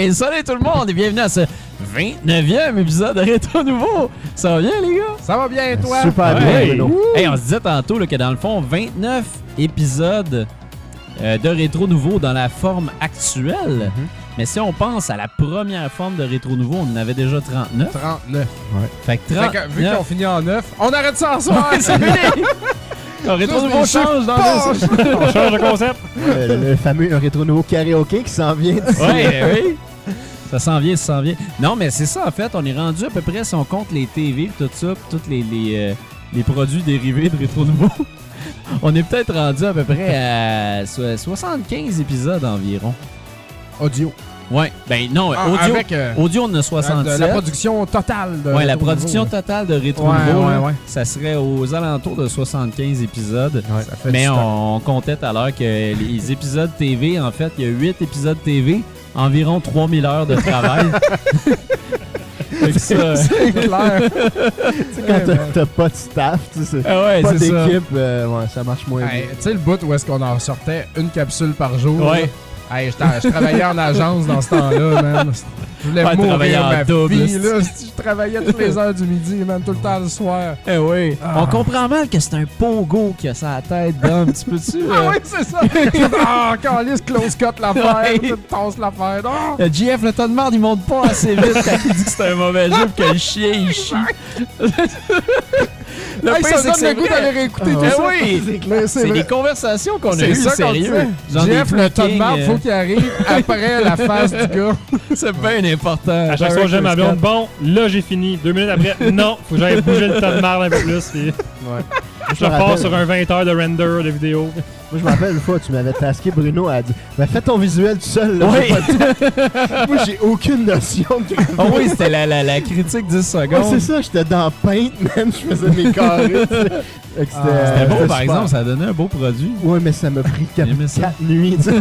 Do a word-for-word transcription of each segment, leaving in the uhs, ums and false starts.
Hey, salut tout le monde et bienvenue à ce vingt-neuvième épisode de Rétro Nouveau. Ça va bien, les gars? Ça va bien, toi? Super Ouais. bien, Hey, on se disait tantôt là, que dans le fond, vingt-neuf épisodes euh, de Rétro Nouveau dans la forme actuelle. Mm-hmm. Mais si on pense à la première forme de Rétro Nouveau, on en avait déjà trente-neuf. trente-neuf. Ouais. Fait que trente-neuf. Fait que, vu qu'on finit en neuf, on arrête ça en soir! C'est fini! Le Rétro Juste Nouveau des change dans le... On change de concept. Ouais, le, le fameux Rétro Nouveau karaoké qui s'en vient. Ouais, oui. Ça s'en vient, ça s'en vient. Non, mais c'est ça, en fait. On est rendu à peu près, si on compte les T V et tout ça, tous les, les, euh, les produits dérivés de Rétro Nouveau, on est peut-être rendu à peu près à so- soixante-quinze épisodes environ. Audio. Ouais, ben non, Ah, audio, avec, euh, audio, on a soixante-sept. De la production totale de Ouais, la Rétro production Nouveau. totale de Rétro Ouais, Nouveau, ouais, là, ouais. ça serait aux alentours de soixante-quinze épisodes. Ouais, ça fait Mais du temps. on, on comptait tout à l'heure que les épisodes T V, en fait, il y a huit épisodes T V, environ trois mille heures de travail. Fait que ça, C'est clair. Tu sais, quand t'as- t'as pas de staff, tu sais, c'est ah ouais, pas c'est ça. d'équipe, euh, ouais, ça marche moins Hey, bien. tu sais le bout où est-ce qu'on en sortait une capsule par jour? Ouais. là? Hey, je, tra- je travaillais en agence dans ce temps-là, man. Je voulais Ouais, travailler mourir en ma double, fille, c'est- là. Je travaillais toutes les heures du midi, man, tout le temps le soir. Eh oui. Ah. On comprend mal que c'est un pogo qui a sa tête d'homme. Tu peux-tu... Ah euh, oui, c'est ça! Ah, calice, close cut l'affaire, Ouais. tu tasses l'affaire. Ah! Le G F, le tas de merde, il monte pas assez vite quand il dit que c'est un mauvais jeu pis que le chien, il chie. Le Hey, pire, ça c'est que donne c'est le goût vrai. d'aller réécouter Eh tout ça. oui. C'est clair, C'est vrai. des conversations qu'on a C'est eues, ça qu'on sérieux. dit. Genre Jeff, des le tas de freaking, marde, euh, faut qu'il arrive après la face du gars. C'est bien important. À chaque fois que j'aime ma blonde, bon, là j'ai fini. Deux minutes après, non, faut que j'aille bouger le tas de marde un peu plus. Puis Ouais. je repars sur un vingt heures de render de vidéo. Moi, je me rappelle une fois, tu m'avais tasqué, Bruno, a dit ben, fais ton visuel tout seul. Là, Oui. j'ai pas le temps. Moi, j'ai aucune notion de graphisme. Ah oui, c'était la, la, la critique dix Ouais, secondes. c'est ça, j'étais dans Paint, man, je faisais mes carrés. tu sais. Fait que C'était Ah, C'était beau, c'était par super. exemple, ça a donné un beau produit. Ouais, mais ça m'a pris quatre Aimais ça? nuits. tu sais.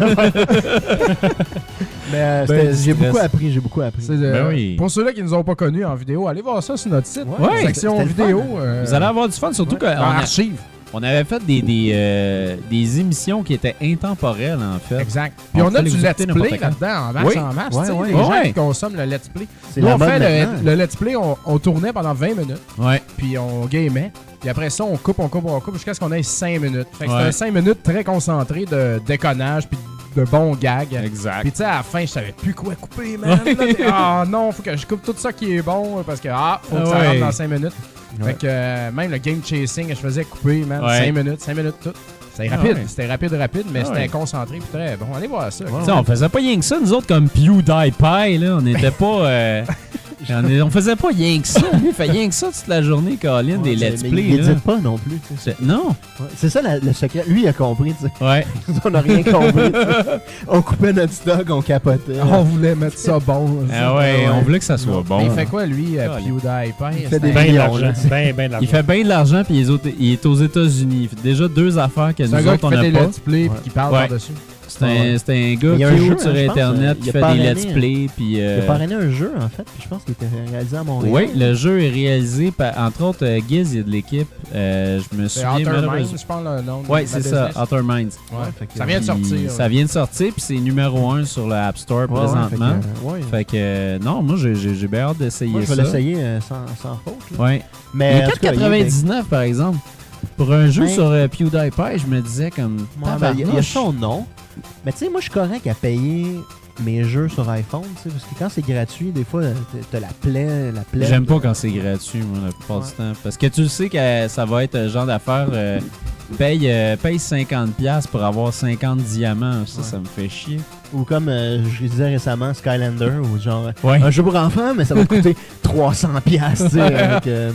Mais euh, Ben, c'était- du j'ai stress. beaucoup appris, j'ai beaucoup appris. C'est, euh, Ben oui. Pour ceux-là qui nous ont pas connus en vidéo, allez voir ça sur notre site. Ouais, section c'était le vidéo. fun. euh, Vous allez avoir du fun, surtout en qu'on a- archive. on avait fait des, des, euh, des émissions qui étaient intemporelles, en fait. Exact. Puis On on, a peut du les let's écouter play n'importe quand. là-dedans, en masse, Oui. en masse. Ouais, tu sais, ouais. les Ouais. gens qui consomment le let's play. C'est Nous, la on mode fait maintenant. le, le let's play, on, on tournait pendant vingt minutes, Ouais. puis on gamait. Puis après ça, on coupe, on coupe, on coupe jusqu'à ce qu'on ait cinq minutes. Fait que Ouais. c'était un cinq minutes très concentré de déconnage puis de bons gags. Exact. Puis tu sais, à la fin, je savais plus quoi couper, man. Ouais. Là, t'es, ah non, faut que je coupe tout ça qui est bon parce que ah, faut que Ah ça ouais. rentre dans cinq minutes. Ouais. Fait que euh, même le game chasing, je faisais couper, man. Ouais. cinq minutes, cinq minutes tout. C'était Ah rapide, ouais. c'était rapide, rapide, mais Ah c'était ouais. concentré puis très bon. Allez voir ça. Tu sais, on faisait pas rien que ça, nous autres, comme PewDiePie, là. On n'était pas. euh, on, est- on faisait pas rien que ça. Lui, il fait rien que ça toute la journée, Colin, des Ouais, let's mais play. Il là. n'édite pas non plus. tu sais. C'est- Non. Ouais. C'est ça la- le secret. Lui, il a compris. tu sais. Ouais. On n'a rien compris. tu sais. On coupait notre stock, on capotait. On voulait mettre ça bon. Ah ça. ouais, on voulait que ça soit bon. Mais il fait quoi, lui, euh, Colin. PewDiePie? Il fait C'est des un- Ben de millions, l'argent. là, tu sais. Ben, ben de l'argent. Il fait bien de l'argent, puis il est au- il est aux États-Unis. Il fait déjà deux affaires que C'est un nous gars autres, qui on fait n'a des pas. let's play Ouais. puis qui parle Ouais. par-dessus. C'est un, Ouais. c'est un gars Il y a un cute jeu, sur hein, je pense, Internet euh, qui il a fait pas des arrêté, let's hein. play. Puis, Il euh, a parrainé un jeu, en fait, puis je pense qu'il était réalisé à Montréal. oui, le jeu est réalisé par, entre autres, euh, Giz, il y a de l'équipe. Euh, je me C'est souviens Outer malheureusement. Minds, je pense le nom. de Oui, la c'est ça, business. Outer Minds. Ouais. fait que- Ça vient de Puis, sortir. Ça vient de sortir, puis c'est numéro un sur le App Store Ouais, ouais, fait que, présentement. euh, ouais. Fait que, euh, non, moi, j'ai, j'ai, j'ai bien hâte d'essayer Moi, je ça. vais l'essayer euh, sans, sans faute. là. Ouais. Mais Il en est tout cas, quatre quatre-vingt-dix-neuf, par exemple. Pour un jeu Ben- sur euh, PewDiePie, je me disais comme. Ouais, ben, il y a- il y a tabarnouche. son nom. Mais tu sais, moi, je suis correct à payer mes jeux sur iPhone, tu sais, parce que quand c'est gratuit, des fois, t'as- t'as la plaie, la plaie. J'aime pas quand c'est gratuit, moi, la plupart Ouais. du temps. Parce que tu le sais que ça va être le genre d'affaire. euh, paye, euh, paye cinquante dollars pour avoir cinquante diamants. Ça, Ouais. ça me fait chier. Ou comme euh, je disais récemment, Skylander, ou genre Ouais. un jeu pour enfants, mais ça va te coûter trois cents piastres, tu sais. avec, euh,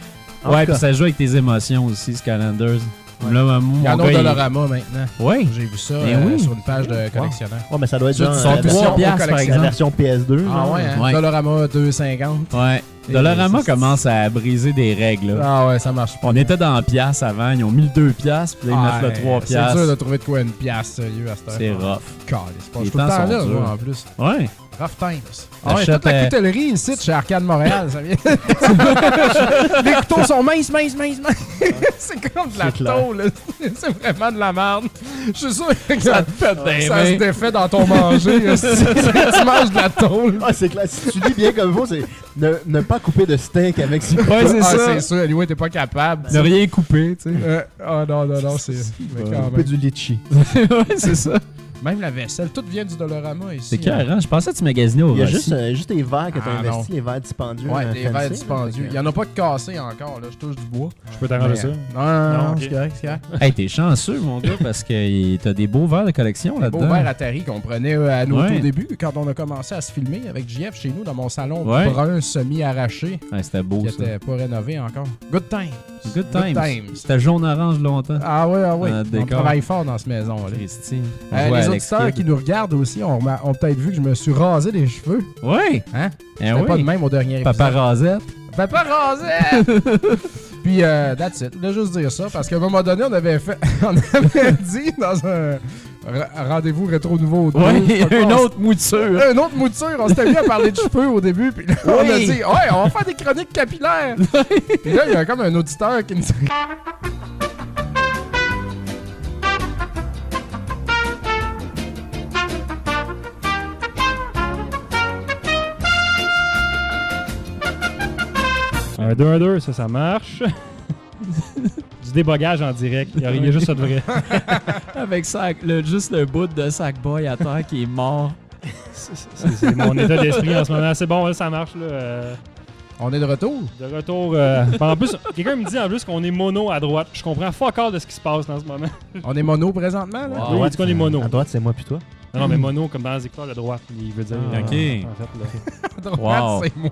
en Ouais, tout puis cas, ça joue avec tes émotions aussi, Skylanders. Ouais. Là, mon Il y en a gars, au il- Dollarama maintenant. Ouais. J'ai vu ça Ben euh, oui. sur une page de collectionneur. ouais, mais ça doit être Ça, genre ils sont euh, trois la, version piastres, par collectionneur. la exemple. version P S deux. Ah genre. ouais, hein? Ouais. Dollarama deux cinquante. Ouais. Et Dollarama ça, c'est- commence à briser des règles. Là. Ah ouais, ça marche pas. On était dans la pièce avant, ils ont mis le deux piastres, puis là, ils Ah, mettent le trois C'est dur de piastres. trouver de quoi une pièce sérieux à cette heure. C'est rough. Caliste. Je Les suis tout le temps temps sont là, durs. moi, en plus. Ouais. Rough times. Ah ouais, Achète, toute la euh, coutellerie ici, chez Arcade Montréal, ça vient. Les couteaux sont minces, minces, minces, minces. C'est comme de la C'est clair. tôle, là. C'est vraiment de la merde. Je suis sûr que Ça te pète dans les ça mains. se défait dans ton manger. Si tu manges de la tôle. Ah, c'est clair. Si tu dis bien comme il faut, c'est ne, ne pas couper de steak avec ses Ouais, c'est Ah, ça. c'est sûr, anyway, t'es pas capable. Ne rien couper, tu sais. Euh, Ah non, non, non, c'est... mais quand couper même. du litchi. ouais, c'est ça. Même la vaisselle, tout vient du Dolorama ici. C'est clair, hein? Je pensais que tu magasinais au Il y a Rossi. juste, euh, juste les verres que tu as Ah, investis, les verres dispendieux. Ouais, euh, des fancy, verres là, dispendieux. fait Il y en a pas de cassés encore, là. Je touche du bois. Je peux t'arranger ça. Non, non, non, Non, c'est ok. correct, c'est correct. Hey, t'es chanceux, mon gars, parce que y- t'as des beaux verres de collection Un beau là-dedans. verre Atari qu'on prenait euh, à nos Ouais. tout débuts, quand on a commencé à se filmer avec J F chez nous dans mon salon Ouais. brun semi-arraché, Ouais, c'était beau, qui ça. était pas rénové encore. Good time. Good Good times. times. C'était jaune-orange longtemps. Ah ouais, ah ouais. Dans notre On décor. travaille fort dans cette maison-là. Christy. On Euh, jouait à les Alex auditeurs Kidd. qui nous regardent aussi ont, remar- ont peut-être vu que je me suis rasé les cheveux. Ouais! Hein? Eh C'était pas de oui. même au dernier épisode. Papa Rasette. Papa rasé! Puis, euh, that's it. Je voulais juste dire ça parce qu'à un moment donné, on avait fait, on avait dit dans un ra- rendez-vous rétro nouveau. deux, Ouais, je sais pas une quoi, autre mouture. Une autre mouture. On s'était mis à parler de cheveux au début. Puis là, on a Oui. dit, ouais, on va faire des chroniques capillaires. Puis là, il y a comme un auditeur qui nous dit. Un deux un deux, ça, ça marche. Du débogage en direct. Il y a, il y a juste ça de vrai. Avec ça, le, juste le bout de Sackboy à terre qui est mort. C'est c'est mon état d'esprit en ce moment. C'est bon, là, ça marche. Là. Euh, On est de retour. de retour. euh, En plus, quelqu'un me dit en plus qu'on est mono à droite. Je comprends fuck all de ce qui se passe en ce moment. On est mono présentement, là. Wow. Oui, il dit qu'on est mono. À droite, c'est moi puis toi. Non, non, mais mono, comme dans les écouteurs de droite, il veut dire. Ah, ok. euh, en fait, là. À droite, Wow. c'est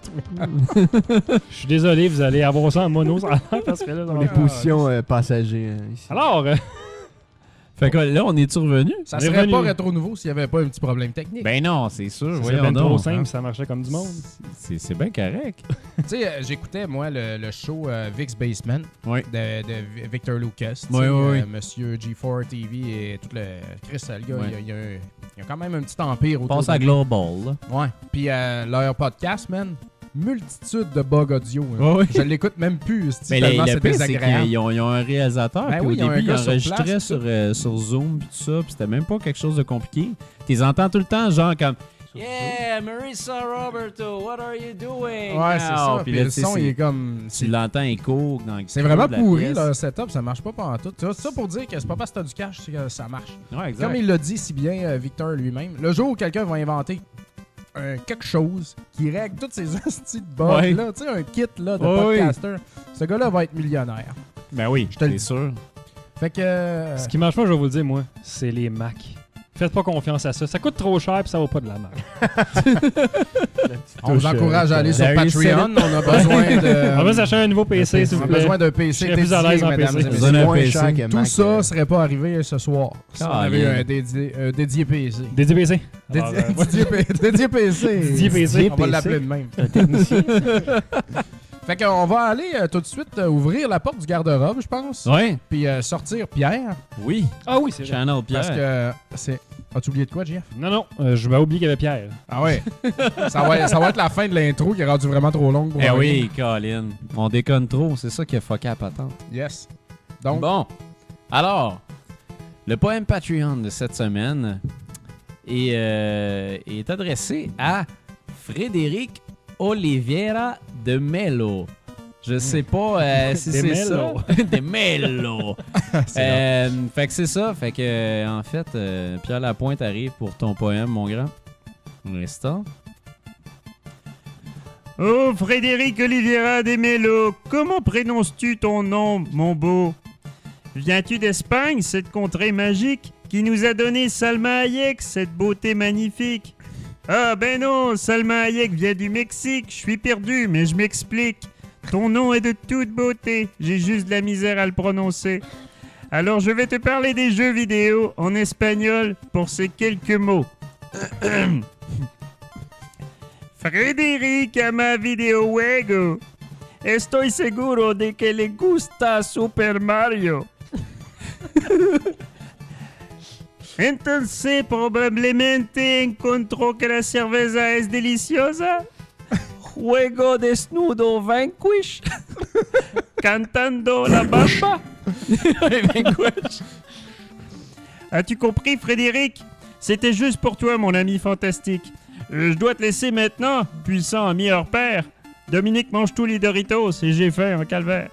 moi. Pis toi. Je suis désolé, vous allez avoir ça en mono, ça a l'air, parce que là, dans Les le- Ah, positions euh, passagers euh, ici. Alors, euh, Fait que là, on est-tu revenu? Ça On est serait revenu. pas rétro nouveau s'il y avait pas un petit problème technique. Ben non, c'est sûr. c'est Voyons bien trop donc. simple, hein. ça marchait comme du monde. C'est c'est bien correct. Tu sais, euh, j'écoutais, moi, le, le show euh, Vic's Basement Oui. de, de Vi- Victor Lucas. tu sais, Oui, oui, oui. euh, Monsieur G quatre T V et tout le... Chris, le gars, Ouais. il, y a, il y a un- il y a quand même un petit empire autour Passe de à lui. Global, là. Ouais. Puis euh, leur podcast, man, multitude de bugs audio. là. Ouais, oui. Je l'écoute même plus, c'est Mais le, tellement le c'est pire, c'est désagréable. qu'ils ont, ils ont un réalisateur, Ben puis oui, au ils ont un début, ils gars sur enregistraient place, sur, euh, sur Zoom, puis tout ça, puis c'était même pas quelque chose de compliqué. Tu les entends tout le temps, genre comme « Yeah, Marissa Roberto, what are you doing Ouais, c'est now? ça. Puis Puis là, le tu sais, son, il est c'est- comme... tu c'est- l'entends écho dans le C'est creux vraiment de la pourri, pièce. leur setup, ça marche pas pantoute. Tu vois, c'est ça pour dire que c'est pas parce que t'as du cash c'est que ça marche. Ouais, exact. Comme il l'a dit si bien, euh, Victor lui-même, le jour où quelqu'un va inventer un quelque chose qui règle toutes ces hosties de bugs, Ouais. là, tu sais, un kit là, de Ouais, podcaster, ce gars-là va être millionnaire. Ben oui, Je te le c'est dis. sûr. Fait que... euh, Ce qui marche pas, je vais vous le dire, moi, c'est les Mac. Faites pas confiance à ça. Ça coûte trop cher puis ça vaut pas de la marque. on vous encourage à aller sur Larry Patreon. On a besoin de... On va s'acheter un nouveau P C, un s'il on vous a plaît. besoin d'un P C Je serais plus à dédié, l'aise en mesdames P C. et Besoin messieurs. d'un moins P C. cher que Tout Mac, ça euh, serait pas arrivé ce soir si on Ah, avait eu yeah. un dédié, un dédié P C. Dédié P C. Dédié, Alors, euh, dédié P- dédié P C. Dédié P C. On va l'appeler de même. Un technicien. Fait qu'on va aller euh, tout de suite euh, ouvrir la porte du garde-robe, je pense. Ouais, Puis euh, sortir Pierre. oui. Ah oui, c'est vrai. Channel Pierre. Parce que euh, c'est. As-tu oublié de quoi, Jeff? Non, non, euh, je m'avais oublié qu'il y avait Pierre. Ah ouais. ça, va, ça va être la fin de l'intro qui est rendue vraiment trop longue pour Eh rien. oui, Colin. On déconne trop, c'est ça qui a fucké la patente. Yes. Donc, Bon, alors, le poème Patreon de cette semaine est, euh, est adressé à Frédéric Oliveira de Mello. Je sais pas euh, si De c'est Mello. ça. De Mello. c'est Euh, fait que c'est ça. Fait que, euh, en fait, euh, Pierre Lapointe arrive pour ton poème, mon grand. Restant. Oh, Frédéric Oliveira de Mello, comment prononces-tu ton nom, mon beau? Viens-tu d'Espagne, cette contrée magique qui nous a donné Salma Hayek, cette beauté magnifique? Ah ben non, Salma Hayek vient du Mexique, je suis perdu, mais je m'explique. Ton nom est de toute beauté, j'ai juste de la misère à le prononcer. Alors je vais te parler des jeux vidéo en espagnol pour ces quelques mots. Frédéric ama videojuego. Estoy seguro de que le gusta Super Mario. Entonces probablemente encontró que la cerveza es deliciosa. Juego desnudo vanquish. Cantando la bamba. Vanquish. As-tu compris, Frédéric? C'était juste pour toi, mon ami fantastique. Euh, je dois te laisser maintenant, puissant ami hors pair. Dominique mange tous les Doritos et j'ai fait un calvaire.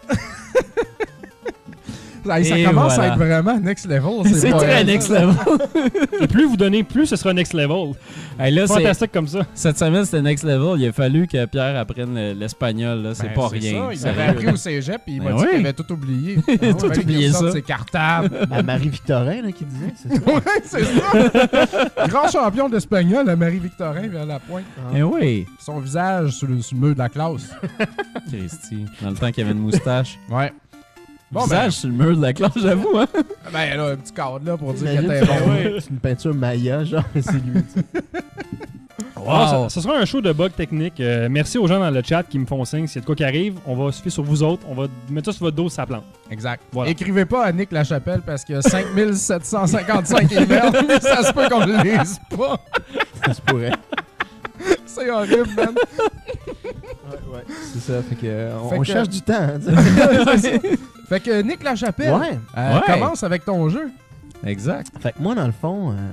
Là, ça Et commence voilà. à être vraiment next level. C'est pas- très next level. Et plus vous donnez, plus ce sera next level. Hey, là, c'est- Fantastique comme ça. cette semaine, c'était next level. Il a fallu que Pierre apprenne le- l'espagnol. là. C'est Ben, pas c'est rien. ça, il Sérieux. avait appris au cégep puis il m'a Ben dit oui. qu'il avait tout oublié. Tout Il fallait oublié qu'il ressorte ça. ses cartables. À Marie-Victorin, là, qui disait, c'est ça? Ouais, c'est ça. Grand champion d'espagnol, la Marie-Victorin, vers la pointe. Eh oui. Son visage sur le, sur le mur de la classe. Christy. Dans le temps qu'il y avait une moustache. Ouais. Bon, Visage sur le mur de la classe, j'avoue. Hein? ben, ben là, un petit cadre là pour dire Imagine, qu'il était c'est- bon. ouais, c'est une peinture Maya, genre, c'est lui. tu sais. Ah, ça, ça sera un show de bugs techniques. Euh, merci aux gens dans le chat qui me font signe. S'il y a de quoi qui arrive, on va se fier sur vous autres. On va mettre ça sur votre dos, ça plante. Exact. Voilà. Écrivez pas à Nick Lachapelle parce qu'il y a cinq mille sept cent cinquante-cinq emails, mais ça se peut qu'on le lise pas. Ça se pourrait. C'est horrible, man. Ouais, ouais. C'est ça, fait que, euh, on, Fait on que- cherche du temps. hein, tu sais. Fait que Nick Lachapelle, Ouais. euh, Ouais. commence avec ton jeu. Exact. Fait que moi, dans le fond, euh,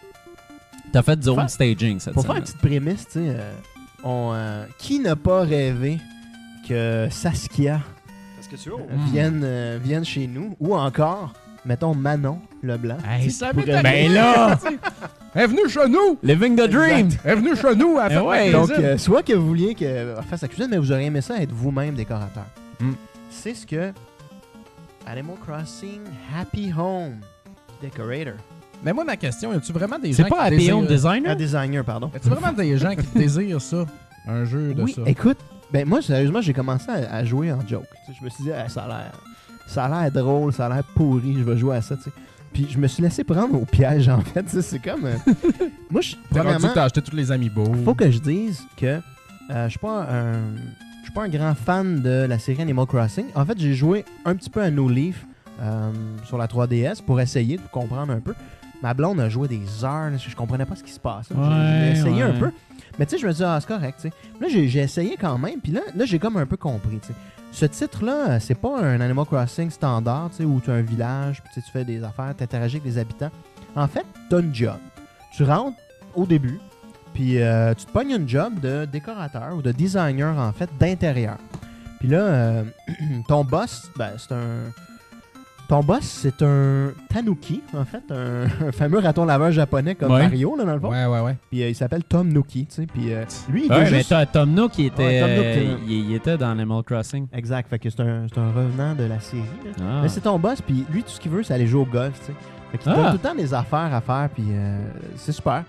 T'as fait du Faire- home staging cette pour faire semaine. une petite prémisse, tu sais, euh, on, euh, qui n'a pas rêvé que Saskia Parce que tu euh, vienne, euh, vienne chez nous, ou encore, mettons, Manon Leblanc. Hey, tu ça sais, m'est pourrait- arrivé. Ben là! Elle est venue chez nous. Living the dream! Elle est venue chez nous. Elle a Eh fait ouais. ma Donc, cuisine. euh, soit que vous vouliez qu'elle fasse la cuisine, mais vous auriez aimé ça être vous-même décorateur. Mm. C'est ce que Animal Crossing Happy Home Decorator. Mais moi, ma question, y a-tu vraiment des C'est gens pas qui Happy désirent... Home Un Designer? designer, pardon. Y a-tu vraiment des gens qui désirent ça? Un jeu de Oui, ça? écoute, ben moi, sérieusement, j'ai commencé à, à jouer en joke. Tu sais, je me suis dit, ah, ça a l'air ça a l'air drôle, ça a l'air pourri, je vais jouer à ça, tu sais. Puis je me suis laissé prendre au piège, en fait. Tu sais, c'est comme... euh, moi, je, T'es rendu premièrement, que t'as acheté tous les amiibo. faut que je dise que euh, je suis pas un... Je suis pas un grand fan de la série Animal Crossing. En fait, j'ai joué un petit peu à No Leaf euh, sur la trois D S pour essayer de comprendre un peu. Ma blonde a joué des heures, là, je comprenais pas ce qui se passait. J'ai- Ouais, j'ai essayé un ouais. peu. Mais tu sais, je me dis, ah, c'est correct, tu sais. Là, j'ai j'ai essayé quand même, puis là, là j'ai comme un peu compris, tu sais. Ce titre-là, euh, c'est pas un Animal Crossing standard, tu sais, où tu as un village, puis tu sais, tu fais des affaires, tu interagis avec les habitants. En fait, tu as une job. Tu rentres au début, puis euh, tu te pognes une job de décorateur ou de designer, en fait, d'intérieur. Puis là, euh, ton boss, ben, c'est un... Ton boss, c'est un tanuki, en fait, un, un fameux raton laveur japonais comme Ouais. Mario, là, dans le fond. Ouais, ouais, ouais. Puis euh, il s'appelle Tom Nook, tu sais. Puis euh, lui, il Ouais, veut mais juste... t'as Tom Nook qui était, Ouais, Tom Nook, euh, c'est- il, il était dans Animal Crossing. Exact, fait que c'est un, c'est un revenant de la série. là. Ah. Mais c'est ton boss, puis lui, tout ce qu'il veut, c'est aller jouer au golf, tu sais. Fait qu'il te Ah. donne tout le temps des affaires à faire, puis euh, c'est super.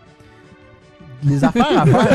Les affaires à faire,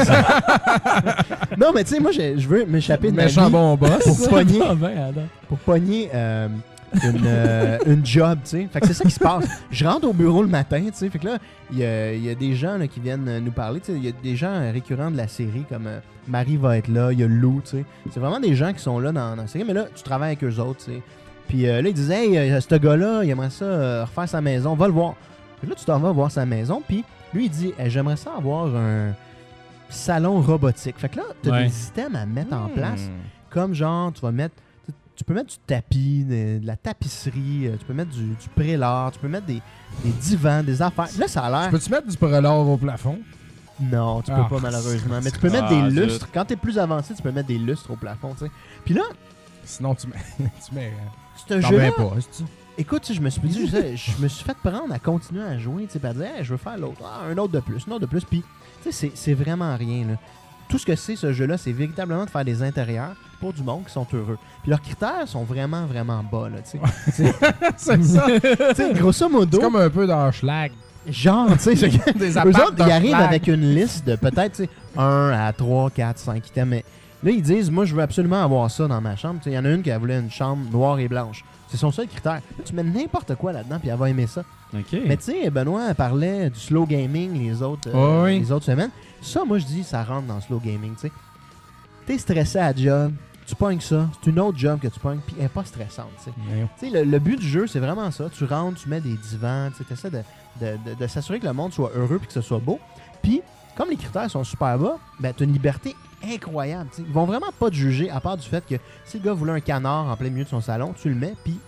c'est- Non, mais tu sais, moi, je je veux m'échapper de ma Méchant vie bon boss. pour pogner, Ah ben, attends. pour pogner euh, une, euh, une job, tu sais. Fait que c'est ça qui se passe. Je rentre au bureau le matin, tu sais. Fait que là, il y a, il y a des gens là, qui viennent euh, nous parler, tu sais. Il y a des gens euh, récurrents de la série, comme euh, Marie va être là, il y a Lou, tu sais. C'est vraiment des gens qui sont là dans, dans la série, mais là, tu travailles avec eux autres, tu sais. Puis euh, là, ils disent, hey, euh, ce gars-là, il aimerait ça euh, refaire sa maison, va le voir. Fait que là, tu t'en vas voir sa maison, puis lui, il dit, hey, j'aimerais ça avoir un salon robotique. Fait que là, tu as Ouais. des systèmes à mettre en Hmm. place, comme genre, tu vas mettre. tu- Tu peux mettre du tapis, de, de la tapisserie, euh, tu peux mettre du, du prélat, tu peux mettre des, des divans, des affaires. Là, ça a l'air. Peux-tu mettre du prélor au plafond? Non, tu Ah. peux pas, malheureusement. Mais tu peux mettre Ah, des zut. lustres. Quand t'es plus avancé, tu peux mettre des lustres au plafond, tu sais. Puis là, Sinon, tu mets... tu mets... ce T'en jeu-là, mets pas, c'est-tu? écoute, tu sais, je me suis dit, je, je me suis fait prendre à continuer à jouer, tu sais, puis à dire, Hey, je veux faire l'autre, ah, un autre de plus, un autre de plus, puis, tu sais, c'est- c'est vraiment rien, là. Tout ce que c'est, ce jeu-là, c'est véritablement de faire des intérieurs pour du monde qui sont heureux. Puis leurs critères sont vraiment, vraiment bas, là, tu sais. C'est ça. Tu sais, grosso modo, C'est comme un peu dans Schlag. genre, tu sais, c'est- Des eux apparts autres, de ils arrivent Schlag. avec une liste de peut-être, tu sais, un à trois, quatre, cinq items, mais là, ils disent, moi, je veux absolument avoir ça dans ma chambre. Tu sais, il y en a une qui voulait une chambre noire et blanche. C'est son seul critère. Là, tu mets n'importe quoi là-dedans, puis elle va aimer ça. OK. Mais tu sais, Benoît parlait du slow gaming les autres, euh, Oui. les autres semaines. Ça, moi, je dis, ça rentre dans le slow gaming, tu sais. T'es stressé à la job, tu pognes ça, c'est une autre job que tu pognes, puis elle n'est pas stressante. Tu sais, le, le but du jeu, c'est vraiment ça. Tu rentres, tu mets des divans, tu essaies de, de, de, de s'assurer que le monde soit heureux puis que ce soit beau. Puis, comme les critères sont super bas, ben, tu as une liberté incroyable. T'sais. Ils vont vraiment pas te juger, à part du fait que si le gars voulait un canard en plein milieu de son salon, tu le mets, puis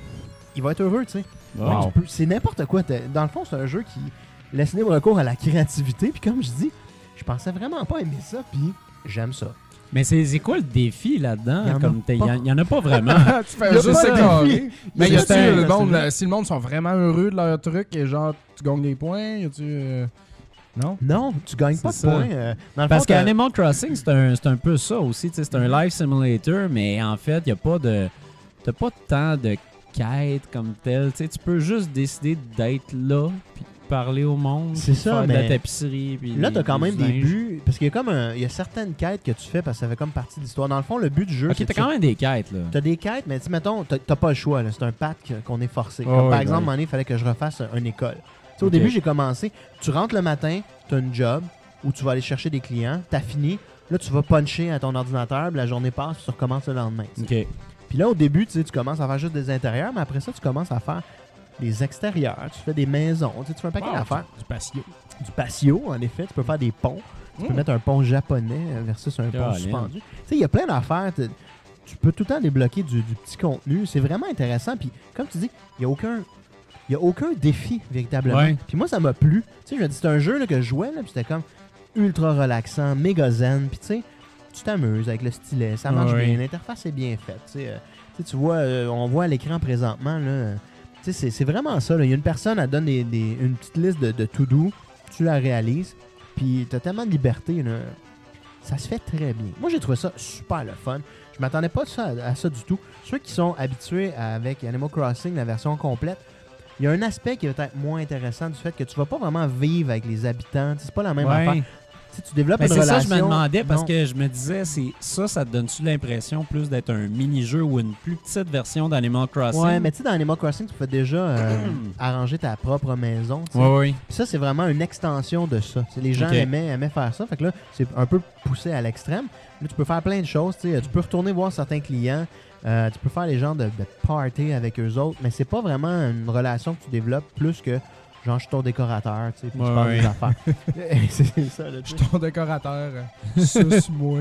il va être heureux. Tu sais. Wow. Tu peux- C'est n'importe quoi. T'as- Dans le fond, c'est un jeu qui laisse libre recours à la créativité. Puis comme je dis, je pensais vraiment pas aimer ça, puis j'aime ça. Mais c'est c'est quoi le défi là-dedans? Il y en a Comme t'es- Il pas. y, en- il y en a pas vraiment. tu fais Y a juste pas de écœurer. défi. Mais Y y a a-tu pas de- le monde, c'est- là, si le monde sont vraiment heureux de leur truc et genre tu gagnes des points, y a-tu. euh, Non? Non, tu gagnes pas de C'est ça. points. euh, dans le Parce fond, t'as- qu'Animal Crossing, c'est un, c'est un peu ça aussi. tu sais, C'est un life simulator, mais en fait, il n'y a pas de. T'as pas tant de quêtes comme telle. Tu sais, tu peux juste décider d'être là, puis de parler au monde, C'est puis ça, faire de mais la tapisserie. Puis Là, t'as quand du même des linge. buts. Parce qu'il y a comme un- il y a certaines quêtes que tu fais parce que ça fait comme partie de l'histoire. Dans le fond, le but du jeu, Ok, c'est t'as de quand même des quêtes, là. T'as des quêtes, mais tu sais, mettons, t'as t'as pas le choix. là. C'est un pack qu'on est forcé. Oh, Comme oui, par oui. exemple, à un moment donné, il fallait que je refasse un- une école. Tu sais, Au Ok. début, j'ai commencé. Tu rentres le matin, t'as une job où tu vas aller chercher des clients. T'as fini. Là, tu vas puncher à ton ordinateur. Puis la journée passe, puis tu recommences le lendemain. tu sais. Ok. Puis là, au début, tu sais, tu commences à faire juste des intérieurs, mais après ça, tu commences à faire des extérieurs. Tu fais des maisons. Tu sais, tu fais un paquet Wow. d'affaires. Du patio. Du patio, en effet. Tu peux faire des ponts. Tu peux Mm. mettre un pont japonais euh, versus un pont Caroline. suspendu. Tu sais, il y a plein d'affaires. Tu tu peux tout le temps débloquer du, du petit contenu. C'est vraiment intéressant. Puis, comme tu dis, il n'y a aucun. Il y a aucun défi, véritablement. Ouais. Puis moi, ça m'a plu. Tu sais, je me dis, c'est un jeu là, que je jouais, là, puis c'était comme ultra relaxant, méga zen. Puis tu sais, tu t'amuses avec le stylet, ça marche Ouais. bien, l'interface est bien faite. Tu sais, euh, tu sais, tu vois, euh, on voit à l'écran présentement, là, euh, tu sais, c'est- c'est vraiment ça. là. Il y a une personne, elle donne des, des- une petite liste de, de to-do, tu la réalises, puis tu as tellement de liberté. Là. Ça se fait très bien. Moi, j'ai trouvé ça super le fun. Je m'attendais pas à ça, à ça du tout. Ceux qui sont habitués avec Animal Crossing, la version complète, il y a un aspect qui est peut-être moins intéressant du fait que tu vas pas vraiment vivre avec les habitants. Tu sais, C'est pas la même affaire. Ouais. Tu sais, tu développes Ben, une c'est ça relation. que je me demandais parce Non. que je me disais, c'est ça, ça te donne-tu l'impression plus d'être un mini-jeu ou une plus petite version d'Animal Crossing? Ouais, mais tu sais, dans Animal Crossing, tu peux déjà euh, arranger ta propre maison. tu sais. Ouais, ouais. Puis ça, c'est vraiment une extension de ça. Tu sais, les gens Ok. aimaient, aimaient faire ça. Fait que là, c'est un peu poussé à l'extrême. Là, tu peux faire plein de choses. Tu sais. Tu peux retourner voir certains clients. Euh, tu peux faire les gens de, de party avec eux autres. Mais c'est pas vraiment une relation que tu développes plus que genre, je suis ton décorateur. Tu sais, puis Ouais, tu parles ouais. des affaires. c'est ça, là, tu Je sais. suis ton décorateur. euh, Suce-moi.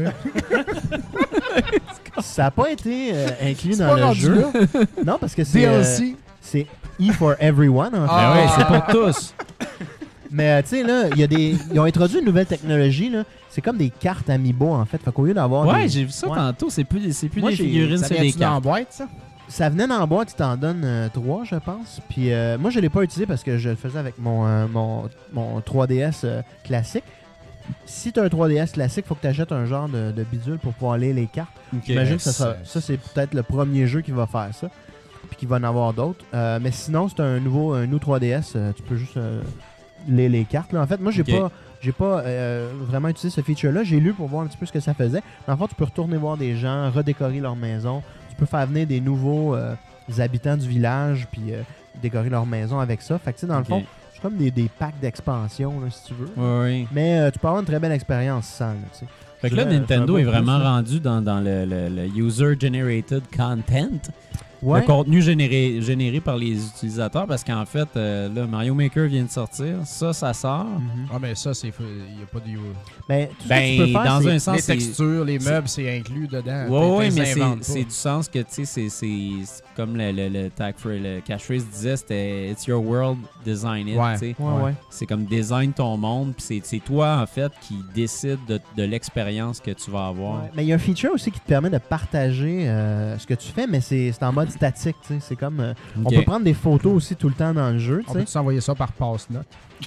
Ça n'a pas été euh, inclus C'est dans pas le rendu jeu. là. Non, parce que c'est. euh, D L C. c'est E for everyone, en fait. Ben Ah. ouais, c'est pour tous. Mais euh, tu sais, là, il y a des. Ils ont introduit une nouvelle technologie, là. C'est comme des cartes Amiibo, en fait. Fait qu'au lieu d'avoir. Ouais, des- j'ai vu ça Ouais. tantôt. C'est plus, c'est plus Moi, des j'ai- figurines, Ça c'est vient-tu des dans la cartes. boîte, ça? Ça venait dans la boîte, tu t'en donnes euh, trois, je pense. Puis euh, moi, je l'ai pas utilisé parce que je le faisais avec mon, euh, mon, mon trois D S euh, classique. Si tu as un trois D S classique, faut que tu achètes un genre de, de bidule pour pouvoir lire les cartes. J'imagine que ça, sera- ça c'est peut-être le premier jeu qui va faire ça. Puis qu'il va en avoir d'autres. Euh, mais sinon, c'est un nouveau un nouveau trois D S. euh, tu peux juste euh, lire les cartes. Là. En fait, moi, j'ai Ok. pas. J'ai pas euh, vraiment utilisé ce feature-là. J'ai lu pour voir un petit peu ce que ça faisait. Dans le fond, tu peux retourner voir des gens, redécorer leur maison. Tu peux faire venir des nouveaux euh, habitants du village, puis euh, décorer leur maison avec ça. Fait que, tu sais, dans Ok. le fond, c'est comme des, des packs d'expansion, là, si tu veux. Ouais, ouais. Mais euh, tu peux avoir une très belle expérience sans, là, tu sais. Fait que Je là, dirais, Nintendo c'est est un peu vraiment plus, là. rendu dans, dans le, le- le user-generated content, Ouais. le contenu généré, généré par les utilisateurs, parce qu'en fait, euh, là, Mario Maker vient de sortir, ça, ça sort. Mhm. Ah, mais ça, c'est. Il n'y a pas de. Ben, tout ce que Ben, tu peux faire, dans c'est- un sens, Les c'est... textures, les c'est- meubles, c'est inclus dedans. Ouais, T'es- ouais, t'es mais c'est, inventes pas. c'est du sens que, tu sais, c'est, c'est, c'est comme le, le, le, tag phrase- le catchphrase disait, c'était « It's your world, design it Ouais. tu sais. Ouais, ouais. C'est comme design ton monde, puis c'est, c'est toi, en fait, qui décide de, de l'expérience que tu vas avoir. Ouais, mais il y a un feature aussi qui te permet de partager euh, ce que tu fais, mais c'est c'est en mode statique. tu sais. C'est comme. euh, On Ok. peut prendre des photos aussi tout le temps dans le jeu. tu On sais. peut s'envoyer ça par passe-note.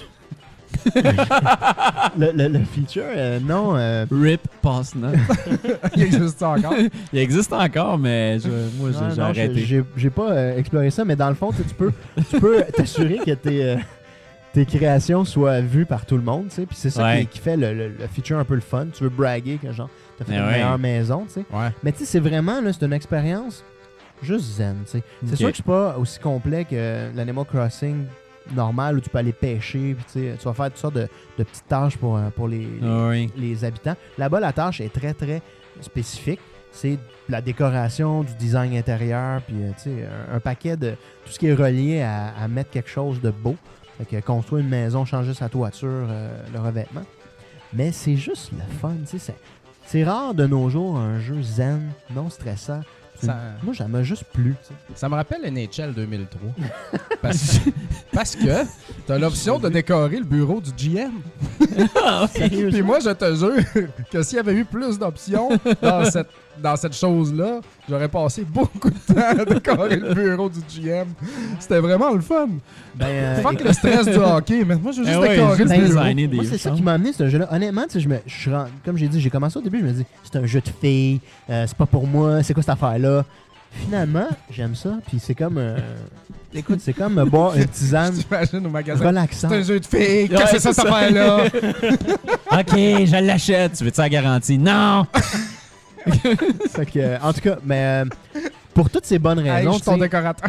le, le, le feature, euh, non. euh, Rip Pass-Note. Il existe ça encore. Il existe encore, mais je- moi, j'ai, non, j'ai non, arrêté. j'ai j'ai pas euh, exploré ça, mais dans le fond, tu sais, tu peux tu peux t'assurer que tes, euh, tes créations soient vues par tout le monde. tu sais. Puis c'est ça Ouais. qui, qui fait le, le- le feature un peu le fun. Tu veux braguer que genre, t'as fait Mais une ouais. meilleure maison. tu sais. Ouais. Mais tu sais, c'est vraiment, là, c'est une expérience juste zen, tu sais. C'est Ok. sûr que c'est pas aussi complet que l'Animal Crossing normal où tu peux aller pêcher, puis tu sais, tu vas faire toutes sortes de, de petites tâches pour, euh, pour les, les, Ah oui. les habitants. Là-bas, la tâche est très, très spécifique. c'est la décoration, du design intérieur, puis euh, tu sais, un, un paquet de tout ce qui est relié à, à mettre quelque chose de beau. Fait que construire une maison, changer sa toiture, euh, le revêtement. Mais c'est juste le fun, tu sais. C'est, c'est rare de nos jours un jeu zen, non stressant. Ça, Moi, ça m'a juste plu. Tu sais. ça me rappelle N H L deux mille trois. parce, parce que t'as l'option de décorer le bureau du G M. Sérieux, Puis moi, je te jure que s'il y avait eu plus d'options dans cette, dans cette chose-là, j'aurais passé beaucoup de temps à décorer le bureau du G M. C'était vraiment le fun. ben, euh, Fuck le stress du hockey, mais moi, je veux juste Eh ouais, décorer juste le bureau. designer des Moi, c'est ça chambres. qui m'a amené ce jeu-là. Honnêtement, tu sais, je me, je suis rend- comme j'ai dit, j'ai commencé au début, je me dis, c'est un jeu de filles, euh, c'est pas pour moi, c'est quoi cette affaire-là? Finalement, j'aime ça, puis c'est comme, euh, écoute, c'est comme euh, boire une tisane Je t'imagine au magasin. relaxante. C'est un jeu de filles. Ouais, Qu'est-ce que c'est c'est cette ça. affaire-là? OK, je l'achète. Tu veux-tu la garantie? Non! Fait que, euh, en tout cas, mais euh, pour toutes ces bonnes Hey, je raisons, suis ton tu sais, décorateur.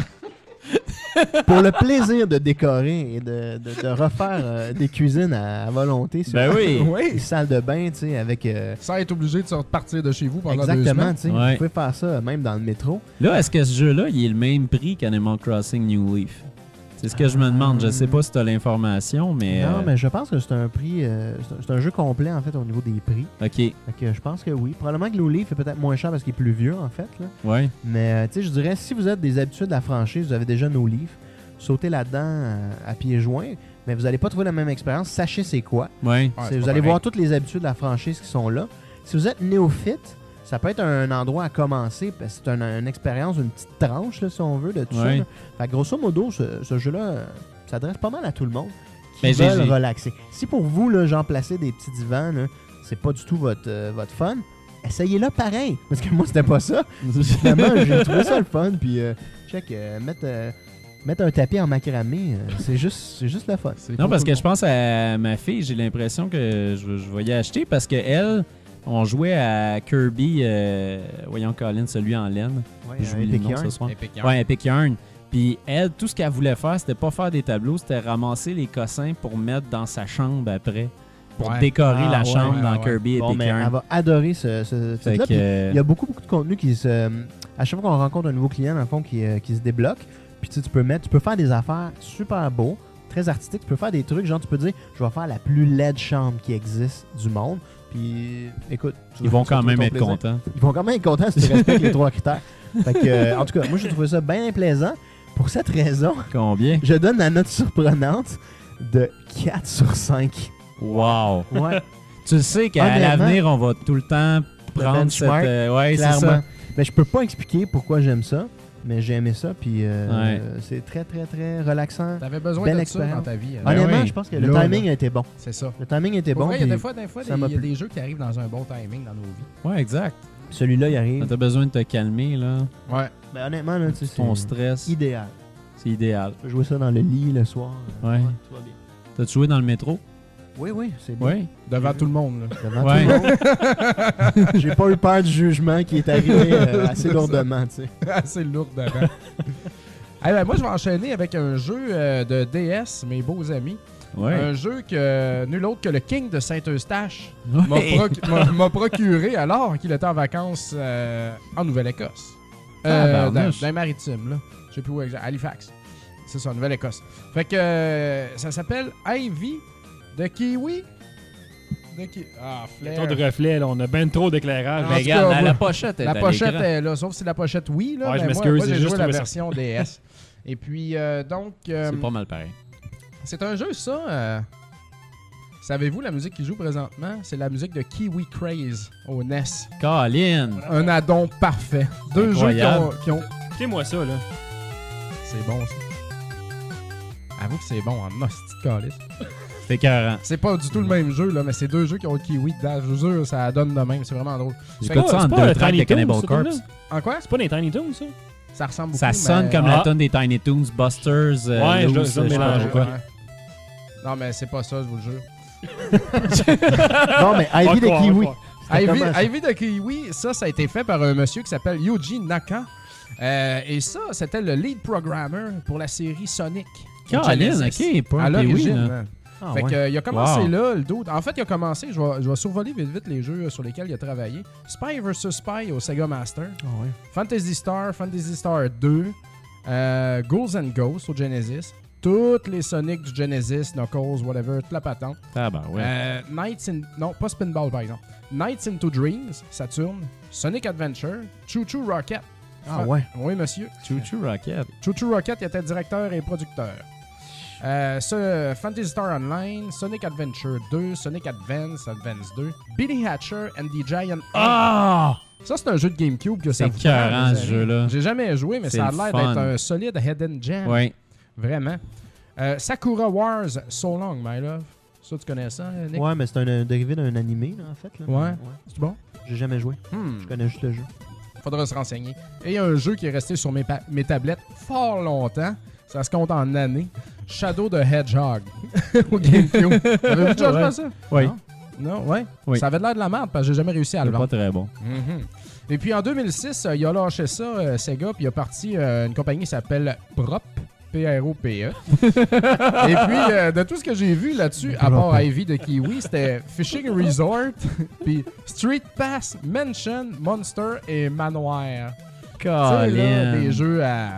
pour le plaisir de décorer et de, de, de refaire euh, des cuisines à, à volonté sur Ben oui. une Oui. salle de bain, tu sais, avec... euh, Sans être obligé de repartir de chez vous pendant deux exactement, semaines. tu sais, Ouais. vous pouvez faire ça même dans le métro. Là, est-ce que ce jeu-là, il est le même prix qu'Animal Crossing New Leaf? C'est ce que je me demande. Je sais pas si tu as l'information, mais... Non, euh, mais je pense que c'est un prix... euh, c'est un- c'est un jeu complet, en fait, au niveau des prix. OK, Fait que je pense que oui. Probablement que New Leaf est peut-être moins cher parce qu'il est plus vieux, en fait. Là. ouais. Mais euh, tu sais, je dirais, si vous êtes des habitués de la franchise, vous avez déjà New Leaf, sautez là-dedans euh, à pieds joints, mais vous n'allez pas trouver la même expérience. Sachez c'est quoi. Ouais. Ouais, C'est- c'est vous pas allez pareil. voir toutes les habitudes de la franchise qui sont là. Si vous êtes néophyte, ça peut être un endroit à commencer, parce que c'est un- une expérience, une petite tranche, là, si on veut, de tout ça. Ouais. là. Fait que grosso modo, ce, ce jeu-là euh, s'adresse pas mal à tout le monde qui Mais j'ai- veulent j'ai- relaxer. Si pour vous, là, genre, placer des petits divans, là, c'est pas du tout votre, euh, votre fun, essayez-le pareil. Parce que moi, c'était pas ça. Finalement, j'ai trouvé ça le fun. Puis, euh, check, euh, mettre, euh, mettre un tapis en macramé, euh, c'est juste, c'est juste le fun. C'est Non, pour parce tout que le je pense à ma fille, j'ai l'impression que je, je vais y acheter parce qu'elle, on jouait à Kirby, euh, voyons Colin, celui en laine. Ouais, J'oublie le Epic nom Yarn. ce soir. monde. Epic Yarn. Ouais, Epic Yarn. Puis elle, tout ce qu'elle voulait faire, c'était pas faire des tableaux, c'était ramasser les cossins pour mettre dans sa chambre après. Pour Ouais. décorer Ah, la ouais, chambre ouais, dans ouais. Kirby Bon, Epic mais elle Yarn. va adorer ce, ce Fait fait-là. que, Puis euh, il y a beaucoup, beaucoup de contenu qui se. euh, à chaque fois qu'on rencontre un nouveau client, dans le fond, qui, euh, qui se débloque, puis tu sais, tu peux mettre, tu peux faire des affaires super beaux, très artistiques. Tu peux faire des trucs, genre, tu peux dire, je vais faire la plus laide chambre qui existe du monde. Puis, écoute, tu ils vas- vont tu vas quand même trouver être ton plaisir. contents. Ils vont quand même être contents si tu respectes les trois critères. Fait que, euh, en tout cas, moi, j'ai trouvé ça bien plaisant. Pour cette raison, Combien? je donne la note surprenante de quatre sur cinq. Wow! Ouais, Tu sais qu'à Honnêtement, l'avenir, on va tout le temps prendre cette... benchmark, euh, ouais, c'est clairement. ça. Mais je peux pas expliquer pourquoi j'aime ça, mais j'ai aimé ça, puis euh, Ouais. c'est très, très, très relaxant. T'avais besoin Belle de ça dans expérience. ta vie. hein. Ben Honnêtement, oui. je pense que le Là, timing là. a été bon. C'est ça. Le timing était Pour bon. vrai, il y a puis des fois, des, fois, ça des- m'a il y a plu. des jeux qui arrivent dans un bon timing dans nos vies. Ouais, exact. Celui-là, il arrive. T'as besoin de te calmer, là. Ouais. Ben, honnêtement, là, tu sais, Ton c'est stress, idéal. c'est idéal. Tu peux jouer ça dans le lit le soir. euh, Ouais. tout va bien. T'as-tu joué dans le métro? Oui, oui, c'est bien. Oui. Devant tout le monde. Là. Devant Ouais. tout le monde. J'ai pas eu peur du jugement qui est arrivé euh, assez C'est ça. lourdement, tu sais. Assez lourd devant. Eh ben, moi, je vais enchaîner avec un jeu euh, de D S, mes beaux amis. Ouais. Un jeu que nul autre que le King de Saint-Eustache m'a Ouais. proc- m'a- m'a procuré alors qu'il était en vacances euh, en Nouvelle-Écosse. Ah, Euh, dans, barnouche. dans les maritimes, là. Je sais plus où exact. Halifax. C'est ça, Nouvelle-Écosse. Fait que euh, ça s'appelle Ivy de Kiwi. De ki- Ah, Trop Flair. de reflets, là, on a ben trop d'éclairage. En Mais tout regarde, cas, la, moi- la pochette est La à pochette l'écran. est là, sauf si la pochette oui. Là, Ouais, je mais moi, m'excuse, moi, j'ai j'ai juste joué la trouvé ça. version D S. Et puis, euh, donc, euh, C'est pas mal pareil. c'est un jeu, ça. euh, Savez-vous la musique qui joue présentement? C'est la musique de Kiwi Craze au N E S. Colin! Un addon parfait. Deux Incroyable. jeux qui ont, qui ont- Écoutez-moi ça, là. C'est bon, ça. Avoue que c'est bon en hostie de calice. C'est écœurant. C'est pas du tout le même jeu, là, mais c'est deux jeux qui ont le Kiwi dedans. Je vous jure, ça donne de même. C'est vraiment drôle. J'écoute pas- ça en c'est pas deux un tracks Tiny de Cannibal Toons, ce Corpse. truc-là? En quoi? C'est pas des Tiny Toons, ça? Ça ressemble beaucoup. Ça sonne mais- comme Ah. la tonne des Tiny Toons, Busters, euh, Ouais, je dois- Loose, je dois je sais pas mélanger, trop quoi. Ouais. Non, mais c'est pas ça, je vous le jure. Non, mais Ivy Pas de croire, Kiwi. pas croire. C'était Ivy, comment, ça? Ivy de Kiwi, ça, ça a été fait par un monsieur qui s'appelle Yuji Naka. Euh, et ça, c'était le lead programmer pour la série Sonic. Colin, Genesis. ok, pas À un Kiwi, l'origine. là. hein. Ah, fait ouais. que, euh, il a commencé Wow. là, le dude. En fait, il a commencé, je vais, je vais survoler vite vite les jeux sur lesquels il a travaillé. Spy versus. Spy au Sega Master. Ah, ouais. Fantasy Star, Fantasy Star deux, euh, Ghouls and Ghosts au Genesis. Toutes les Sonic du Genesis, Knuckles, whatever, toute la patente. Ah, ben ouais. Euh, Nights in... Non, pas Spinball, par exemple. Nights into Dreams, Saturn. Sonic Adventure. Choo Choo Rocket. Ah, ouais. Oui, monsieur. Choo Choo Rocket. Choo Choo Rocket, il était directeur et producteur. Euh, ce, Fantasy Star Online, Sonic Adventure deux, Sonic Advance, Advance deux, Billy Hatcher and the Giant Egg. Ah! Ça, c'est un jeu de GameCube que ça C'est vous prend, écœurant, les ce amis. jeu-là. J'ai jamais joué, mais C'est ça a le l'air fun. d'être un solide hidden gem. Ouais. Vraiment. Euh, Sakura Wars So Long, my love. Ça, tu connais ça, Nick? Ouais, mais c'est un euh, dérivé d'un animé, là, en fait. Là. Ouais. C'est bon? J'ai jamais joué. Hmm. Je connais juste le jeu. Faudra se renseigner. Et il y a un jeu qui est resté sur mes, pa- mes tablettes fort longtemps. Ça se compte en années. Shadow the Hedgehog au GameCube. Avez-vous déjà joué à ça? Oui. Non? Non, ouais. Oui. Ça avait l'air de la merde parce que j'ai jamais réussi à le C'est vendre. pas très bon. Mhm. Et puis en deux mille six, euh, il a lâché ça, euh, Sega, puis il a parti euh, une compagnie qui s'appelle Prop. P R O P E. Et puis, euh, de tout ce que j'ai vu là-dessus, à part Ivy de Kiwi, c'était Fishing Resort, puis Street Pass, Mansion, Monster et Manoir. Tu sais, là, Colin. des jeux à,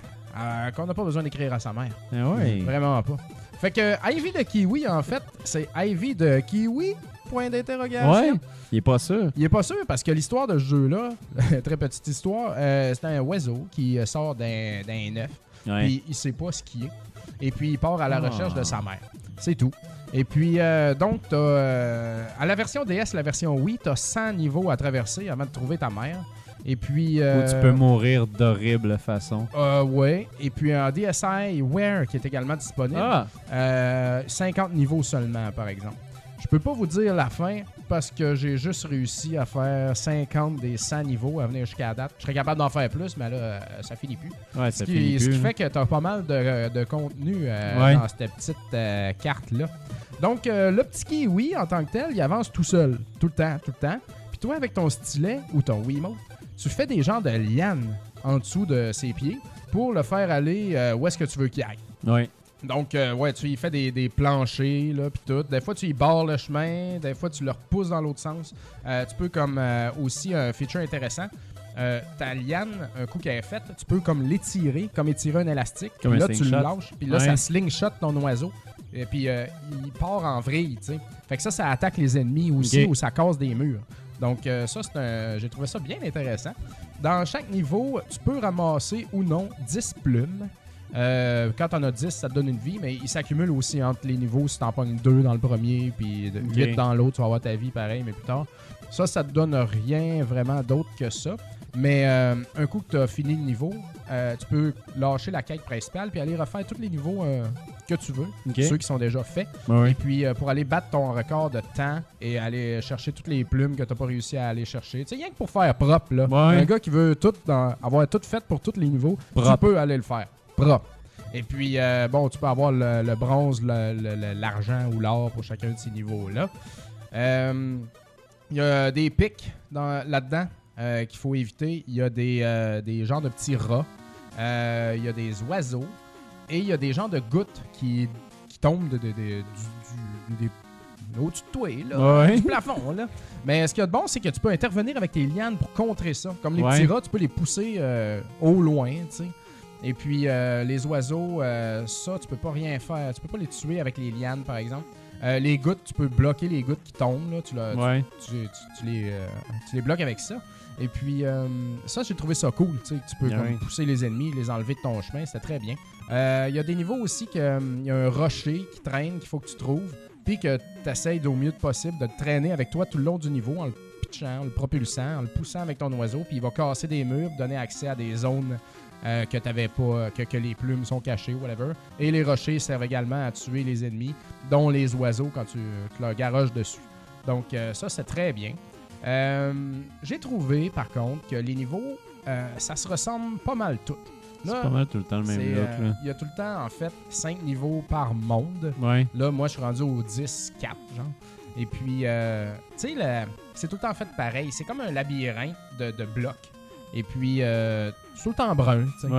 à- qu'on n'a pas besoin d'écrire à sa mère. Ah ouais. Vraiment pas. Fait que Ivy de Kiwi, en fait, c'est Ivy de Kiwi, point d'interrogation. Ouais. Il est pas sûr. Il est pas sûr parce que l'histoire de ce jeu-là, très petite histoire, euh, c'est un oiseau qui euh, sort d'un d'un œuf. Ouais. Puis il sait pas ce qui est. Et puis il part à la Ah. recherche de sa mère. C'est tout. Et puis euh, donc, t'as, euh, à la version D S, la version Wii, t'as cent niveaux à traverser avant de trouver ta mère. Et puis... euh, Ou tu peux mourir d'horrible façon. euh, ouais. Et puis un D S i Wear qui est également disponible. Ah! Euh, cinquante niveaux seulement, par exemple. Je peux pas vous dire la fin parce que j'ai juste réussi à faire cinquante des cent niveaux à venir jusqu'à la date. Je serais capable d'en faire plus, mais là, euh, ça finit plus. Ouais, Ce ça qui, finit ce plus. qui là. fait que tu as pas mal de, de contenu euh, Ouais. dans cette petite euh, carte-là. Donc, euh, le petit kiwi, en tant que tel, il avance tout seul, tout le temps, tout le temps. Puis toi, avec ton stylet ou ton Wiimote, tu fais des genres de lianes en dessous de ses pieds pour le faire aller euh, où est-ce que tu veux qu'il aille. Ouais. Donc, euh, ouais, tu y fais des, des planchers, là, pis tout. Des fois, tu y barres le chemin. Des fois, tu le repousses dans l'autre sens. Euh, tu peux, comme euh, aussi, un feature intéressant, euh, ta liane, un coup qu'elle est faite, tu peux comme l'étirer, comme étirer un élastique. Comme Puis un là, tu le slingshot. lâches. Puis là, Ouais. ça slingshot ton oiseau. Et puis, euh, il part en vrille, tu sais. Fait que ça, ça attaque les ennemis aussi Ok. ou ça casse des murs. Donc, euh, ça, c'est un... j'ai trouvé ça bien intéressant. Dans chaque niveau, tu peux ramasser ou non dix plumes. Euh, quand t'en as dix, ça te donne une vie, mais il s'accumule aussi entre les niveaux. Si t'en pognes deux dans le premier, puis huit dans l'autre, tu vas avoir ta vie pareil, mais plus tard. Ça, ça te donne rien vraiment d'autre que ça. Mais euh, un coup que tu as fini le niveau, euh, tu peux lâcher la quête principale puis aller refaire tous les niveaux euh, que tu veux, Ok. ceux qui sont déjà faits. Ouais, ouais. Et puis euh, pour aller battre ton record de temps et aller chercher toutes les plumes que tu n'as pas réussi à aller chercher. Tu sais, rien que pour faire propre, là. Ouais. Un gars qui veut tout dans- avoir tout fait pour tous les niveaux, Propre. tu peux aller le faire. Propre. Et puis, euh, bon, tu peux avoir le, le bronze, le- le- le- l'argent ou l'or pour chacun de ces niveaux-là. Euh, Il y a des pics dans- là-dedans euh, qu'il faut éviter. Il y a des, euh, des genres de petits rats. Euh, Il y a des oiseaux. Et il y a des genres de gouttes qui, qui tombent de, de- de- du, du- des- au-dessus de toi, là, Ouais. du plafond. Là. Mais ce qu'il y a de bon, c'est que tu peux intervenir avec tes lianes pour contrer ça. Comme les Ouais. petits rats, tu peux les pousser euh, au loin, tu sais. Et puis, euh, les oiseaux, euh, ça, tu peux pas rien faire. Tu peux pas les tuer avec les lianes, par exemple. Euh, les gouttes, tu peux bloquer les gouttes qui tombent. Là. Tu, la- tu- Ouais. tu, tu- tu les, euh, tu les bloques avec ça. Et puis, euh, ça, j'ai trouvé ça cool. Tu sais, que tu peux Ah comme, oui. pousser les ennemis, les enlever de ton chemin. C'était très bien. Euh, Il y a des niveaux aussi qu'il y a un rocher qui traîne qu'il faut que tu trouves. Puis que tu essayes au mieux possible de te traîner avec toi tout le long du niveau en le pitchant, en le propulsant, en le poussant avec ton oiseau. Puis il va casser des murs, donner accès à des zones euh, que t'avais pas, que, que les plumes sont cachées, whatever. Et les rochers servent également à tuer les ennemis, dont les oiseaux quand tu, tu leur garoches dessus. Donc euh, ça, c'est très bien. Euh, J'ai trouvé, par contre, que les niveaux, euh, ça se ressemble pas mal tous. C'est Là, pas mal tout le temps le c'est, même look, euh, là. il y a tout le temps, en fait, cinq niveaux par monde. Ouais. Là, moi, je suis rendu au dix quatre, genre. Et puis, euh, tu sais, le- c'est tout le temps fait pareil. C'est comme un labyrinthe de, de blocs. Et puis, euh, c'est tout le temps brun, tu sais. Ouais.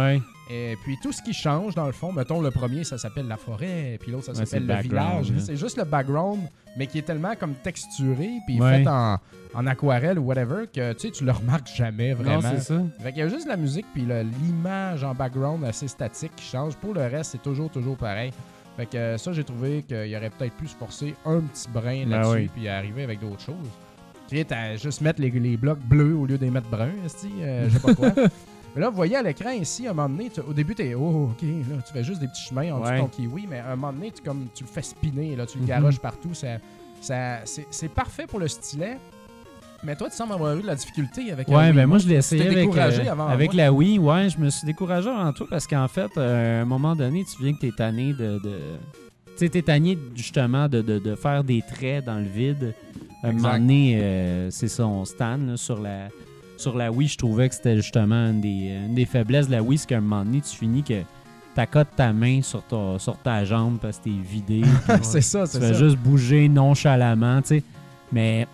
Et puis tout ce qui change, dans le fond, mettons le premier, ça s'appelle la forêt, puis l'autre, ça Ouais, s'appelle c'est le le village. background, là. C'est juste le background, mais qui est tellement comme texturé, puis Ouais. fait en, en aquarelle ou whatever, que tu sais, tu le remarques jamais vraiment. Non, c'est ça. Fait qu'il y a juste la musique, puis le- l'image en background assez statique qui change. Pour le reste, c'est toujours, toujours pareil. Fait que euh, ça, j'ai trouvé qu'il aurait peut-être pu se forcer un petit brin Ben là-dessus, oui. puis arriver avec d'autres choses. Tu sais, à juste mettre les, les blocs bleus au lieu de les mettre bruns, esti, euh, je sais pas quoi. Mais là, vous voyez à l'écran ici, à un moment donné, tu- au début, t'es oh, ok, là, tu fais juste des petits chemins en dessous de Ouais. ton kiwi, mais à un moment donné, tu, comme, tu le fais spinner, là, tu le Mhm. garoches partout. Ça, ça, c'est, c'est parfait pour le stylet. Mais toi, tu sembles avoir eu de la difficulté avec un Ouais, Wii ben moi Mote. je l'ai Tu essayé t'es avec, découragé euh, avant avec moi. la Wii. Ouais, je me suis découragé avant tout parce qu'en fait, euh, à un moment donné, tu viens que t'es tanné de... de... Tu sais, t'es tanné justement de, de, de faire des traits dans le vide. À un Exact. moment donné, euh, c'est ça, on stan là, sur la... Sur la Wii, je trouvais que c'était justement une des, une des faiblesses de la Wii, c'est qu'à un moment donné, tu finis que t'accotes ta main sur ta, sur ta jambe parce que t'es vidé. puis c'est ça, tu c'est fais ça. juste bouger nonchalamment, tu sais. Mais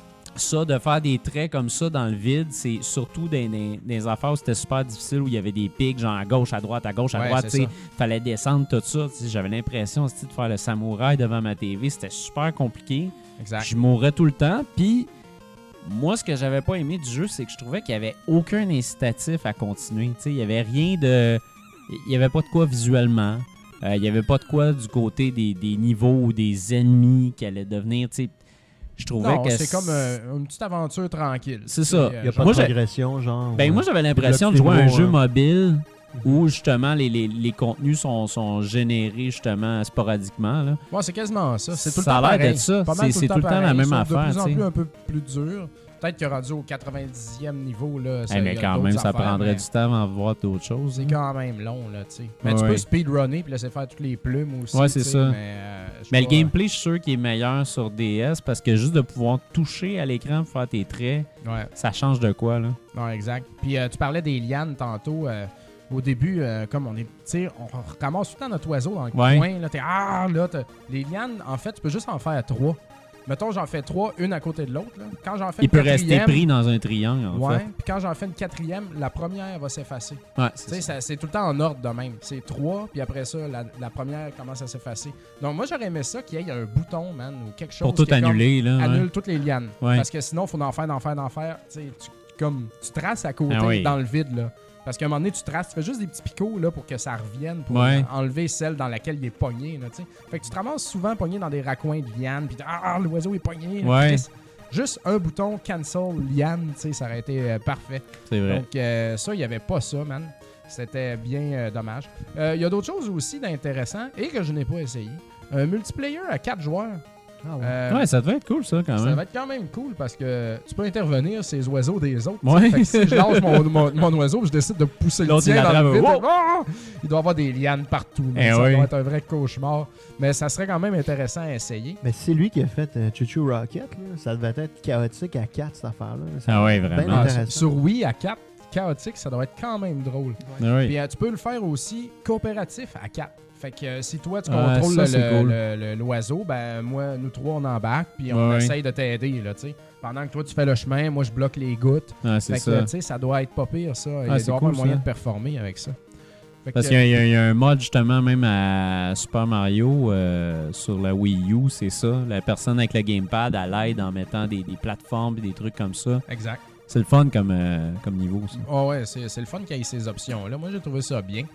ça, de faire des traits comme ça dans le vide, c'est surtout des, des, des affaires où c'était super difficile, où il y avait des pics, genre à gauche, à droite, à gauche, à Ouais, droite, c'est tu sais. ça. Fallait descendre tout ça. tu sais. J'avais l'impression tu sais, de faire le samouraï devant ma T V. C'était super compliqué. Exact. Je mourrais tout le temps. Puis, moi, ce que j'avais pas aimé du jeu, c'est que je trouvais qu'il y avait aucun incitatif à continuer. Tu sais, il y avait rien de... Il y avait pas de quoi visuellement. Euh, il y avait pas de quoi du côté des, des niveaux ou des ennemis qui allaient devenir... tu sais, je trouvais Non, que... c'est comme euh, une petite aventure tranquille. C'est ça. Il n'y a pas Moi, de j'ai- progression, genre. Ben ouais. moi j'avais l'impression de Bloquer jouer à un gros, jeu hein. mobile où justement les, les, les contenus sont, sont générés justement sporadiquement. Là. Ouais, c'est quasiment ça. C'est tout le Ça a temps l'air pareil. d'être ça. Pas mal C'est- c'est tout le temps la pareil, même sauf affaire, De plus en tu sais. plus un peu plus dur. Peut-être que rendu au quatre-vingt-dixième niveau, là, ça, Eh, il mais y a quand d'autres même ça affaires, prendrait mais du temps avant de voir d'autres choses. C'est hein. quand même long, là, tu sais. Mais Ouais, tu peux ouais. speedrunner puis laisser faire toutes les plumes aussi. Ouais, tu c'est sais, ça. Mais, euh, je sais Mais le pas, gameplay, je suis sûr qu'il est meilleur sur D S parce que juste de pouvoir toucher à l'écran pour faire tes traits, Ouais, ça change de quoi là. non, exact. Puis euh, tu parlais des lianes tantôt. euh, au début, euh, comme on est, tu sais, on ramasse tout le temps notre oiseau dans le Ouais. coin. Là, t'es, ah, là, t'as- les lianes, en fait, tu peux juste en faire trois. Mettons, j'en fais trois, une à côté de l'autre. là. Quand j'en fais Il une peut rester quatrième, pris dans un triangle en Ouais, fait. puis quand j'en fais une quatrième, la première va s'effacer. Ouais, Tu c'est sais, ça. ça- c'est tout le temps en ordre de même. C'est trois, puis après ça, la, la première commence à s'effacer. Donc moi, j'aurais aimé ça qu'il y ait un bouton, man, ou quelque chose Pour tout qui est comme, annuler là. ouais. annule toutes les lianes. Ouais. Parce que sinon, il faut en faire, d'en faire, d'en faire. Tu sais, tu, comme, tu traces à côté Ah oui. dans le vide, là. Parce qu'à un moment donné, tu traces, tu fais juste des petits picots là, pour que ça revienne, pour Ouais. enlever celle dans laquelle il est pogné. Là, tu sais. Fait que tu te ramasses souvent pogné dans des raccoins de lianes, puis ah, l'oiseau est pogné. Ouais. Chris. Juste un bouton cancel liane, tu sais, ça aurait été euh, parfait. C'est vrai. Donc, euh, ça, il n'y avait pas ça, man. C'était bien euh, dommage. Euh, Il y a d'autres choses aussi d'intéressant et que je n'ai pas essayé. Un multiplayer à quatre joueurs. Ah ouais. Euh, Ouais, ça devait être cool ça quand ça même. va être quand même cool parce que tu peux intervenir ces oiseaux des autres. Ouais. Fait que si je lâche mon, mon- mon oiseau et je décide de pousser le L'autre, il tien dans le l'attrape. vide, Wow! ah! il doit y avoir des lianes partout. man. Eh ça oui. doit être un vrai cauchemar. Mais ça serait quand même intéressant à essayer. Mais c'est lui qui a fait euh, Choo Choo Rocket. Là. Ça devait être chaotique à quatre cette affaire-là. Ça Ah ouais, devait être vraiment. bien Ah, intéressant. sur Wii à quatre, chaotique, ça doit être quand même drôle. Ah oui. Puis euh, tu peux le faire aussi coopératif à quatre. Fait que euh, si toi tu Ah, contrôles ça, le- c'est le- cool. le- le- l'oiseau, ben moi, nous trois on embarque puis on Ouais, ouais. essaye de t'aider là, tu sais. Pendant que toi tu fais le chemin, moi je bloque les gouttes. Ah, c'est Fait que ça. euh, tu sais, ça doit être pas pire ça. Il doit y c'est avoir cool, un moyen ça. de performer avec ça. Fait Parce que, qu'il y, a- il y a- il y a un mode justement même à Super Mario euh, sur la Wii U, c'est ça. La personne avec le gamepad, elle aide en mettant des, des plateformes et des trucs comme ça. Exact. C'est le fun comme, euh, comme niveau, ça. Oh ouais, c'est c'est le fun qu'il y ait ces options-là. Moi, j'ai trouvé ça bien.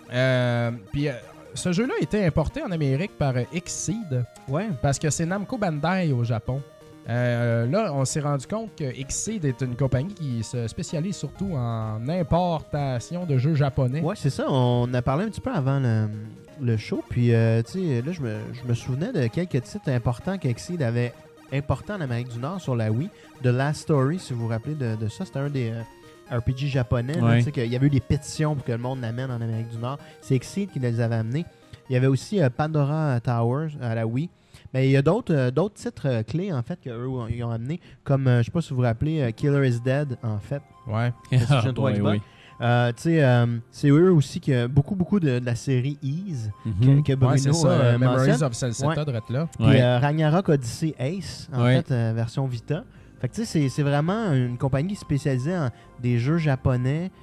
Euh, Puis, euh, ce jeu-là a été importé en Amérique par euh, Xseed Ouais. parce que c'est Namco Bandai au Japon. Euh, là, on s'est rendu compte que Xseed est une compagnie qui se spécialise surtout en importation de jeux japonais. Ouais, c'est ça. On a parlé un petit peu avant le, le show. Puis, euh, tu sais, là, je me, je me souvenais de quelques titres importants qu'Exceed avait importés en Amérique du Nord sur la Wii. The Last Story, si vous vous rappelez de, de ça, c'était un des euh, R P G japonais. là, Ouais. tu sais, qu'il y avait eu des pétitions pour que le monde l'amène en Amérique du Nord. C'est Exceed qui les avait amenés. Il y avait aussi euh, Pandora Towers à la Wii. Mais il y a d'autres euh, d'autres titres euh, clés, en fait, qu'eux ont, ils ont amenés. Comme, euh, je sais pas si vous vous rappelez, euh, Killer is Dead, en fait. Ouais. PlayStation trois, boy, Xbox. oui. Euh, tu sais, euh, c'est eux aussi qui a beaucoup, beaucoup de, de la série Ease Mhm. que, que Bruno Ouais, c'est ça. euh, euh, Memories mentionne. of Celceta Ouais. de là. Puis Ouais. euh, Ragnarok Odyssey Ace, en Ouais. fait, euh, version Vita. Fait que tu sais, c'est- c'est vraiment une compagnie spécialisée en des jeux japonais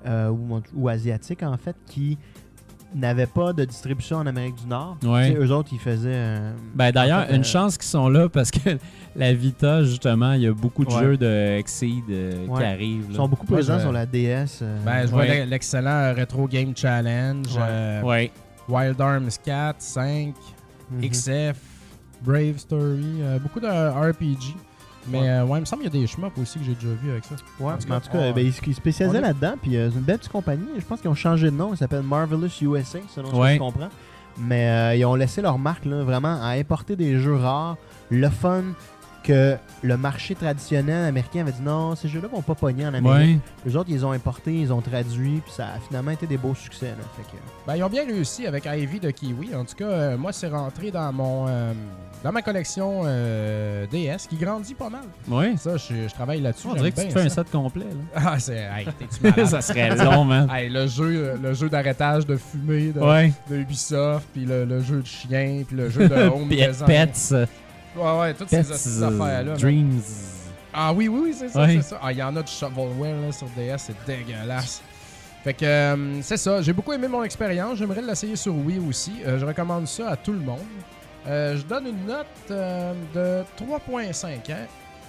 euh, ou, ou asiatiques, en fait, qui n'avaient pas de distribution en Amérique du Nord. Ouais. Tu sais, eux autres, ils faisaient... euh, Ben d'ailleurs, en fait, une euh, chance qu'ils sont là parce que la Vita, justement, il y a beaucoup de Ouais. jeux de Exceed euh, Ouais. qui arrivent. Ils là. sont beaucoup Moi, présents je- sur la D S. euh, Ben, je vois Ouais. l'excellent Retro Game Challenge, Ouais. euh, Ouais. Wild Arms quatre, cinq, mhm. X F, Brave Story, euh, beaucoup de R P G. Mais Ouais. euh, ouais, il me semble qu'il y a des shmups aussi que j'ai déjà vu avec ça. Ouais, En tout mais en cas, tout cas, on- ben, ils, ils spécialisaient on est- là-dedans, puis euh, c'est une belle petite compagnie. Je pense qu'ils ont changé de nom. Ils s'appellent Marvelous U S A, selon ce que Ouais. je comprends. Mais euh, ils ont laissé leur marque là, vraiment à importer des jeux rares. Le fun que le marché traditionnel américain avait dit non, ces jeux-là vont pas pogner en Amérique. Ouais. Les autres, ils les ont importés, ils ont traduit, puis ça a finalement été des beaux succès. Là. Fait que, Ben, ils ont bien réussi avec Ivy de Kiwi. En tout cas, euh, moi, c'est rentré dans mon euh, dans ma collection euh, D S qui grandit pas mal. Ouais. Ça, je, je travaille là-dessus. On j'aime dirait que tu bien te fais un ça. set complet. Là. Ah, c'est. Hey, t'es-tu malade? Ça serait long, man. Hey, le jeu, le jeu d'arrêtage de fumée de, Ouais. de Ubisoft, puis le, le jeu de chien, puis le jeu de home Pet- design. Pets. euh, Ouais, ouais, toutes Pets. ces, ces euh, affaires-là. man. Dreams. Ah oui, oui, oui, c'est ça, Ouais. c'est ça. Ah, il y en a du shovelware là, sur D S, c'est dégueulasse. Fait que euh, c'est ça, j'ai beaucoup aimé mon expérience, j'aimerais l'essayer sur Wii aussi. Euh, je recommande ça à tout le monde. Euh, je donne une note euh, de trois virgule cinq. Hein?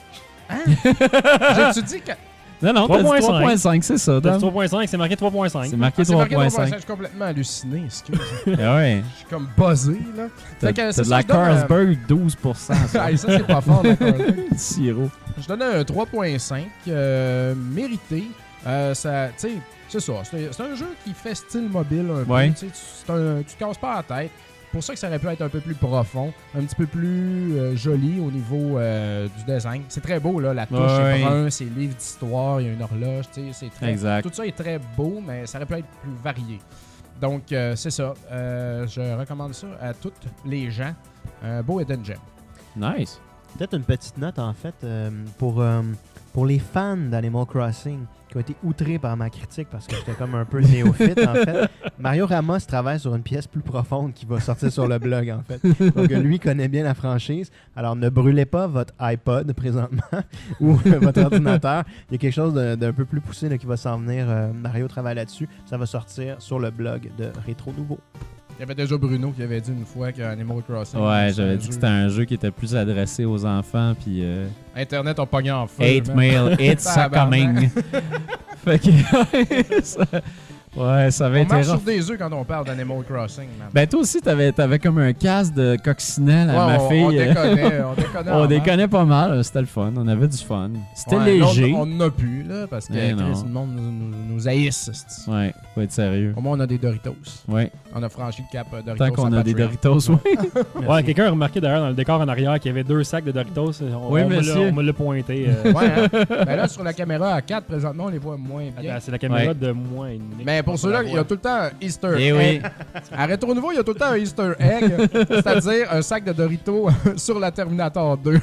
Hein? J'ai-tu dit que... Non, non, t'as dit trois trois virgule virgule cinq, c'est ça, T'as Dan. dit trois virgule cinq, c'est marqué trois virgule cinq. C'est marqué Ah, c'est trois marqué virgule trois virgule cinq, cinq. je suis complètement halluciné, excuse. Ah ouais. Je suis comme buzzé, là. T'as Fait que t'as c'est de ça, la je donne, euh, Carlsberg douze pour cent. ça. Ah, ça, c'est pas fort, d'accord. Du sirop. Je donne un trois virgule cinq, euh, mérité. Euh, ça, tu sais, c'est ça. C'est c'est un jeu qui fait style mobile un peu. Ouais. Tu sais, tu- c'est un- tu te casses pas la tête. Pour ça que ça aurait pu être un peu plus profond, un petit peu plus euh, joli au niveau euh, du design. C'est très beau, là. La touche Ouais. est brun, c'est livre d'histoire, il y a une horloge, tu sais, c'est très... Exact. Tout ça est très beau, mais ça aurait pu être plus varié. Donc, euh, c'est ça. Euh, je recommande ça à tous les gens. Un beau hidden gem. Nice. peut-être une petite note, en fait, euh, pour, euh, pour les fans d'Animal Crossing qui ont été outrés par ma critique parce que j'étais comme un peu néophyte, en fait. Mario Ramos travaille sur une pièce plus profonde qui va sortir sur le blog, en fait. Donc, lui connaît bien la franchise. Alors, ne brûlez pas votre iPod présentement ou votre ordinateur. Il y a quelque chose de- d'un peu plus poussé là, qui va s'en venir. Euh, Mario travaille là-dessus. Ça va sortir sur le blog de Rétro Nouveau. Il y avait déjà Bruno qui avait dit une fois qu'Animal Crossing... Ouais, c'est j'avais un dit que jeu- c'était un jeu qui était plus adressé aux enfants, puis euh, Internet a pogné en feu. eight man. mail, it's a Tabarnak. coming. Fait que, ça, ouais, ça avait On été marche sur rough. des œufs quand on parle d'Animal Crossing, man. Ben toi aussi, t'avais, t'avais comme un casque de coccinelle à Ouais, ma on, fille. on déconnait, on déconnait. en On masse. déconnait pas mal, c'était le fun, on avait du fun. C'était Ouais, là, léger. On, on en a plus, là, parce que Eh Chris, non. le monde nous, nous, nous haïsse. c'ti. Ouais, faut être sérieux. Au moins, on a des Doritos. Ouais, On a franchi le cap euh, Doritos. tant qu'on à a des Patreon. Doritos, oui. Ouais, quelqu'un a remarqué d'ailleurs dans le décor en arrière qu'il y avait deux sacs de Doritos. On, Oui, on me l'a- monsieur. on me l'a pointé. euh, Ouais, hein? Ben là, sur la caméra à quatre, présentement, on les voit moins bien. attends, c'est la caméra Ouais. de moins. Mais pour ceux-là, il y a tout le temps un Easter Eh egg. oui. À Rétro Nouveau, il y a tout le temps un Easter egg, c'est-à-dire un sac de Doritos sur la Terminator deux.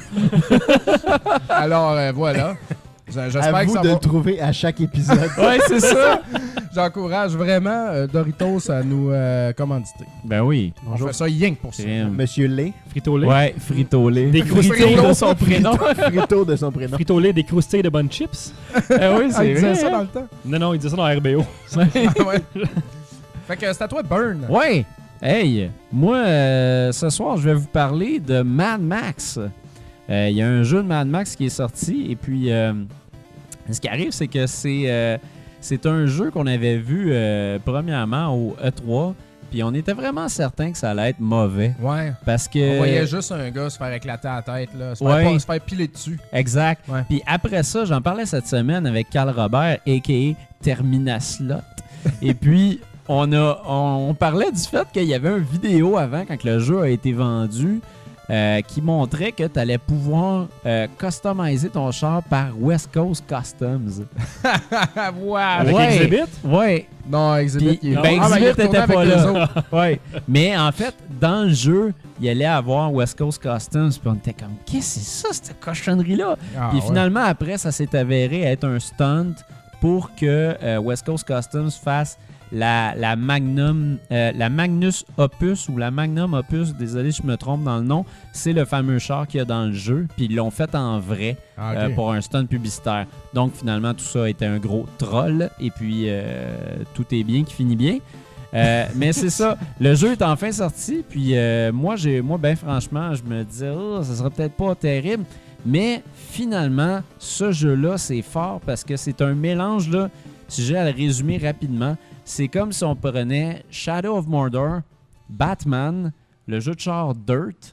Alors, euh, voilà. J- À J'espère que vous ça de va... le trouver à chaque épisode. Ouais, c'est ça. J'encourage vraiment euh, Doritos à nous euh, commanditer. Ben oui. On fait ça rien que pour ça. Crème. Monsieur Lay, Frito-Lay. Ouais, Frito-Lay. Des Frito croustilles. de son prénom. Frito de son prénom. Frito-Lay, des croustilles de bonnes chips. Ah oui, Ah, c'est il disait vrai. ça dans hein? le temps. Non, non, il disait ça dans R B O. Ah ouais. Fait que c'est à toi, Burn. Ouais. Hey, moi, euh, ce soir, je vais vous parler de Mad Max. Euh, Il y a un jeu de Mad Max qui est sorti et puis euh, ce qui arrive, c'est que c'est euh, c'est un jeu qu'on avait vu euh, premièrement au E trois puis on était vraiment certain que ça allait être mauvais Ouais. parce que... On voyait juste un gars se faire éclater la tête, là. Se, Ouais. faire, pas- se faire piler dessus. Exact. Ouais. Puis après ça, j'en parlais cette semaine avec Carl Robert, a k a. Terminaslot. Et puis, on, a, on, on parlait du fait qu'il y avait une vidéo avant, quand le jeu a été vendu, euh, qui montrait que tu allais pouvoir euh, customiser ton char par West Coast Customs. wow. Avec Ouais. Exhibit. Ouais. Non, Exhibit, Puis, il est ben, Ah, ben, il est Exhibit retourné était avec pas les là. autres. Ouais. Mais en fait, dans le jeu, il allait avoir West Coast Customs. Puis on était comme, qu'est-ce que c'est ça, cette cochonnerie-là? Ah, Puis ouais. finalement, après, ça s'est avéré être un stunt pour que euh, West Coast Customs fasse la, la Magnum, euh, la Magnus Opus ou la Magnum Opus, désolé, je me trompe dans le nom, c'est le fameux char qu'il y a dans le jeu, puis ils l'ont fait en vrai Ah, ok. euh, pour un stunt publicitaire. Donc finalement, tout ça a été un gros troll, et puis euh, tout est bien qui finit bien. Euh, mais c'est ça, le jeu est enfin sorti, puis euh, moi, j'ai, moi, ben franchement, je me disais, oh, ça serait peut-être pas terrible, mais finalement, ce jeu-là, c'est fort parce que c'est un mélange, là, si j'ai à le résumer rapidement, c'est comme si on prenait Shadow of Mordor, Batman, le jeu de char Dirt,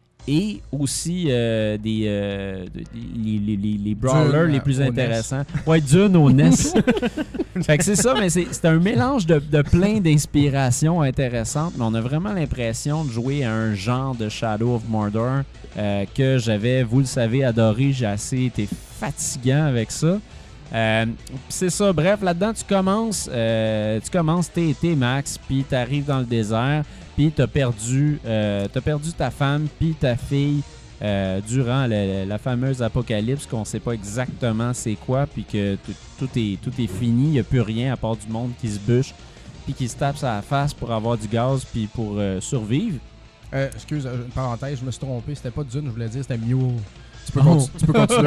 et aussi euh, des, euh, de- les, les, les, les brawlers Dune, les plus au intéressants. Ouais, Dune au N E S. Fait que c'est ça, mais c'est, c'est un mélange de, de plein d'inspirations intéressantes, mais on a vraiment l'impression de jouer à un genre de Shadow of Mordor euh, que j'avais, vous le savez, adoré. J'ai assez été fatigant avec ça. Euh, pis c'est ça, bref, là-dedans, tu commences, euh, tu commences, t'es, t'es Max, puis t'arrives dans le désert, puis t'as perdu, euh, t'as perdu ta femme, puis ta fille euh, durant la, la fameuse apocalypse, qu'on sait pas exactement c'est quoi, puis que tout, tout est, tout est fini, il n'y a plus rien à part du monde qui se bûche, puis qui se tape sur la face pour avoir du gaz, puis pour euh, survivre. Euh, excuse, euh, une parenthèse, je me suis trompé. C'était pas Dune, je voulais dire, c'était Mule. Tu peux, Oh. conti- tu peux continuer.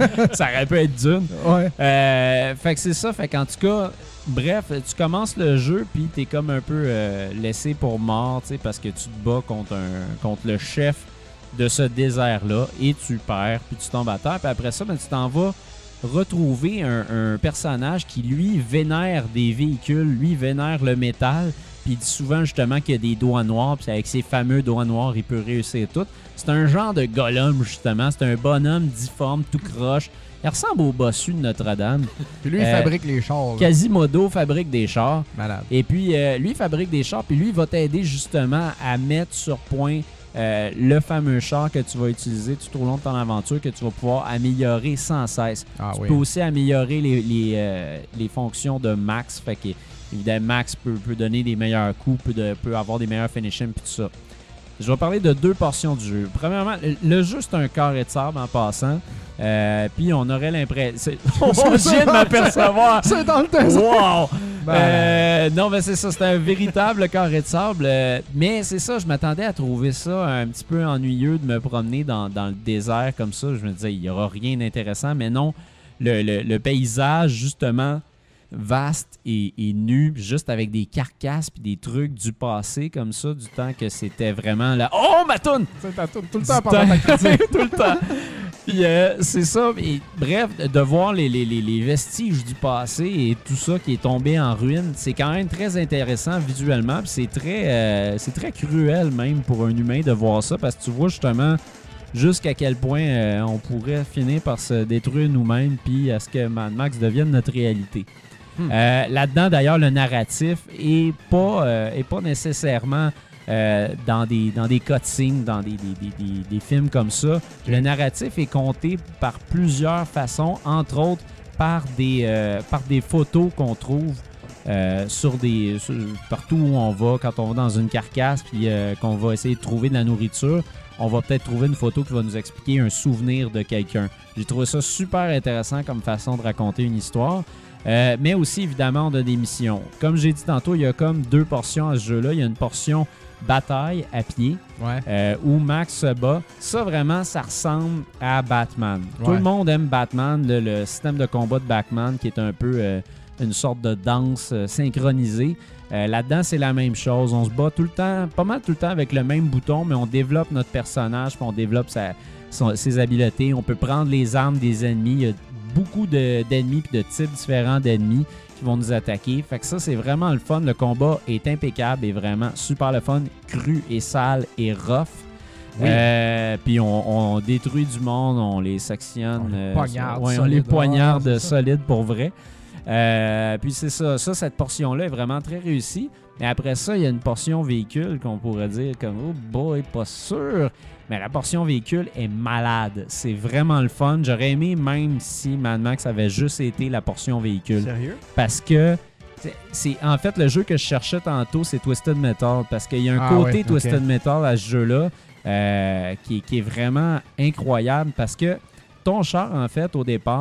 Ça aurait pu être Dune. Ouais. Euh, fait que c'est ça, fait qu'en tout cas, bref, tu commences le jeu puis t'es comme un peu euh, laissé pour mort, tu sais, parce que tu te bats contre, un, contre le chef de ce désert-là et tu perds, puis tu tombes à terre, puis après ça, ben, tu t'en vas retrouver un, un personnage qui, lui, vénère des véhicules, lui, vénère le métal, puis il dit souvent justement qu'il y a des doigts noirs, puis avec ses fameux doigts noirs, il peut réussir tout. C'est un genre de golem, justement. C'est un bonhomme difforme, tout croche. Il ressemble au bossu de Notre-Dame. Puis lui, il Euh, fabrique les chars. là. Quasimodo fabrique des chars. Malade. Et puis, euh, lui, il fabrique des chars, puis lui, il va t'aider justement à mettre sur point euh, le fameux char que tu vas utiliser tout au long de ton aventure, que tu vas pouvoir améliorer sans cesse. Ah tu oui. peux aussi améliorer les, les, euh, les fonctions de Max. Fait que, évidemment, Max peut, peut donner des meilleurs coups, peut, de- peut avoir des meilleurs finishings, puis tout ça. Je vais parler de deux portions du jeu. Premièrement, le, le jeu, c'est un carré de sable en passant. Euh, puis on aurait l'impression... On vient de m'apercevoir! C'est dans le désert. Wow! Ben, Euh, non, mais c'est ça, c'est un véritable carré de sable. euh, mais c'est ça, je m'attendais à trouver ça un petit peu ennuyeux de me promener dans, dans le désert comme ça. Je me disais, il n'y aura rien d'intéressant. Mais non, le, le- le paysage, justement, vaste et, et nu, juste avec des carcasses puis des trucs du passé comme ça, du temps que c'était vraiment là. Oh, ma toune! c'est ta- tout, tout le Du temps pendant ta critique. tout le temps. Puis euh, c'est ça. Et, bref, de voir les, les- les- les vestiges du passé et tout ça qui est tombé en ruine, c'est quand même très intéressant visuellement. Puis c'est très, euh, c'est très cruel même pour un humain de voir ça parce que tu vois justement jusqu'à quel point euh, on pourrait finir par se détruire nous-mêmes puis à ce que Mad Max devienne notre réalité. Hmm. Euh, là-dedans, d'ailleurs, le narratif est pas, euh, est pas nécessairement euh, dans des, dans des cutscenes, dans des, des, des, des- des films comme ça. Le narratif est compté par plusieurs façons, entre autres par des, euh, par des photos qu'on trouve euh, sur des, sur- partout où on va, quand on va dans une carcasse puis euh, qu'on va essayer de trouver de la nourriture. On va peut-être trouver une photo qui va nous expliquer un souvenir de quelqu'un. J'ai trouvé ça super intéressant comme façon de raconter une histoire. Euh, mais aussi, évidemment, on a des missions. Comme j'ai dit tantôt, il y a comme deux portions à ce jeu-là. Il y a une portion bataille à pied Ouais. euh, où Max se bat. Ça, vraiment, ça ressemble à Batman. Tout Ouais. le monde aime Batman, le, le système de combat de Batman qui est un peu euh, une sorte de danse euh, synchronisée. Euh, là-dedans, c'est la même chose. On se bat tout le temps, pas mal tout le temps avec le même bouton, mais on développe notre personnage, puis on développe sa- son- ses habiletés. On peut prendre les armes des ennemis. Il y a beaucoup de- d'ennemis puis de types différents d'ennemis qui vont nous attaquer. Fait que ça, c'est vraiment le fun. Le combat est impeccable et vraiment super le fun, cru et sale et rough. Oui. Euh, puis on, on détruit du monde, on les sectionne. On les euh, poignarde ouais, on solide. les poignarde Ouais, c'est ça. solide pour vrai. Euh, puis c'est ça, ça, cette portion-là est vraiment très réussie. Mais après ça, il y a une portion véhicule qu'on pourrait dire comme « Oh boy, pas sûr ». Mais la portion véhicule est malade. C'est vraiment le fun. J'aurais aimé même si Mad Max avait juste été la portion véhicule. Sérieux? Parce que c'est- c'est en fait le jeu que je cherchais tantôt, c'est Twisted Metal. Parce qu'il y a un Ah côté ouais, Twisted ok. Metal à ce jeu-là euh, qui, est- qui est vraiment incroyable. Parce que ton char, en fait, au départ,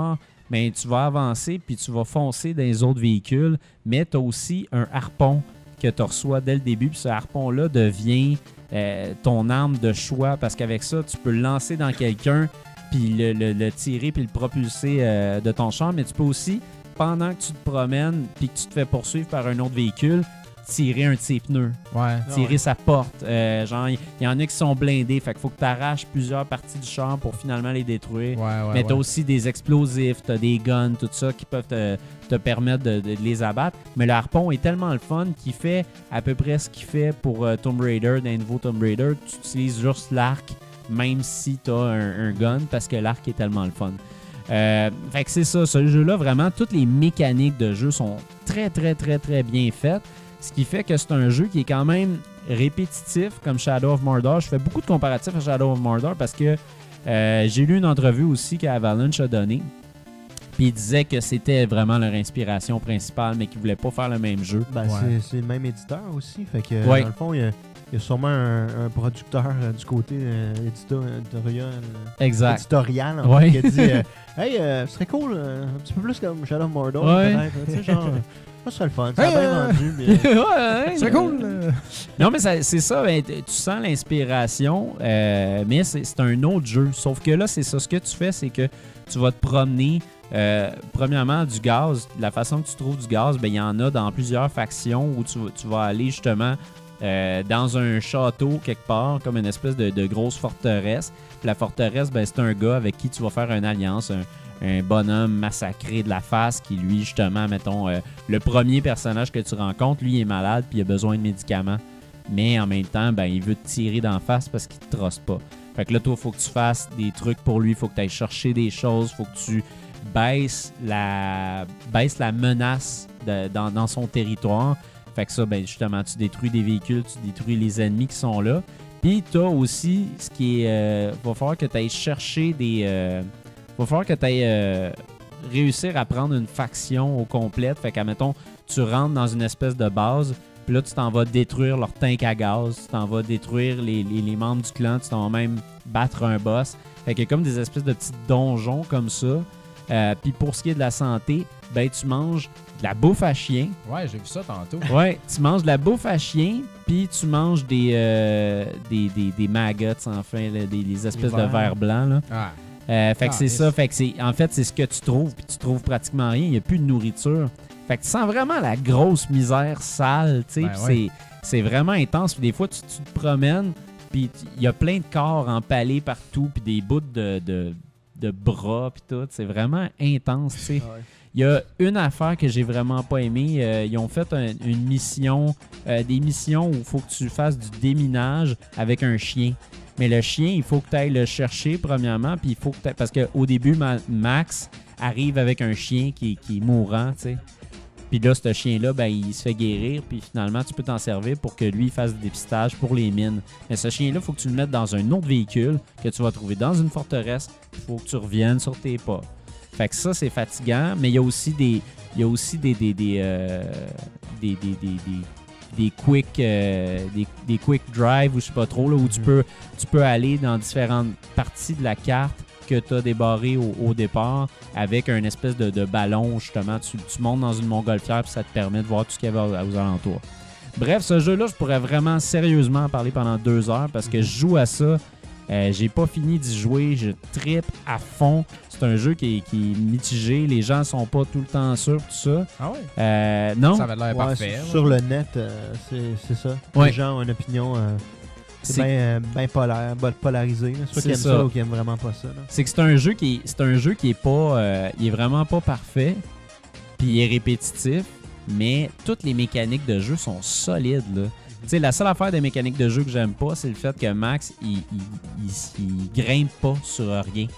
ben, tu vas avancer puis tu vas foncer dans les autres véhicules, mais tu as aussi un harpon que tu reçois dès le début. Puis ce harpon-là devient euh, ton arme de choix parce qu'avec ça, tu peux le lancer dans quelqu'un puis le, le, le tirer puis le propulser euh, de ton char, mais tu peux aussi, pendant que tu te promènes puis que tu te fais poursuivre par un autre véhicule, tirer un de ses pneus, Ouais. tirer ouais. sa porte. Euh, genre, il y, y en a qui sont blindés, fait qu'il faut que tu arraches plusieurs parties du char pour finalement les détruire. Ouais, ouais, Mais tu as ouais. aussi des explosifs, tu as des guns, tout ça qui peuvent te, te permettre de, de les abattre. Mais le harpon est tellement le fun qu'il fait à peu près ce qu'il fait pour euh, Tomb Raider, dans les nouveaux Tomb Raider. Tu utilises juste l'arc, même si tu as un, un gun, parce que l'arc est tellement le fun. Euh, fait que c'est ça, ce jeu-là, vraiment, toutes les mécaniques de jeu sont très, très, très, très bien faites. Ce qui fait que c'est un jeu qui est quand même répétitif, comme Shadow of Mordor. Je fais beaucoup de comparatifs à Shadow of Mordor parce que euh, j'ai lu une entrevue aussi qu'Avalanche a donnée. Puis ils disaient que c'était vraiment leur inspiration principale, mais qu'ils ne voulaient pas faire le même jeu. Ben, Ouais. c'est, c'est le même éditeur aussi. Fait que, Ouais. dans le fond, il y a, il y a sûrement un, un producteur euh, du côté euh, édito- éditorial, euh, Exact. éditorial en Ouais. fait, qui a dit euh, Hey, euh, ce serait cool, euh, un petit peu plus comme Shadow of Mordor, Ouais. peut-être. Tu sais, genre, ça serait le fun. Ça a Hey, bien euh, vendu, mais. Ouais, C'est cool. euh. Non, mais ça- c'est ça, ben, t- tu sens l'inspiration, euh, mais c'est c'est un autre jeu. Sauf que là, c'est ça. Ce que tu fais, c'est que tu vas te promener, euh, premièrement, du gaz. La façon que tu trouves du gaz, ben, il y en a dans plusieurs factions où tu, tu vas aller justement euh, dans un château quelque part, comme une espèce de, de grosse forteresse. Puis la forteresse, ben, c'est un gars avec qui tu vas faire une alliance, un, un bonhomme massacré de la face qui, lui, justement, mettons, euh, le premier personnage que tu rencontres, lui, il est malade puis il a besoin de médicaments. Mais en même temps, ben, il veut te tirer d'en face parce qu'il te trosse pas. Fait que là, toi, il faut que tu fasses des trucs pour lui, il faut que tu ailles chercher des choses, il faut que tu baisses la, baisses la menace de- dans, dans son territoire. Fait que ça, ben, justement, tu détruis des véhicules, tu détruis les ennemis qui sont là. Puis tu as aussi ce qui est... Euh, va falloir que tu ailles chercher des... Euh, va falloir que tu ailles euh, réussir à prendre une faction au complet. Fait qu'à mettons, tu rentres dans une espèce de base, puis là, tu t'en vas détruire leur tank à gaz, tu t'en vas détruire les, les, les membres du clan, tu t'en vas même battre un boss. Fait qu'il y a comme des espèces de petits donjons comme ça. Euh, puis pour ce qui est de la santé, ben tu manges de la bouffe à chien. Ouais, j'ai vu ça tantôt. Ouais, tu manges de la bouffe à chien, puis tu manges des, euh, des, des, des maggots, enfin, là, des, des espèces de vers. vers blancs. Là. Ah. Euh, fait que Ah, c'est yes. ça. Fait que c'est, en fait, c'est ce que tu trouves, puis tu trouves pratiquement rien. Il n'y a plus de nourriture. Fait que tu sens vraiment la grosse misère sale, tu sais. Ben puis ouais. c'est, c'est vraiment intense. Puis des fois, tu, tu te promènes, puis tu- il y a plein de corps empalés partout, puis des bouts de, de, de bras, puis tout. C'est vraiment intense, tu sais. Il y a une affaire que j'ai vraiment pas aimé. Euh, ils ont fait un- une mission, euh, des missions où il faut que tu fasses du déminage avec un chien. Mais le chien, il faut que tu ailles le chercher premièrement, puis il faut que t'ailles- parce qu'au début, Ma- Max arrive avec un chien qui, qui est mourant, tu sais. Puis là, ce chien-là, ben, il se fait guérir, puis finalement, tu peux t'en servir pour que lui fasse des dépistages pour les mines. Mais ce chien-là, il faut que tu le mettes dans un autre véhicule que tu vas trouver dans une forteresse. Il faut que tu reviennes sur tes pas. Fait que ça, c'est fatigant, mais il y a aussi des, il y a aussi des, des, des, euh, des, des, des, des, des quick, euh, des, des quick drive ou je sais pas trop, là, où tu, peux, tu peux aller dans différentes parties de la carte que tu as débarré au, au départ avec un espèce de, de ballon, justement. Tu, tu montes dans une montgolfière puis ça te permet de voir tout ce qu'il y avait aux, aux alentours. Bref, ce jeu-là, je pourrais vraiment sérieusement en parler pendant deux heures parce que je joue à ça. Euh, j'ai pas fini d'y jouer, je trippe à fond. C'est un jeu qui est, qui est mitigé, les gens sont pas tout le temps sûrs, tout ça. Ah ouais? Euh, non, Ça avait l'air Ouais, parfait. sur, là. sur le net, euh, c'est, c'est ça. Ouais. Les gens ont une opinion euh, c'est C'est- bien euh, ben polaire, ben polarisée. là. Soit C'est qui aiment ça. ça ou qui aiment vraiment pas ça. là. c'est que c'est un jeu qui est, c'est un jeu qui est pas, euh, il est vraiment pas parfait, puis il est répétitif, mais toutes les mécaniques de jeu sont solides là. Tu sais, la seule affaire des mécaniques de jeu que j'aime pas, c'est le fait que Max, il, il, il- il grimpe pas sur rien.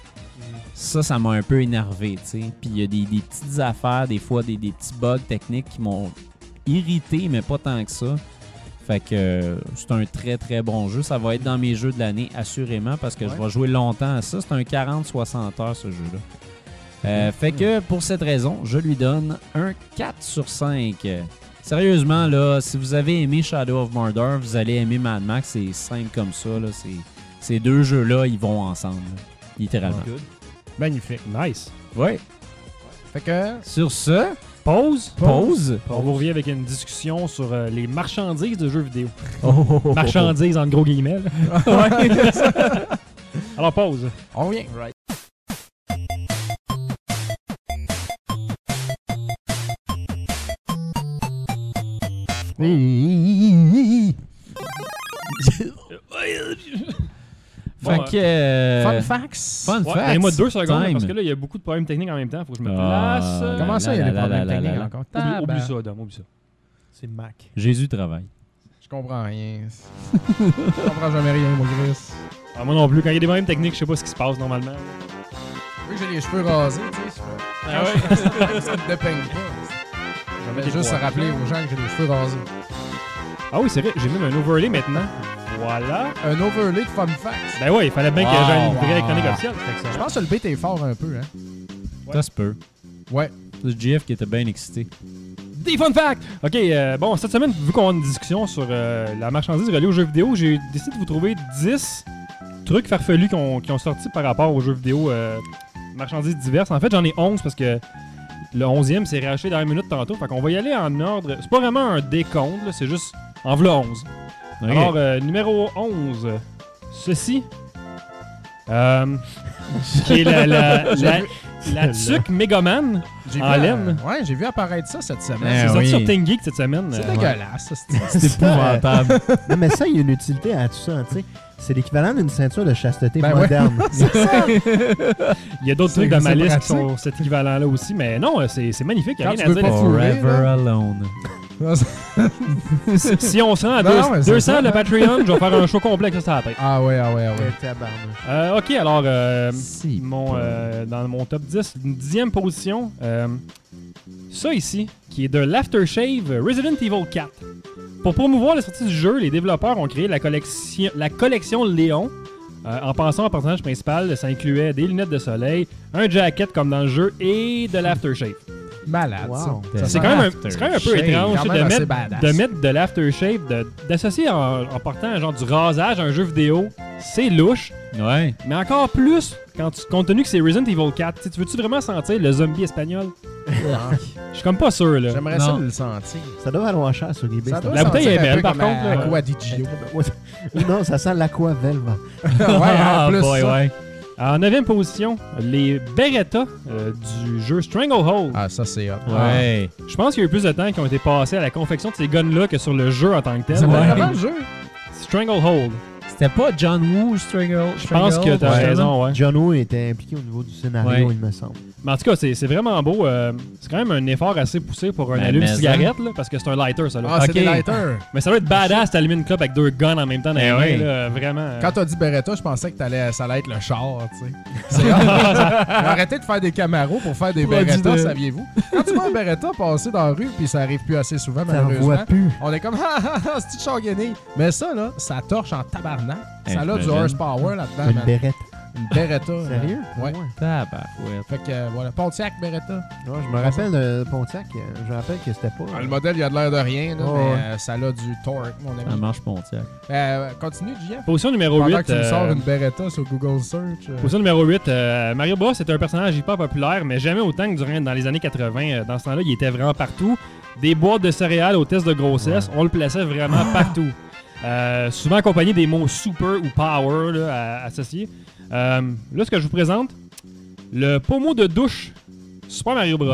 Ça, ça m'a un peu énervé, tu sais. Puis il y a des, des petites affaires, des fois des, des petits bugs techniques qui m'ont irrité, mais pas tant que ça. Fait que euh, c'est un très très bon jeu. Ça va être dans mes jeux de l'année, assurément, parce que je Ouais. vais jouer longtemps à ça. C'est un quarante soixante heures, ce jeu-là. Euh, fait que pour cette raison, je lui donne un quatre sur cinq. Sérieusement, là, si vous avez aimé Shadow of Mordor, vous allez aimer Mad Max. C'est simple comme ça. Là. C'est, ces deux jeux-là, ils vont ensemble. Là, littéralement. Good. Magnifique. Nice. Ouais. Fait que... Sur ce, Pause. pause. On vous revient avec une discussion sur euh, les marchandises de jeux vidéo. Oh, oh, oh, oh. Marchandises en gros guillemets. là. Ouais. Alors pause. On revient. Bon, Fait que. euh, Fun facts. Fun Ouais, facts. donnez-moi deux secondes Time. parce que là, il y a beaucoup de problèmes techniques en même temps. Faut que je me Ah, place. Comment ça, il y a là, des là, problèmes là, là, techniques là. encore? Oublie, Tabarnak. oublie ça, Dom, oublie ça. C'est Mac. Jésus travaille. Je comprends rien. Je comprends jamais rien, moi, Chris. Ah, moi non plus. Quand il y a des problèmes techniques, je sais pas ce qui se passe normalement. Oui, j'ai les cheveux rasés, tu sais. Ah ouais? Ça ne dépeigne pas. J'avais Des juste à poils. rappeler aux gens que j'ai les cheveux rasés. Ah oui, c'est vrai. J'ai même un overlay maintenant. Voilà. Un overlay de fun facts. Ben ouais, il fallait bien que Wow, j'aille une vraie wow. chronique officielle. Je pense que le beat est fort un peu, hein. Ça se peut. Ouais. C'est J F qui était bien excité. Des fun facts! Ok, euh, bon, cette semaine, vu qu'on a une discussion sur euh, la marchandise reliée aux jeux vidéo, j'ai décidé de vous trouver dix trucs farfelus qui ont, qui ont sorti par rapport aux jeux vidéo, euh, marchandises diverses. En fait, j'en ai onze parce que le onzième s'est racheté dans une minute tantôt. Fait qu'on va y aller en ordre. C'est pas vraiment un décompte, là, c'est juste en v'là onze. Ok. Alors, euh, numéro onze, ceci. Euh, qui est la, la, la, la tuque Megaman. J'ai En vu, laine. euh, ouais, j'ai vu apparaître ça cette semaine. Eh C'est sorti oui. sur Team Geek cette semaine. C'est Euh, dégueulasse, ça, c'est- C'est épouvantable. Non, mais ça, il y a une utilité à tout ça, tu sais. C'est l'équivalent d'une ceinture de chasteté Ben ouais. moderne. C'est ça. Il y a d'autres C'est- trucs dans ma c'est liste qui pratique. sont cet équivalent-là aussi, mais non, c'est c'est magnifique, il n'y a Quand rien tu à veux dire pas là-dessus. fourrer, Forever là. alone. Si- Si on se rend à Non, deux- non, mais c'est deux cents ça, le hein. Patreon, je vais faire un show complet avec ça sur la tête. Ah ouais, ah ouais, ah ouais. Ouais, tabarnouche. Euh, ok, alors, euh, Si. mon, euh, dans mon top dix, une dixième position, euh, ça ici, qui est de l'Aftershave Resident Evil quatre. Pour promouvoir la sortie du jeu, les développeurs ont créé la collection, la collection Léon. Euh, en pensant au personnage principal, ça incluait des lunettes de soleil, un jacket comme dans le jeu et de l'aftershave. Malade, Wow. ça. C'est Ça C'est sent quand, même un- aftershave. c'est quand même un peu étrange Quand de même assez mettre, badass. de mettre de l'aftershave, de- d'associer en, en portant genre du rasage à un jeu vidéo. C'est louche, Ouais. mais encore plus quand tu, compte tenu que c'est Resident Evil quatre. Tu sais, tu veux-tu vraiment sentir le zombie espagnol? Je suis comme pas sûr là. J'aimerais Non. ça le sentir. Ça doit valoir cher sur eBay. Ça cette doit La bouteille sentir est un belle, peu par comme contre, à- là. Aqua di Gio. affaire. Non, ça sent l'Aqua Velva. ouais, Ah, en plus boy, ça. ouais. En neuvième position, les Beretta euh, du jeu Stranglehold. Ah, ça c'est hot. Ouais. Je pense qu'il y a eu plus de temps qui ont été passés à la confection de ces guns-là que sur le jeu en tant que tel. C'est Ouais. vraiment le jeu. Stranglehold. C'était pas John Woo Strangle. Je pense que t'as Ouais. raison, ouais. John Woo était impliqué au niveau du scénario, Ouais. il me semble. Mais en tout cas, c'est c'est vraiment beau. euh, c'est quand même un effort assez poussé pour un Ben, allume mais cigarette, là, parce que c'est un lighter, ça. Là. Ah, c'est Ok. des lighters. Mais ça doit être badass d'allumer une clope avec deux guns en même temps dans Eh les mains, oui. là, vraiment. euh. Quand t'as dit Beretta, je pensais que t'allais, ça allait être le char, tu sais. C'est hot. Arrêtez de faire des Camaros pour faire des Produit Beretta, de- saviez-vous? Quand tu vois un Beretta passer dans la rue, puis ça arrive plus assez souvent, Ça en malheureusement, voit plus. on est comme, ah ah ah, c'est-tu char gainé? Mais ça, là, ça torche en tabarnak. Eh, Ça a du j'imagine. horsepower là-dedans, Une man. bérette. Une Beretta. euh, Sérieux? Ouais. Tabarouette. Fait que, euh, voilà. Pontiac, Beretta. Ouais, je me rappelle de Pontiac, euh, je me rappelle que c'était pas. Ah, le modèle, il a de l'air de rien, là, Oh, mais ouais. euh, ça a du torque, mon Ça ami. marche Pontiac. Euh, continue, J F. Position numéro Pendant huit. que tu me euh, sors une Beretta sur Google Search. euh, Position numéro huit, euh, Mario Bros était un personnage hyper populaire, mais jamais autant que durant, dans les années quatre-vingts. Euh, Dans ce temps-là, il était vraiment partout. Des boîtes de céréales aux tests de grossesse, on le plaçait vraiment partout. Euh, souvent accompagné des mots super ou power là, à- associés. Euh, là, ce que je vous présente, le pommeau de douche Super Mario Bros.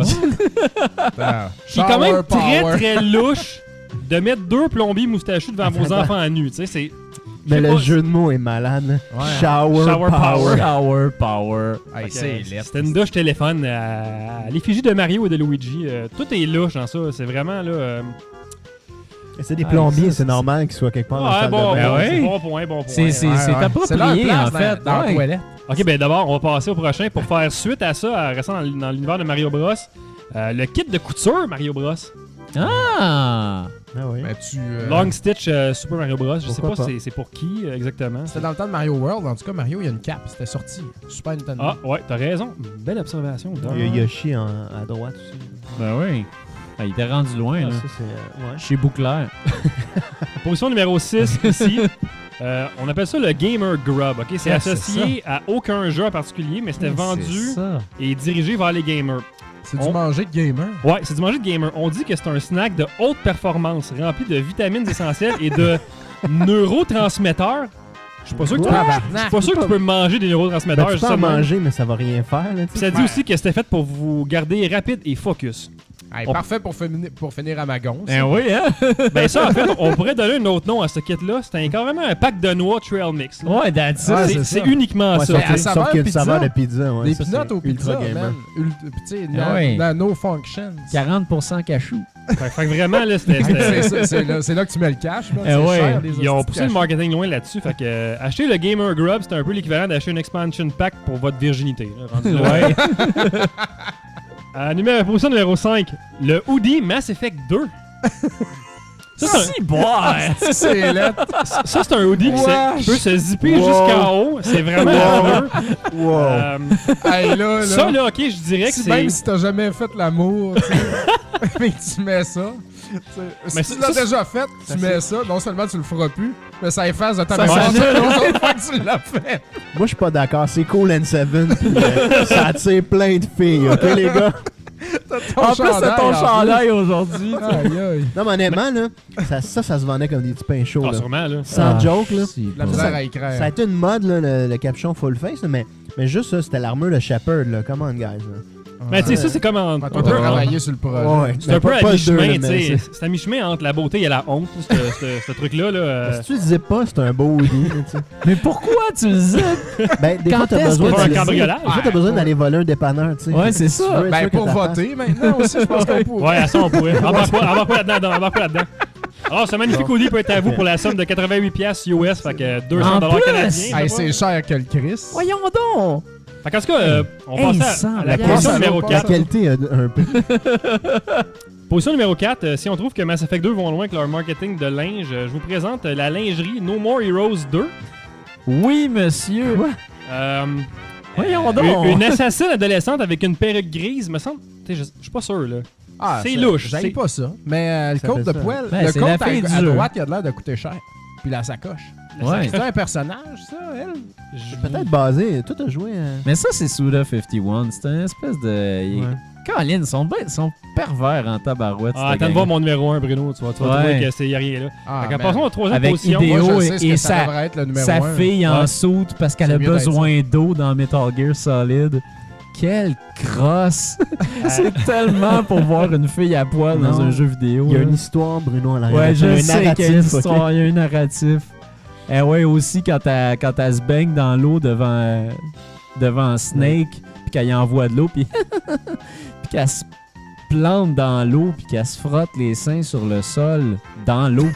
ah, qui est quand même shower très power. très louche de mettre deux plombiers moustachus devant vos enfants à nu. Tu sais, c'est. Mais je sais le pas, jeu de mots est malade. Ouais. Shower, Shower power. power. Power, power. Hey, Fait que, c'est euh, laid. C'était une douche téléphone à, à l'effigie de Mario et de Luigi. Euh, tout est louche dans ça. C'est vraiment là. euh, C'est des Ah, plombiers, ça, c'est c'est- normal qu'ils soient quelque part dans la Ouais, salle bon, de bain. bon, ouais. c'est bon point, bon point. C'est c'est- Ouais, c'est ouais. C'est leur approprié, place en dans- fait. dans la Ouais. toilette. Ok, ben d'abord, on va passer au prochain pour faire suite à ça, à restant dans, dans l'univers de Mario Bros. Euh, le kit de couture Mario Bros. Ah! Ah oui. Ben, tu, euh, Long Stitch euh, Super Mario Bros. Je sais Pourquoi pas, pas? c'est c'est pour qui euh, exactement. C'était dans le temps de Mario World. En tout cas, Mario, il y a une cape. C'était sorti. Super Nintendo. Ah, ouais, t'as raison. Belle observation. Dom. Il y a Yoshi en- à droite aussi. Ben oui. Ah, il était rendu loin, Ah, là. ça, c'est. euh, ouais. Chez Bouclair. Position numéro six ici. Euh, on appelle ça le Gamer Grub. Ok, c'est Ah, c'est associé à aucun jeu en particulier, mais c'était vendu C'est ça. et dirigé vers les gamers. C'est On- du manger de gamer. Ouais, c'est du manger de gamer. On dit que c'est un snack de haute performance, rempli de vitamines essentielles et de neurotransmetteurs. Je suis pas sûr que tu peux, je suis pas sûr que tu peux manger des Ben, neurotransmetteurs. tu peux en justement. manger, mais ça va rien faire. Là, tu Puis sais. ça dit aussi que c'était fait pour vous garder rapide et focus. Hey, On- Parfait pour, finir- pour finir à ma gonce. Ben oui, hein? Ben ça, en fait, on pourrait donner un autre nom à ce kit-là. C'était carrément un pack de noix Trail Mix. là. Ouais, that's Ouais, it. C'est- c'est c'est ça. uniquement Ouais, ça. Mais sauf à que- saveur sauf qu'il y a une pizza. saveur de pizza. Ouais, Des ça, peanuts c'est au ultra pizza, gamer. man. Ult- Tu sais, Ah na- ouais. nano functions. quarante pour cent cachou. Fait, fait que vraiment, là, c'était... C'est c'était- ça, c'est là, c'est là que tu mets le cash. man. Eh C'est ouais. cher, les Ils ont hosties poussé de le cash. marketing loin là-dessus. Fait que euh, acheter le Gamer Grub, c'est un peu l'équivalent d'acheter une expansion pack pour votre virginité. là, rendu là. Ouais. Euh, numéro, position numéro cinq, le Hoodie Mass Effect deux. Ça, c'est un- Si, boire! C'est là. ça, c'est un hoodie qui, se- qui peut se zipper Wow. jusqu'en haut. C'est vraiment affreux. Wow. Euh, Hey, là, là. ça, là, ok, je dirais que Si- c'est... Même si t'as jamais fait l'amour, tu sais, mais que tu mets ça. tu sais, Mais si ça- tu l'as ça, déjà fait, tu mets ça. Non seulement tu le feras plus, mais ça efface de ta Ça mémoire change. toutes les autres fois que tu l'as fait. Moi, je suis pas d'accord. C'est cool N sept, puis euh, ça attire plein de filles, ok, les gars? Ton En plus, c'est chandail, ton en chandail aujourd'hui. plus. Aïe, aïe. Non, mais honnêtement, là, ça, ça, ça se vendait comme des petits pains chauds. Ah, Là. sûrement, là. Sans joke, là. La Ça, misère ça- à écrire. Ça a été une mode, là, le, le capuchon full face, là, mais, mais juste ça, c'était l'armure de Shepard, là. Come on, guys. Là. Mais tu sais, ça, c'est comme en... Toi, un t'as peu- travaillé sur le projet. Ouais, C'est un mais peu pas- à pas le deux, mi-chemin, là, tu mais sais. c'est- C'est à mi-chemin entre la beauté et la honte, ce, ce- ce truc-là. Là, euh. Si tu le disais pas, c'est un beau hoodie. là, tu sais. Mais pourquoi tu le zippes? Ben, des Quand fois, t'as est-ce besoin que Pour un d'aller- cambriolage. Des fois, t'as besoin d'aller voler un dépanneur, tu sais. Ouais, c'est ça. Tu veux être Ben, sûr que pour ta face- voter maintenant aussi, je pense qu'on pourrait. Ouais, à ça, on pourrait. Embarque pas, embarque pas là-dedans, non, embarque pas là-dedans. Alors, ce magnifique hoodie peut être à vous pour la somme de quatre-vingt-huit piastres U S, fait que deux cents En dollars plus! canadiens. Hey, je sais c'est cher que le Chris. Voyons donc! pas. Fait qu'en tout cas, euh, on Hey, passe ça, à, à la la position qualité- numéro la La quatre. qualité a un peu. Position numéro quatre, euh, si on trouve que Mass Effect deux vont loin avec leur marketing de linge, euh, je vous présente euh, la lingerie No More Heroes deux. Oui, monsieur. Quoi? Euh, Voyons une, donc. une assassine adolescente avec une perruque grise, me semble. Tu sais, je je suis pas sûr, là. Ah, C'est ça- louche, J'aille c'est- pas ça. Mais euh, le Ça côte fait de ça. poêle, Ben, le c'est côte la à, fille du à jeu. droite, il a l'air de coûter cher. Puis la sacoche. Ouais. C'est un personnage, ça, elle? Je- Peut-être basé. Toi, t'as joué. euh, Mais ça, c'est Suda cinquante et un. C'est une espèce de. Ouais. Colin, ils sont, ben- ils sont pervers en tabarouette. Ah, cette attends de voir gang-là. mon numéro un, Bruno. Tu vas, tu vas Ouais. trouver que c'est y a rien là. Ah, Fait qu'en man. passant au troisième Avec position. idée- Moi, Théo je et- sais ce et que sa- ça devrait être le numéro Sa un. fille en Ouais. soute parce qu'elle C'est a mieux d'être besoin d'eau dans Metal Gear Solid. Quelle crosse! C'est tellement pour voir une fille à poil dans Non. un jeu vidéo. Il y a là. une histoire, Bruno, à l'arrière. Ouais, Il y je a un sais qu'il y a une narratif, ok? histoire, il y a un narratif. Eh ouais, aussi quand elle, quand elle se baigne dans l'eau devant, euh, devant Snake, puis qu'elle y envoie de l'eau, puis puis qu'elle se plante dans l'eau, puis qu'elle se frotte les seins sur le sol dans l'eau.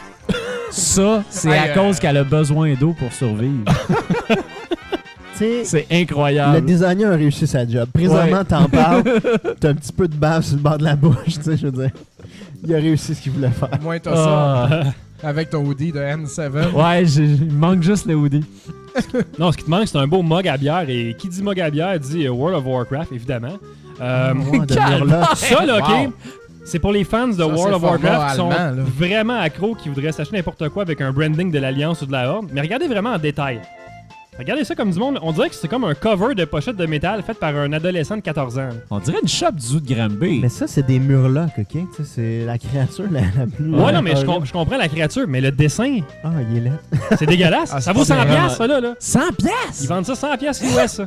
Ça, c'est Hey, à euh, cause qu'elle a besoin d'eau pour survivre. Tu sais, C'est le incroyable. designer a réussi sa job. Présentement, Ouais. t'en parles, t'as un petit peu de bave sur le bord de la bouche, tu sais, je veux dire. Il a réussi ce qu'il voulait faire. Au moins, t'as ça Ah. avec ton hoodie de N sept. Ouais, j'ai- il manque juste le hoodie. Non, ce qui te manque, c'est un beau mug à bière. Et qui dit mug à bière dit euh, World of Warcraft, évidemment. Euh, Moi, de calme. Murloc. ça, là, OK, Wow. c'est pour les fans de Ça, World c'est of Warcraft format qui sont allemand, là. vraiment accros, qui voudraient s'acheter n'importe quoi avec un branding de l'Alliance ou de la Horde. Mais regardez vraiment en détail. Regardez ça comme du monde. On dirait que c'est comme un cover de pochette de métal fait par un adolescent de quatorze ans. On dirait une shop du zoo de Granby. Mais ça, c'est des Murlocs, ok? Tu sais, c'est la créature la, la plus. Ouais, euh, non, mais je, horrible. com- je comprends la créature, mais le dessin, Ah, il est là. c'est dégueulasse. Ah, ça c'est vaut cent pas piastres, ça, là, là. cent piastres! Ils vendent ça cent piastres U S, ça.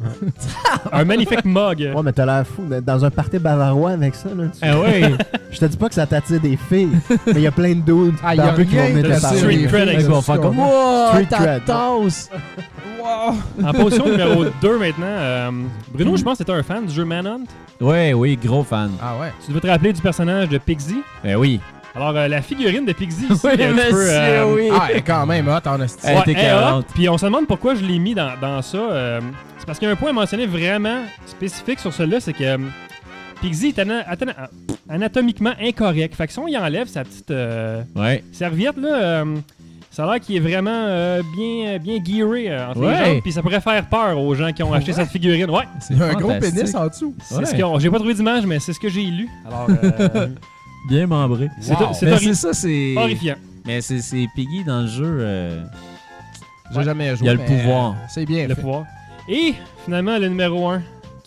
Un magnifique mug. Ouais, mais t'as l'air fou. Dans un party bavarois avec ça, là. tu- Ah oui! Je te dis pas que ça t'attire des filles, mais il y a plein de dudes Ah, y a barbus qui vont rien venir de te ça. parler. Street cred, Ils vont faire comme Wow, Street ta cred. tasse! En position numéro deux maintenant, euh, Bruno, je pense que t'étais un fan du jeu Manhunt. Oui, oui, gros fan. Ah ouais. Tu devais te rappeler du personnage de Pixie. Ben oui. Alors, euh, la figurine de Pixie ici, Oui, un petit monsieur, peu, euh, oui. Ah, elle est quand même hot, en esti. Elle était elle est hot. quarante. Puis on se demande pourquoi je l'ai mis dans, dans ça. euh, c'est parce qu'il y a un point mentionné vraiment spécifique sur celui-là, c'est que euh, Pixie est ana- atana- ah, pff, anatomiquement incorrect. Fait que si on y enlève sa petite euh, Ouais. serviette, là, euh, ça a l'air qu'il est vraiment euh, bien, bien gearé euh, entre Ouais. les jambes. Puis ça pourrait faire peur aux gens qui ont acheté cette figurine. Ouais, Il y a un gros fantastique. pénis en dessous. c'est Ouais. ce qu'on- j'ai pas trouvé d'image, mais c'est ce que j'ai lu. Alors, euh, Bien membré. c'est Wow. c'est Mais horri- c'est ça, c'est. horrifiant. Mais c'est c'est Piggy dans le jeu. euh, J'ai jamais joué. Il y a le mais, pouvoir. euh, C'est bien Le fait. pouvoir. Et finalement, le numéro un,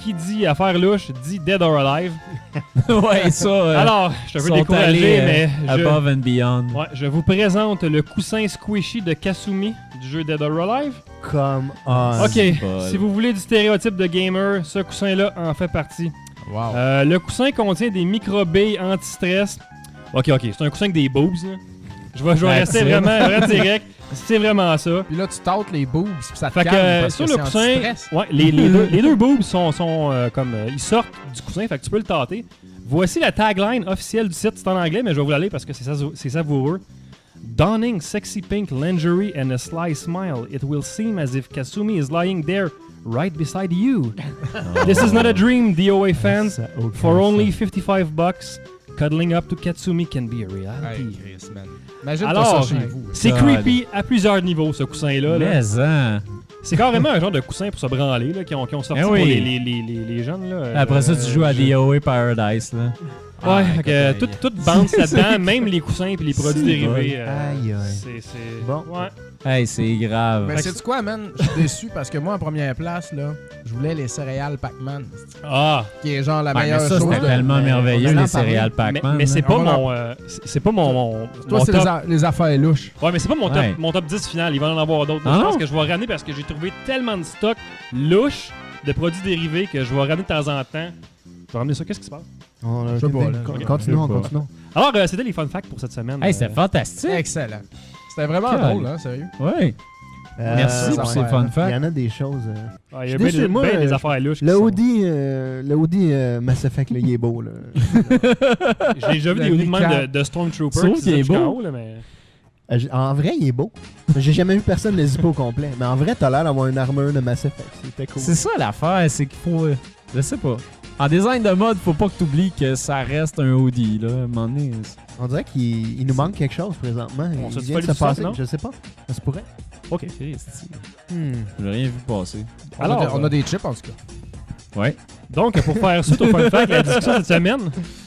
qui dit affaire louche dit Dead or Alive. ouais, ça. euh, Alors, je suis un peu sont découragé, allés, euh, mais je, Above and Beyond. ouais, je vous présente le coussin squishy de Kasumi du jeu Dead or Alive. Come on. Ok, bol. si vous voulez du stéréotype de gamer, ce coussin-là en fait partie. Wow. Euh, le coussin contient des micro-billes anti-stress. Ok, ok, c'est un coussin avec des boobs. Là. Je vais, je vais That's rester it. vraiment, vraiment direct. C'est vraiment ça. Puis là, tu tâtes les boobs, puis ça te Fait que calme euh, parce sur que le c'est coussin, anti-stress. ouais, les, les, deux, les deux boobs sont, sont euh, comme euh, ils sortent du coussin, fait que tu peux le tâter. Voici la tagline officielle du site, c'est en anglais, mais je vais vous la lire parce que c'est sa- c'est savoureux. Donning sexy pink lingerie and a sly smile, it will seem as if Kasumi is lying there right beside you. This is not a dream, D O A fans. For only fifty-five bucks, cuddling up to Katsumi can be a Hey, reality. Chris, man. Imagine Alors, ça chez vous. C'est God. creepy à plusieurs niveaux, ce coussin-là. là. Mais, hein. C'est carrément un genre de coussin pour se branler, là, qui, ont, qui ont sorti Eh pour oui. les, les, les, les, les jeunes. Là, Après ça, tu joues à je- D O A Paradise, là. Ouais, Ah, fait que, euh, tout, tout bounce là-dedans, même les coussins et les produits C'est dérivés. bon. euh, Aïe, aïe. c'est, c'est... Bon. Ouais. Hey, c'est grave. Mais c'est quoi, man? Je suis déçu parce que moi, en première place, là, je voulais les céréales Pac-Man, Ah, qui est genre la Ouais, mais meilleure ça, chose. c'était de- tellement mais merveilleux, on en les parlait. céréales mais, Pac-Man. mais c'est là. pas On en- mon... euh, c'est c'est pas mon, mon, Toi, mon c'est top... les, a- les affaires louches. Ouais, mais c'est pas mon top, Ouais. mon top dix final. Il va en avoir d'autres. Ah je non? pense que je vais ramener parce que j'ai trouvé tellement de stock louche de produits dérivés que je vais ramener de temps en temps. Je vais ramener ça. Qu'est-ce qui se passe? On a Je sais pas, là. Con- Ok. Continuons, Je sais pas. continuons. Alors, euh, c'était les fun facts pour cette semaine. Hey, c'était Euh, fantastique. Excellent. C'était vraiment Quel- drôle, hein, sérieux. Ouais. Euh, Merci ça pour va ces faire, fun là. Il facts. y en a des choses. euh. ouais, il y a Je bien suis des, déçu, moi, bien des euh, affaires louches. qui Le sont- Audi, euh, le Audi euh, Mass Effect, là, il est beau. Là. J'ai déjà vu Le des vidéos de même de, recap. de Stormtrooper. Sauf qui qu'il est sortent jusqu'en beau. haut, là, mais... Euh, j- En vrai, il est beau. Mais J'ai jamais vu personne le zipper au complet. Mais en vrai, t'as l'air d'avoir une armure de Mass Effect. C'était cool. C'est ça l'affaire, c'est qu'il faut. euh, Je sais pas. En design de mode, faut pas que tu oublies que ça reste un Audi, là. À un moment donné, c'est- On dirait qu'il il nous manque quelque chose présentement. On il se vient de dit se pas passer. du stock, non? Je sais pas. Ça se pourrait. Ok. Christy. Hmm. J'ai rien vu passer. On, Alors, a, on a des chips, en tout cas. Ouais. Donc, pour faire suite au fun fact, la discussion cette semaine,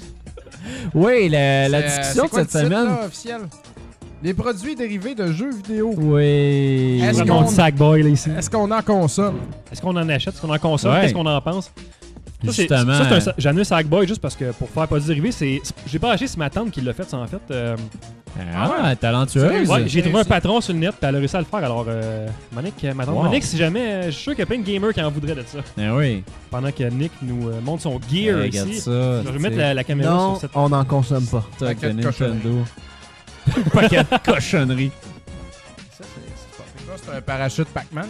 Oui, la, la C'est, euh, discussion c'est de quoi cette le titre, semaine. là, officiel? Les produits dérivés de jeux vidéo. Oui. Est-ce on qu'on- a mon sackboy là ici. Est-ce qu'on en consomme? Est-ce qu'on en achète? Est-ce qu'on en consomme? Ouais. Qu'est-ce qu'on en pense? Ça, c'est- Justement. ça, c'est un sa- J'ai amené un Sackboy juste parce que pour faire produits dérivés, c'est. c'est- J'ai pas acheté, c'est ma tante qui l'a fait, ça en fait. euh, Ah, talentueuse. Ouais, j'ai trouvé un réussi. patron sur le net, puis elle a réussi à le faire. Alors, euh, Monique, euh, ma tante Wow. Monique, si jamais, euh, je suis sûr qu'il y a plein de gamers qui en voudraient de ça. Ah oui. Pendant que Nick nous euh, montre son gear Hey, regarde ici. ça. Je vais mettre la, la caméra Non, sur cette on n'en consomme pas. stock de paquet de Nintendo. Paquet de cochonneries. Ça, c'est c'est pas- c'est quoi, c'est un parachute Pac-Man,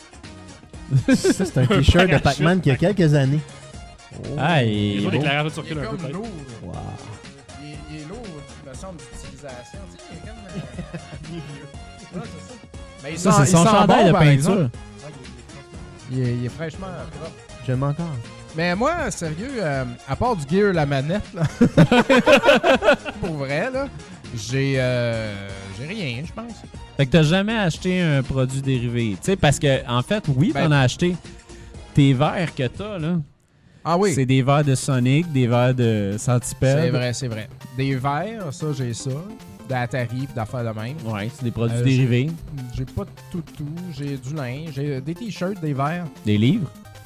ça? Ça, c'est un t-shirt de parachute. Pac-Man qui a quelques années. Ah, Il il faut est beau. l'éclairage Il circule est un peu, comme peut-être. lourd. Wow. Il est, il est lourd, il me semble, d'utilisation. Tu sais, il est comme... il est vieux. Ouais, c'est ça. Mais il Ça, sent- c'est il son sent chandail bon, de par exemple. peinture. Il est, il est fraîchement propre. J'aime encore. Mais moi, sérieux, euh, à part du gear, la manette, là, pour vrai, là, j'ai euh, j'ai rien, je pense. Fait que t'as jamais acheté un produit dérivé. Tu sais, parce que, en fait, oui, Ben- t'en as acheté. Tes verres que t'as, là, Ah oui, c'est des verres de Sonic, des verres de Centipede. c'est vrai, c'est vrai. Des verres, ça, j'ai ça. D'Atari, pis d'affaires de même. Ouais, c'est des produits Euh, dérivés. J'ai pas de tout, tout. J'ai du linge, j'ai des t-shirts, des verres. Des livres.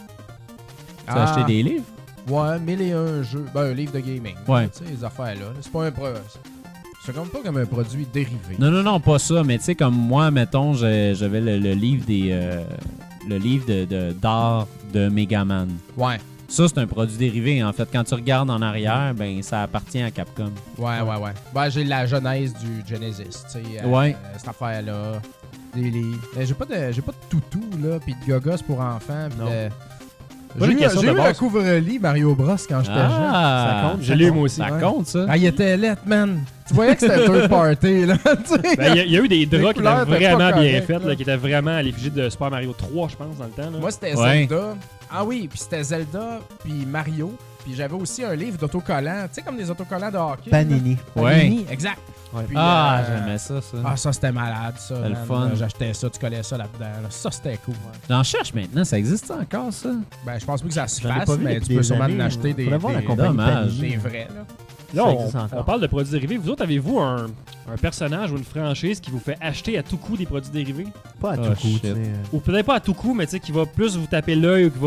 Tu as Ah, acheté des livres? Ouais, mille et un jeux. Ben, un livre de gaming. Ouais. Tu sais, les affaires-là. C'est pas un pro... C'est comme pas comme un produit dérivé. Non, non, non, pas ça. Mais tu sais, comme moi, mettons, j'ai- j'avais le, le livre des... euh, le livre de, de- d'art de Megaman. Ouais, Ça, c'est un produit dérivé. En fait, quand tu regardes en arrière, ben ça appartient à Capcom. ouais, ouais, ouais. Ben, j'ai la genèse du Genesis, tu sais. euh, Ouais. euh, cette affaire-là. Des livres. Mais j'ai pas de j'ai pas de toutou, là, pis de gogos pour enfants, pis Non. de... Pas J'ai une eu, question j'ai de eu un base. couvre-lit Mario Bros quand j'étais jeune. Ah, Ça compte, J'ai lu moi aussi. Ça ouais. compte, ça. Ah, il était lettre, man. Tu voyais que c'était third party, là. tu sais. Ben, Il y, a- il y a eu des Les draps qui couleurs étaient étaient pas vraiment bien correctes, faites, là. là, qui étaient vraiment à l'effigie de Super Mario trois, je pense, dans le temps. Là. Moi, c'était Ouais. Zelda. Ah oui, puis c'était Zelda, puis Mario. Puis j'avais aussi un livre d'autocollants. Tu sais, comme des autocollants de hockey. Panini. là. Ouais. Panini, exact. Puis, Ah, euh, j'aimais ça, ça. Ah, ça, c'était malade, ça. C'était le man. fun. J'achetais ça, tu collais ça là-dedans. là. Ça, c'était cool. ouais. J'en cherche maintenant. Ça existe encore, ça? Ben, je pense pas que ça se J'en ai fasse, pas vu mais depuis tu peux des sûrement années, en acheter hein. des, Faudrait voir la des, compagnie Dommage. Panini. des vrais, là. Là, Ça on, existe encore. on parle de produits dérivés. Vous autres, avez-vous un, un personnage ou une franchise qui vous fait acheter à tout coup des produits dérivés? Pas à Ah, tout coup, shit. tu sais. euh. Ou peut-être pas à tout coup, mais tu sais, qui va plus vous taper l'œil ou qui va vous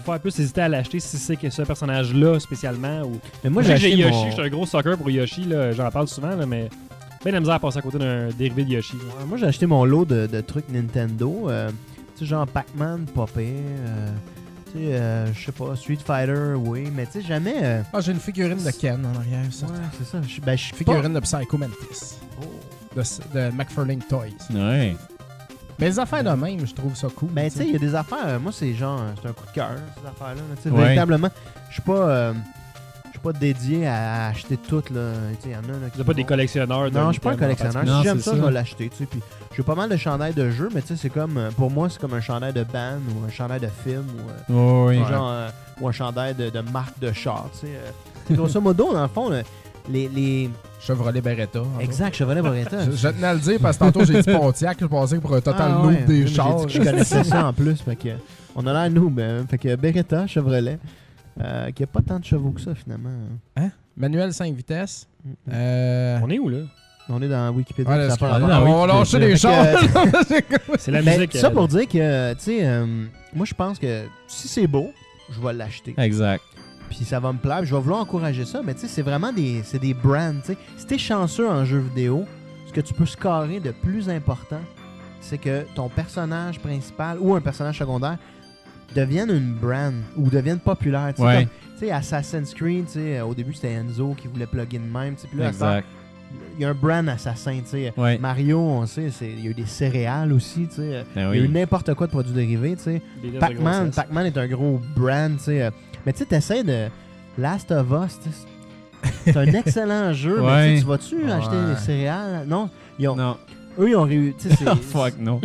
faire plus hésiter à l'acheter si c'est que ce personnage-là spécialement. Ou... Mais moi, Moi, j'ai j'ai acheté Yoshi, mon... je suis un gros sucker pour Yoshi, là, j'en parle souvent, là, mais ben la misère à passer à côté d'un dérivé de Yoshi. Ouais, moi, j'ai acheté mon lot de, de trucs Nintendo. Euh, tu sais, genre Pac-Man, pas pire. Euh, tu sais, euh, je sais pas, Street Fighter, oui. Mais tu sais, jamais... euh, Ah, j'ai une figurine de Ken en arrière, ça. Ouais, c'est ça. Je, ben, je suis Figurine de Psycho Mantis. pas... De, de McFarlane Toys. Ouais. Mais les affaires de même, je trouve ça cool. Ben, tu tu sais, il y a des affaires... euh, moi, c'est genre... euh, C'est un coup de cœur, ces affaires-là. là, tu sais, Ouais. Véritablement, je suis pas... euh, je suis pas dédié à acheter toutes, là. Tu sais, il y en a, là, qui Vous n'êtes pas des vont- collectionneurs de Non, je suis pas un Nintendo en collectionneur. Non, Si j'aime c'est ça, ça. je vais l'acheter, tu sais. Puis j'ai pas mal de chandails de jeux, mais tu sais, c'est comme... euh, Pour moi, c'est comme un chandail de band ou un chandail de film ou... euh, Oui. genre, euh, ou un chandail de, de marque de char, tu sais. euh. Grosso modo, dans le fond, là, les... les... Chevrolet Beretta. en Exact, Chevrolet Beretta. Je, je tenais à le dire parce que tantôt j'ai dit Pontiac, je pensais pour un total Ah noob ouais, des mais j'ai chars. dit que je connaissais ça en plus, fait que on a l'air noob. Hein. Fait que Beretta, Chevrolet, euh, qui a pas tant de chevaux que ça finalement. Manuel cinq vitesses. Mm, mm. Euh... On est où, là? On est dans Wikipédia. Ouais, ça là, a pas c'est- rapport. Ah, oui, on va lâcher Fait les que, chars. euh, C'est la Mais musique. ça euh, pour dire que, tu sais, euh, moi je pense que si c'est beau, je vais l'acheter. Exact. Puis ça va me plaire, puis je vais vouloir encourager ça. Mais tu sais, c'est vraiment des, c'est des brands. Tu sais, si t'es chanceux en jeu vidéo, ce que tu peux scorer de plus important, c'est que ton personnage principal ou un personnage secondaire devienne une brand ou devienne populaire. Tu sais, Ouais. comme, tu sais, Assassin's Creed, tu sais, au début c'était Enzo qui voulait plugger de même. tu sais, Puis là, à ce temps, Exact. il y a un brand assassin. tu sais. Ouais. Mario, on sait, c'est- il y a eu des céréales aussi. tu sais. Ben Il y a eu oui. n'importe quoi de produits dérivés. tu sais. des lettres de Pac-Man, grossesse. Pac-Man est un gros brand, tu sais. euh, Mais tu sais, t'essaies de Last of Us, tu sais, c'est un excellent jeu, mais Ouais. tu sais, tu vas-tu Ouais. acheter des céréales? Non. Ils ont, Non. eux, ils ont réussi. tu sais, c'est- Oh, fuck, non.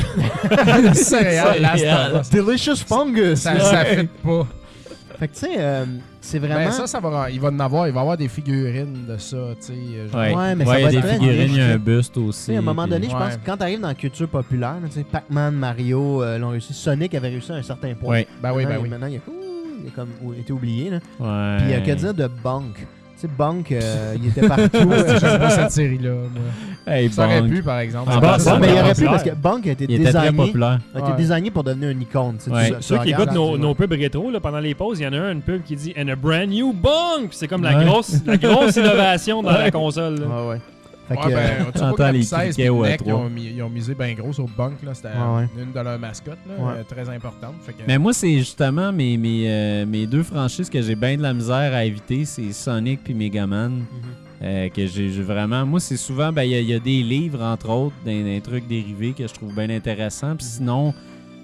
Céréales, Last of Us. Delicious fungus. Ça, ça fit pas. Fait que tu sais, euh, c'est Ben, vraiment... ça, ça va, il va en avoir, il va avoir des figurines de ça, tu sais. genre- Ouais, Ouais, mais ouais, ça il y va a des être très figurines, il y a niche, un buste Tu aussi. sais, à un moment puis- donné, je pense Ouais. que quand t'arrives dans la culture populaire, là, tu sais, Pac-Man, Mario, euh, l'ont réussi. Sonic avait réussi à un certain point. Ouais. Ben oui, Maintenant, ben il- oui. Maintenant, il a, ouh, il a comme ou- été oublié. Là. Ouais. Puis, euh, que dire de Bonk? Tu sais, Bonk, euh, il était partout. J'aime euh, pas cette série-là, moi. Hey, Ça aurait Bonk. pu, par exemple. Ah, Ça bah, passe- ça, mais il mais aurait pu populaire. parce que Bonk a été Il était très designé, populaire. a été Ouais. designé pour devenir une icône. tu sais, Ouais. tu- tu Ceux qui regardes, écoutent nos, tu- nos pubs rétro, là, pendant les pauses, il y en a un, une pub qui dit « And a brand new bunk! » C'est comme la Ouais. grosse, la grosse innovation dans la console. là. Ouais, ouais. Fait que, Ouais, euh, ben, tu vois t'entends que la les P seize criquets et au le N E C, E ils trois. ont, mis, ils ont misé bien gros sur Bunk, là. C'était Ouais, ouais. une de leurs mascottes, là, Ouais. euh, très importante. Fait que, Mais moi, c'est justement mes, mes, euh, mes deux franchises que j'ai bien de la misère à éviter, c'est Sonic puis Megaman. mhm. Euh, que j'ai j'ai vraiment. Moi, c'est souvent, ben, il y, a- il y a des livres, entre autres, des, des trucs dérivés que je trouve bien intéressants. Puis sinon,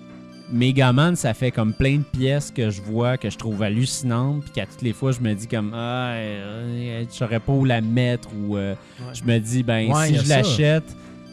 Megaman, ça fait comme plein de pièces que je vois, que je trouve hallucinantes. Puis qu'à toutes les fois, je me dis comme, ah, euh, je saurais pas où la mettre. Ou euh, Ouais. je me dis, ben, Ouais, si y a je ça. l'achète,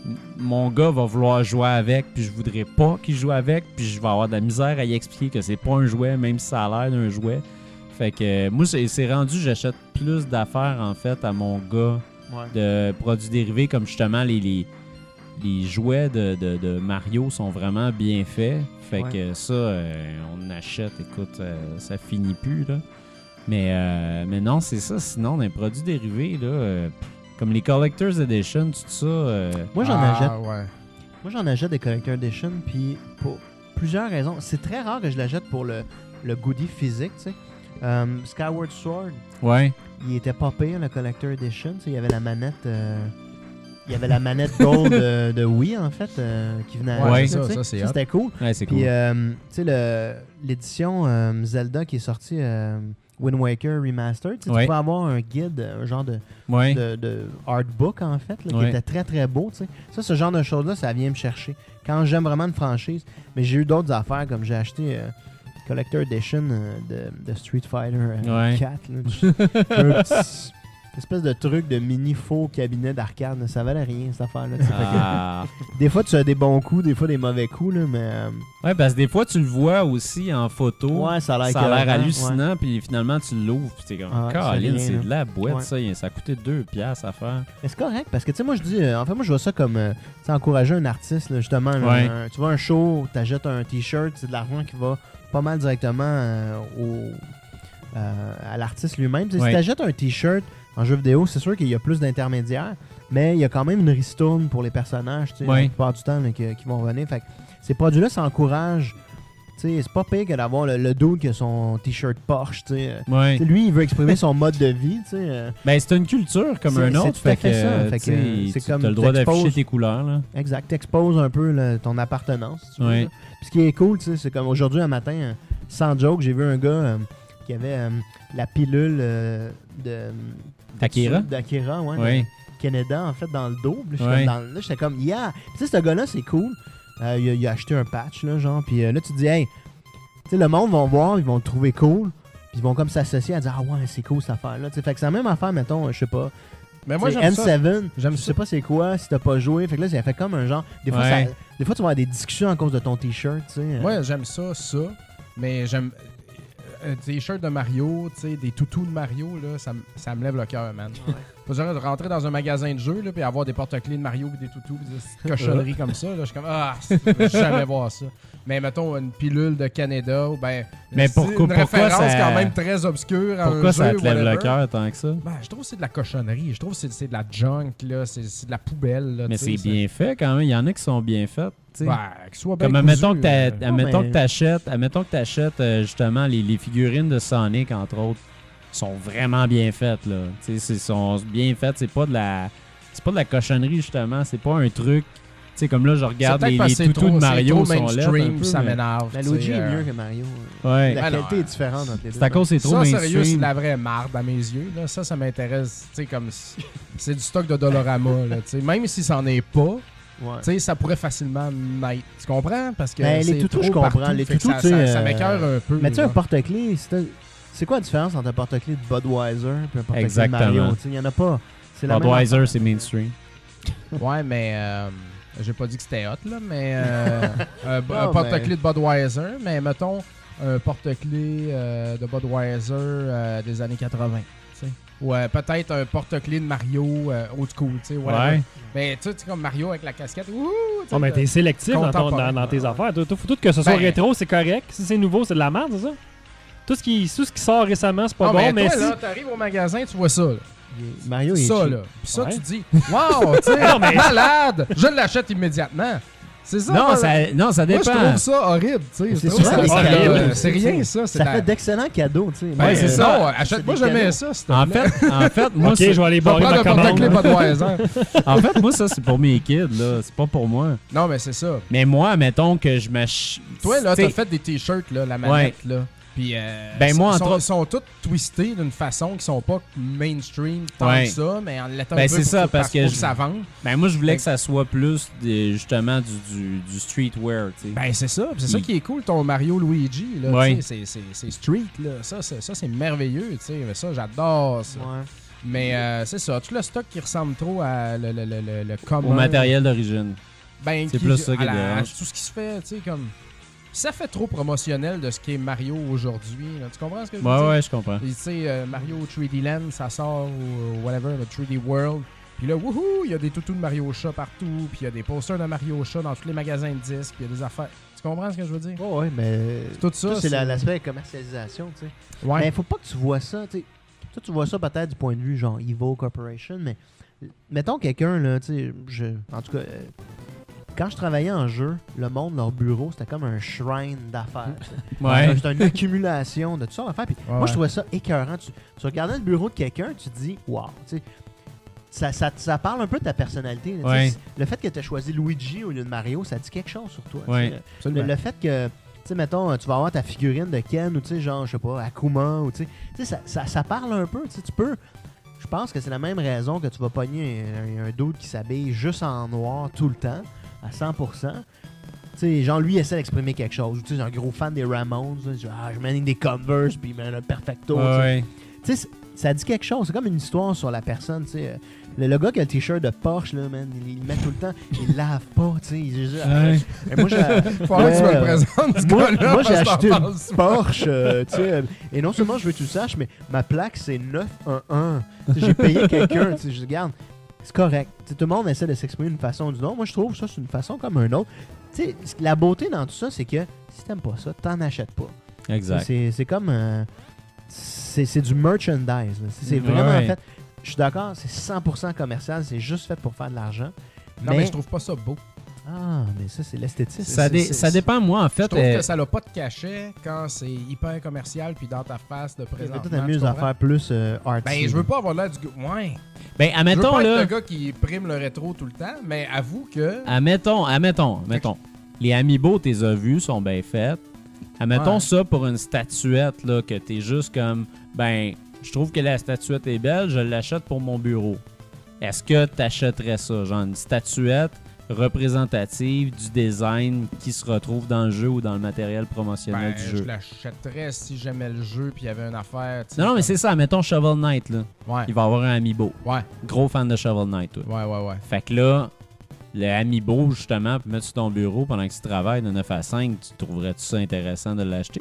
mon gars va vouloir jouer avec. Puis je voudrais pas qu'il joue avec. Puis je vais avoir de la misère à y expliquer que c'est pas un jouet, même si ça a l'air d'un jouet. Fait que euh, moi, c'est c'est rendu, j'achète plus d'affaires en fait à mon gars Ouais. de produits dérivés, comme justement les, les, les jouets de, de, de Mario sont vraiment bien faits. Fait Ouais. que ça, euh, on achète, écoute, euh, ça finit plus là. Mais, euh, mais non, c'est ça. Sinon, des produits dérivés, là, euh, comme les Collector's Edition, tout ça. euh, Moi, j'en ah, achète. ouais. Moi, j'en achète des Collector Edition, puis pour plusieurs raisons. C'est très rare que je l'achète pour le, le goodie physique, tu sais. Euh, Skyward Sword, ouais. il était pas pire, le Collector Edition. tu sais, Il y avait la manette... euh, Il y avait la manette Gold de, de Wii, en fait, euh, qui venait Ouais, avec. ça, tu sais. ça, c'est hot. C'était cool. Ouais, c'est Puis, cool. euh, tu sais, le- l'édition euh, Zelda qui est sortie, euh, Wind Waker Remastered, tu sais, Ouais. tu pouvais avoir un guide, un genre de, ouais. de, de artbook, en fait, là, qui Ouais. était très, très beau. tu sais. Ça, ce genre de choses-là, ça vient me chercher. Quand j'aime vraiment une franchise, mais j'ai eu d'autres affaires, comme j'ai acheté euh, Collector Edition euh, de, de Street Fighter euh, Ouais. quatre. là. un petit espèce de truc de mini faux cabinet d'arcade. là. Ça valait rien, cette affaire-là. tu sais. Fait que Ah. des fois, tu as des bons coups, des fois des mauvais coups, là, mais... euh, Ouais, parce que des fois, tu le vois aussi en photo. ouais, ça a l'air Ça a l'air écœurant, hallucinant, puis finalement, tu l'ouvres, puis t'es comme, Ah, Caroline, c'est c'est rien, de la boîte, Ouais. ça. il- Ça a coûté deux piastres à faire. Mais c'est correct parce que tu sais, moi je dis, euh, en fait, moi je vois ça comme euh, tu sais, encourager un artiste, là, justement. là, Ouais. un- tu vois un show, tu achètes un t-shirt, c'est de l'argent qui va pas mal directement euh, au, euh, à l'artiste lui-même. Tu sais, Ouais. Si tu achètes un t-shirt en jeu vidéo, c'est sûr qu'il y a plus d'intermédiaires, mais il y a quand même une ristourne pour les personnages, tu sais, Ouais. la plupart du temps là, qui, qui vont revenir. Fait que ces produits-là, ça encourage sais, c'est pas pire que d'avoir le, le dude qui a son t-shirt Porsche, tu sais. Ouais. T'sais, lui, il veut exprimer son mode de vie, tu sais. euh, Ben, c'est une culture comme C'est- un c'est autre. tout à Fait fait que, ça. euh, Fait tu sais, que, c'est tu comme as le droit t'exposes- d'afficher tes couleurs. Là. Exact, t'exposes un peu là, ton appartenance, si tu veux, Ouais. là. Puis ce qui est cool, tu sais, c'est comme aujourd'hui, un matin, euh, sans joke, j'ai vu un gars euh, qui avait euh, la pilule euh, de... Akira? D'Akira, ouais. Oui. de Canada, en fait, dans le dos. Puis là, Ouais. j'étais comme, dans- là, j'étais comme, yeah! Puis tu sais, ce gars-là, c'est cool. Euh, il, a, il a acheté un patch, là, genre. Puis euh, là, tu te dis, hey, tu sais, le monde va voir, ils vont le trouver cool. Puis ils vont comme s'associer à dire, ah ouais, c'est cool cette affaire-là. Tu sais, fait que c'est la même affaire, mettons, euh, je sais pas. Mais moi, Tu sais, j'aime N ça. sept, J'aime je ça. sais pas c'est quoi, si t'as pas joué. Fait que là, ça fait comme un genre. Des fois, Ouais. ça- des fois tu vas avoir des discussions à cause de ton t-shirt, tu sais. Moi, j'aime ça, ça. Mais j'aime. euh, Des t-shirts de Mario, tu sais, des toutous de Mario, là, ça, me- ça me lève le cœur, man. Faut genre de rentrer dans un magasin de jeux, là, puis avoir des porte-clés de Mario, puis des toutous, puis des petites cochonneries comme ça, là. Je suis comme, ah, je veux jamais voir ça. Mais mettons, une pilule de Canada, ou ben. Mais c'est pourquoi- une pourquoi référence ça- quand même très obscure à un Pourquoi ça jeu, te lève le whatever. cœur tant que ça? Ben, je trouve que c'est de la cochonnerie. Je trouve que c'est, c'est de la junk, là. C'est, c'est de la poubelle, là. Mais tu sais, c'est bien fait quand même. Il y en a qui sont bien faites. tu sais. Ben, qu'il soit bien Comme admettons cousu, que euh, t'a- admettons mais- que t'achètes, admettons que t'achètes euh, justement les, les figurines de Sonic entre autres sont vraiment bien faites là. Tu sais, c'est sont bien faites. C'est pas de la, c'est pas de la cochonnerie justement. C'est pas un truc. Tu sais comme là je regarde c'est les, peut-être les parce que c'est toutous trop- de Mario c'est trop sont laides un mainstream, peu, ça mais- m'énerve. La tu Luigi sais, est euh, mieux que Mario. Ouais. La Ben non, qualité euh, est différente entre les deux. C'est à cause c'est trop Ça, sérieux, c'est de mainstream. la vraie marde à mes yeux. Là. Ça, ça m'intéresse. Tu sais, comme si- c'est du stock de Dolorama. Là, tu sais. Même si c'en est pas, Ouais. tu sais, ça pourrait facilement naître. Tu comprends? Parce que Ben, les c'est toutous, trop je comprends. partout, Les fait que toutous, ça, tu sais, ça, ça euh, m'écoeure un peu. Mais tu sais, un là. porte-clés, c'est c'est quoi la différence entre un porte-clés de Budweiser et un porte-clés de Exactement. Mario? Tu sais, il y en a pas. C'est la même Budweiser affaire. c'est mainstream. Ouais, mais euh, j'ai pas dit que c'était hot, là, mais euh, un, Non, un porte-clés de Budweiser, mais mettons un porte-clés euh, de Budweiser euh, des années quatre-vingts. tu sais. Ou euh, peut-être un porte-clés de Mario euh, old school, tu sais, whatever. Ouais. Mais tu sais, comme Mario avec la casquette, wouhou! tu sais, Oh, mais t'es sélectif dans, ton- contemporain. dans, dans tes affaires. Tout, tout, tout que ce soit Ben- rétro, c'est correct. Si c'est nouveau, c'est de la merde, c'est ça? Tout ce qui, tout ce qui sort récemment, c'est pas Non, bon, mais, mais, toi, si... là, t'arrives au magasin, tu vois ça, là. Il- Mario il est Ça, cheap. là. Puis ça, Ouais. tu te dis, wow, tu sais, Non, mais- malade! Je l'achète immédiatement. C'est ça, Non moi, ça, non ça moi, je dépend. trouve ça horrible, tu sais. C'est Je trouve souvent ça- des ça- cadeaux, euh, tu C'est sais. rien, ça. C'est Ça la- fait d'excellents cadeaux, tu sais. Ben, Moi, c'est euh, ça. c'est Achète-moi des jamais cadeaux. ça, s'il te En plaît. fait, en fait, moi, Ok, c'est- je vais aller Je vais barrer prendre ma un porte-clés commande. Budweiser. en fait, moi, ça, c'est pour mes kids, là. C'est pas pour moi. Non, mais c'est ça. Mais moi, mettons que je m'ach... Toi, là, t'sais, t'as fait des t-shirts, là, la manette, là. Puis, euh, Ben, moi, sont, entre autres- sont tous twistés d'une façon qui sont pas mainstream tant Ouais. que ça, mais en l'étant Ben, un peu c'est pour- ça, pour- parce que pour je- ça vende. Ben, moi, je voulais que ça soit plus, des- justement, du, du, du streetwear, tu sais. Ben, c'est ça. Puis c'est ça Il- qui est cool, ton Mario Luigi, là. Ouais. tu sais, C'est, c'est, c'est street, là. Ça, c'est, ça, c'est merveilleux, tu sais. Mais ça, j'adore ça. Ouais. Mais euh, c'est ça. Tout le stock qui ressemble trop à le, le, le, le, le commun. Au matériel d'origine. Ben, C'est qui- plus ça qui à la- dérange. tout ce qui se fait, tu sais, comme... Ça fait trop promotionnel de ce qu'est Mario aujourd'hui. là. Tu comprends ce que je veux Ouais, dire? ouais, je comprends. Puis, tu sais, euh, Mario trois D Land, ça sort, ou whatever, le trois D World. Puis là, wouhou, il y a des toutous de Mario Chat partout, puis il y a des posters de Mario Chat dans tous les magasins de disques, puis il y a des affaires. Tu comprends ce que je veux dire? Ouais, ouais, mais. Tout ça, Ça, c'est la- c'est- l'aspect commercialisation, tu sais. Ouais. Mais faut pas que tu vois ça, tu sais. Toi, tu vois ça peut-être du point de vue genre Evo Corporation, mais mettons quelqu'un, là, tu sais, je... en tout cas, euh, quand je travaillais en jeu, le monde, leur bureau, c'était comme un shrine d'affaires. tu sais. Ouais. C'était une accumulation de tout ça d'affaires. Puis Ouais, moi, ouais. je trouvais ça écœurant. Tu, tu regardais le bureau de quelqu'un, tu te dis, wow, tu sais. Ça, ça, ça parle un peu de ta personnalité. là, tu Ouais. sais. Le fait que tu as choisi Luigi au lieu de Mario, ça dit quelque chose sur toi. tu Ouais. sais. Absolument. Le, le fait que, tu sais, mettons, tu vas avoir ta figurine de Ken ou, tu sais, genre, je sais pas, Akuma, ou, tu sais, tu sais, ça, ça, ça parle un peu, tu sais, tu peux... Je pense que c'est la même raison que tu vas pogner un, un dude qui s'habille juste en noir tout le temps, à cent pour cent. Tu sais, genre, lui, il essaie d'exprimer quelque chose. Tu sais, un gros fan des Ramones, là, genre, ah, je mène des Converse, puis il met un Perfecto, tu sais. Ouais. Tu sais, c- ça dit quelque chose. C'est comme une histoire sur la personne, tu sais. Le, le gars qui a le t-shirt de Porsche, là, man, il, il le met tout le temps. Il le lave pas, tu sais. il est juste- Ouais. Et moi, j'ai- Faudrait que tu me Ouais, le euh, présentes, ce moi, gars-là, moi, j'ai parce que acheté t'en une parles souvent. Porsche, euh, tu sais, euh, et non seulement je veux que tu le saches, mais ma plaque c'est neuf un un. Tu sais, j'ai payé quelqu'un, tu sais, je regarde, c'est correct. Tu sais, tout le monde essaie de s'exprimer d'une façon ou d'une autre. Moi, je trouve ça c'est une façon comme un autre. Tu sais, c- la beauté dans tout ça, c'est que si t'aimes pas ça, t'en achètes pas. Exact. C'est c'est comme, euh, c'est c'est du merchandise. là. C'est c'est Ouais, vraiment ouais. fait. Je suis d'accord, c'est cent pour cent commercial, c'est juste fait pour faire de l'argent. Non, mais je trouve pas ça beau. Ah, mais ça, c'est l'esthétisme. Ça, dé- c'est- ça dépend, moi, en Je fait. trouve euh, que ça n'a pas de cachet quand c'est hyper commercial puis dans ta face de Mais présentement. toi, t'amuses tu à comprends? faire plus euh, artsy. Ben, je veux pas avoir l'air du gars. Ouais. ben, Je veux admettons, pas être là. le gars qui prime le rétro tout le temps, mais avoue que. Admettons, admettons, admettons. Les amiibo, t'es as vus, sont bien faites. Admettons Ouais. ça pour une statuette, là, que t'es juste comme, ben, je trouve que la statuette est belle, je l'achète pour mon bureau. Est-ce que t'achèterais ça? Genre une statuette représentative du design qui se retrouve dans le jeu ou dans le matériel promotionnel Ben, du je jeu? l'achèterais si j'aimais le jeu puis il y avait une affaire. tu sais, Non, non, mais comme- c'est ça. Admettons Shovel Knight, là. Ouais. Il va avoir un amiibo. Ouais. Gros fan de Shovel Knight, toi. Ouais, ouais, ouais. Fait que là, le amiibo, justement, pour mettre sur ton bureau pendant que tu travailles de neuf à cinq, tu trouverais-tu ça intéressant de l'acheter?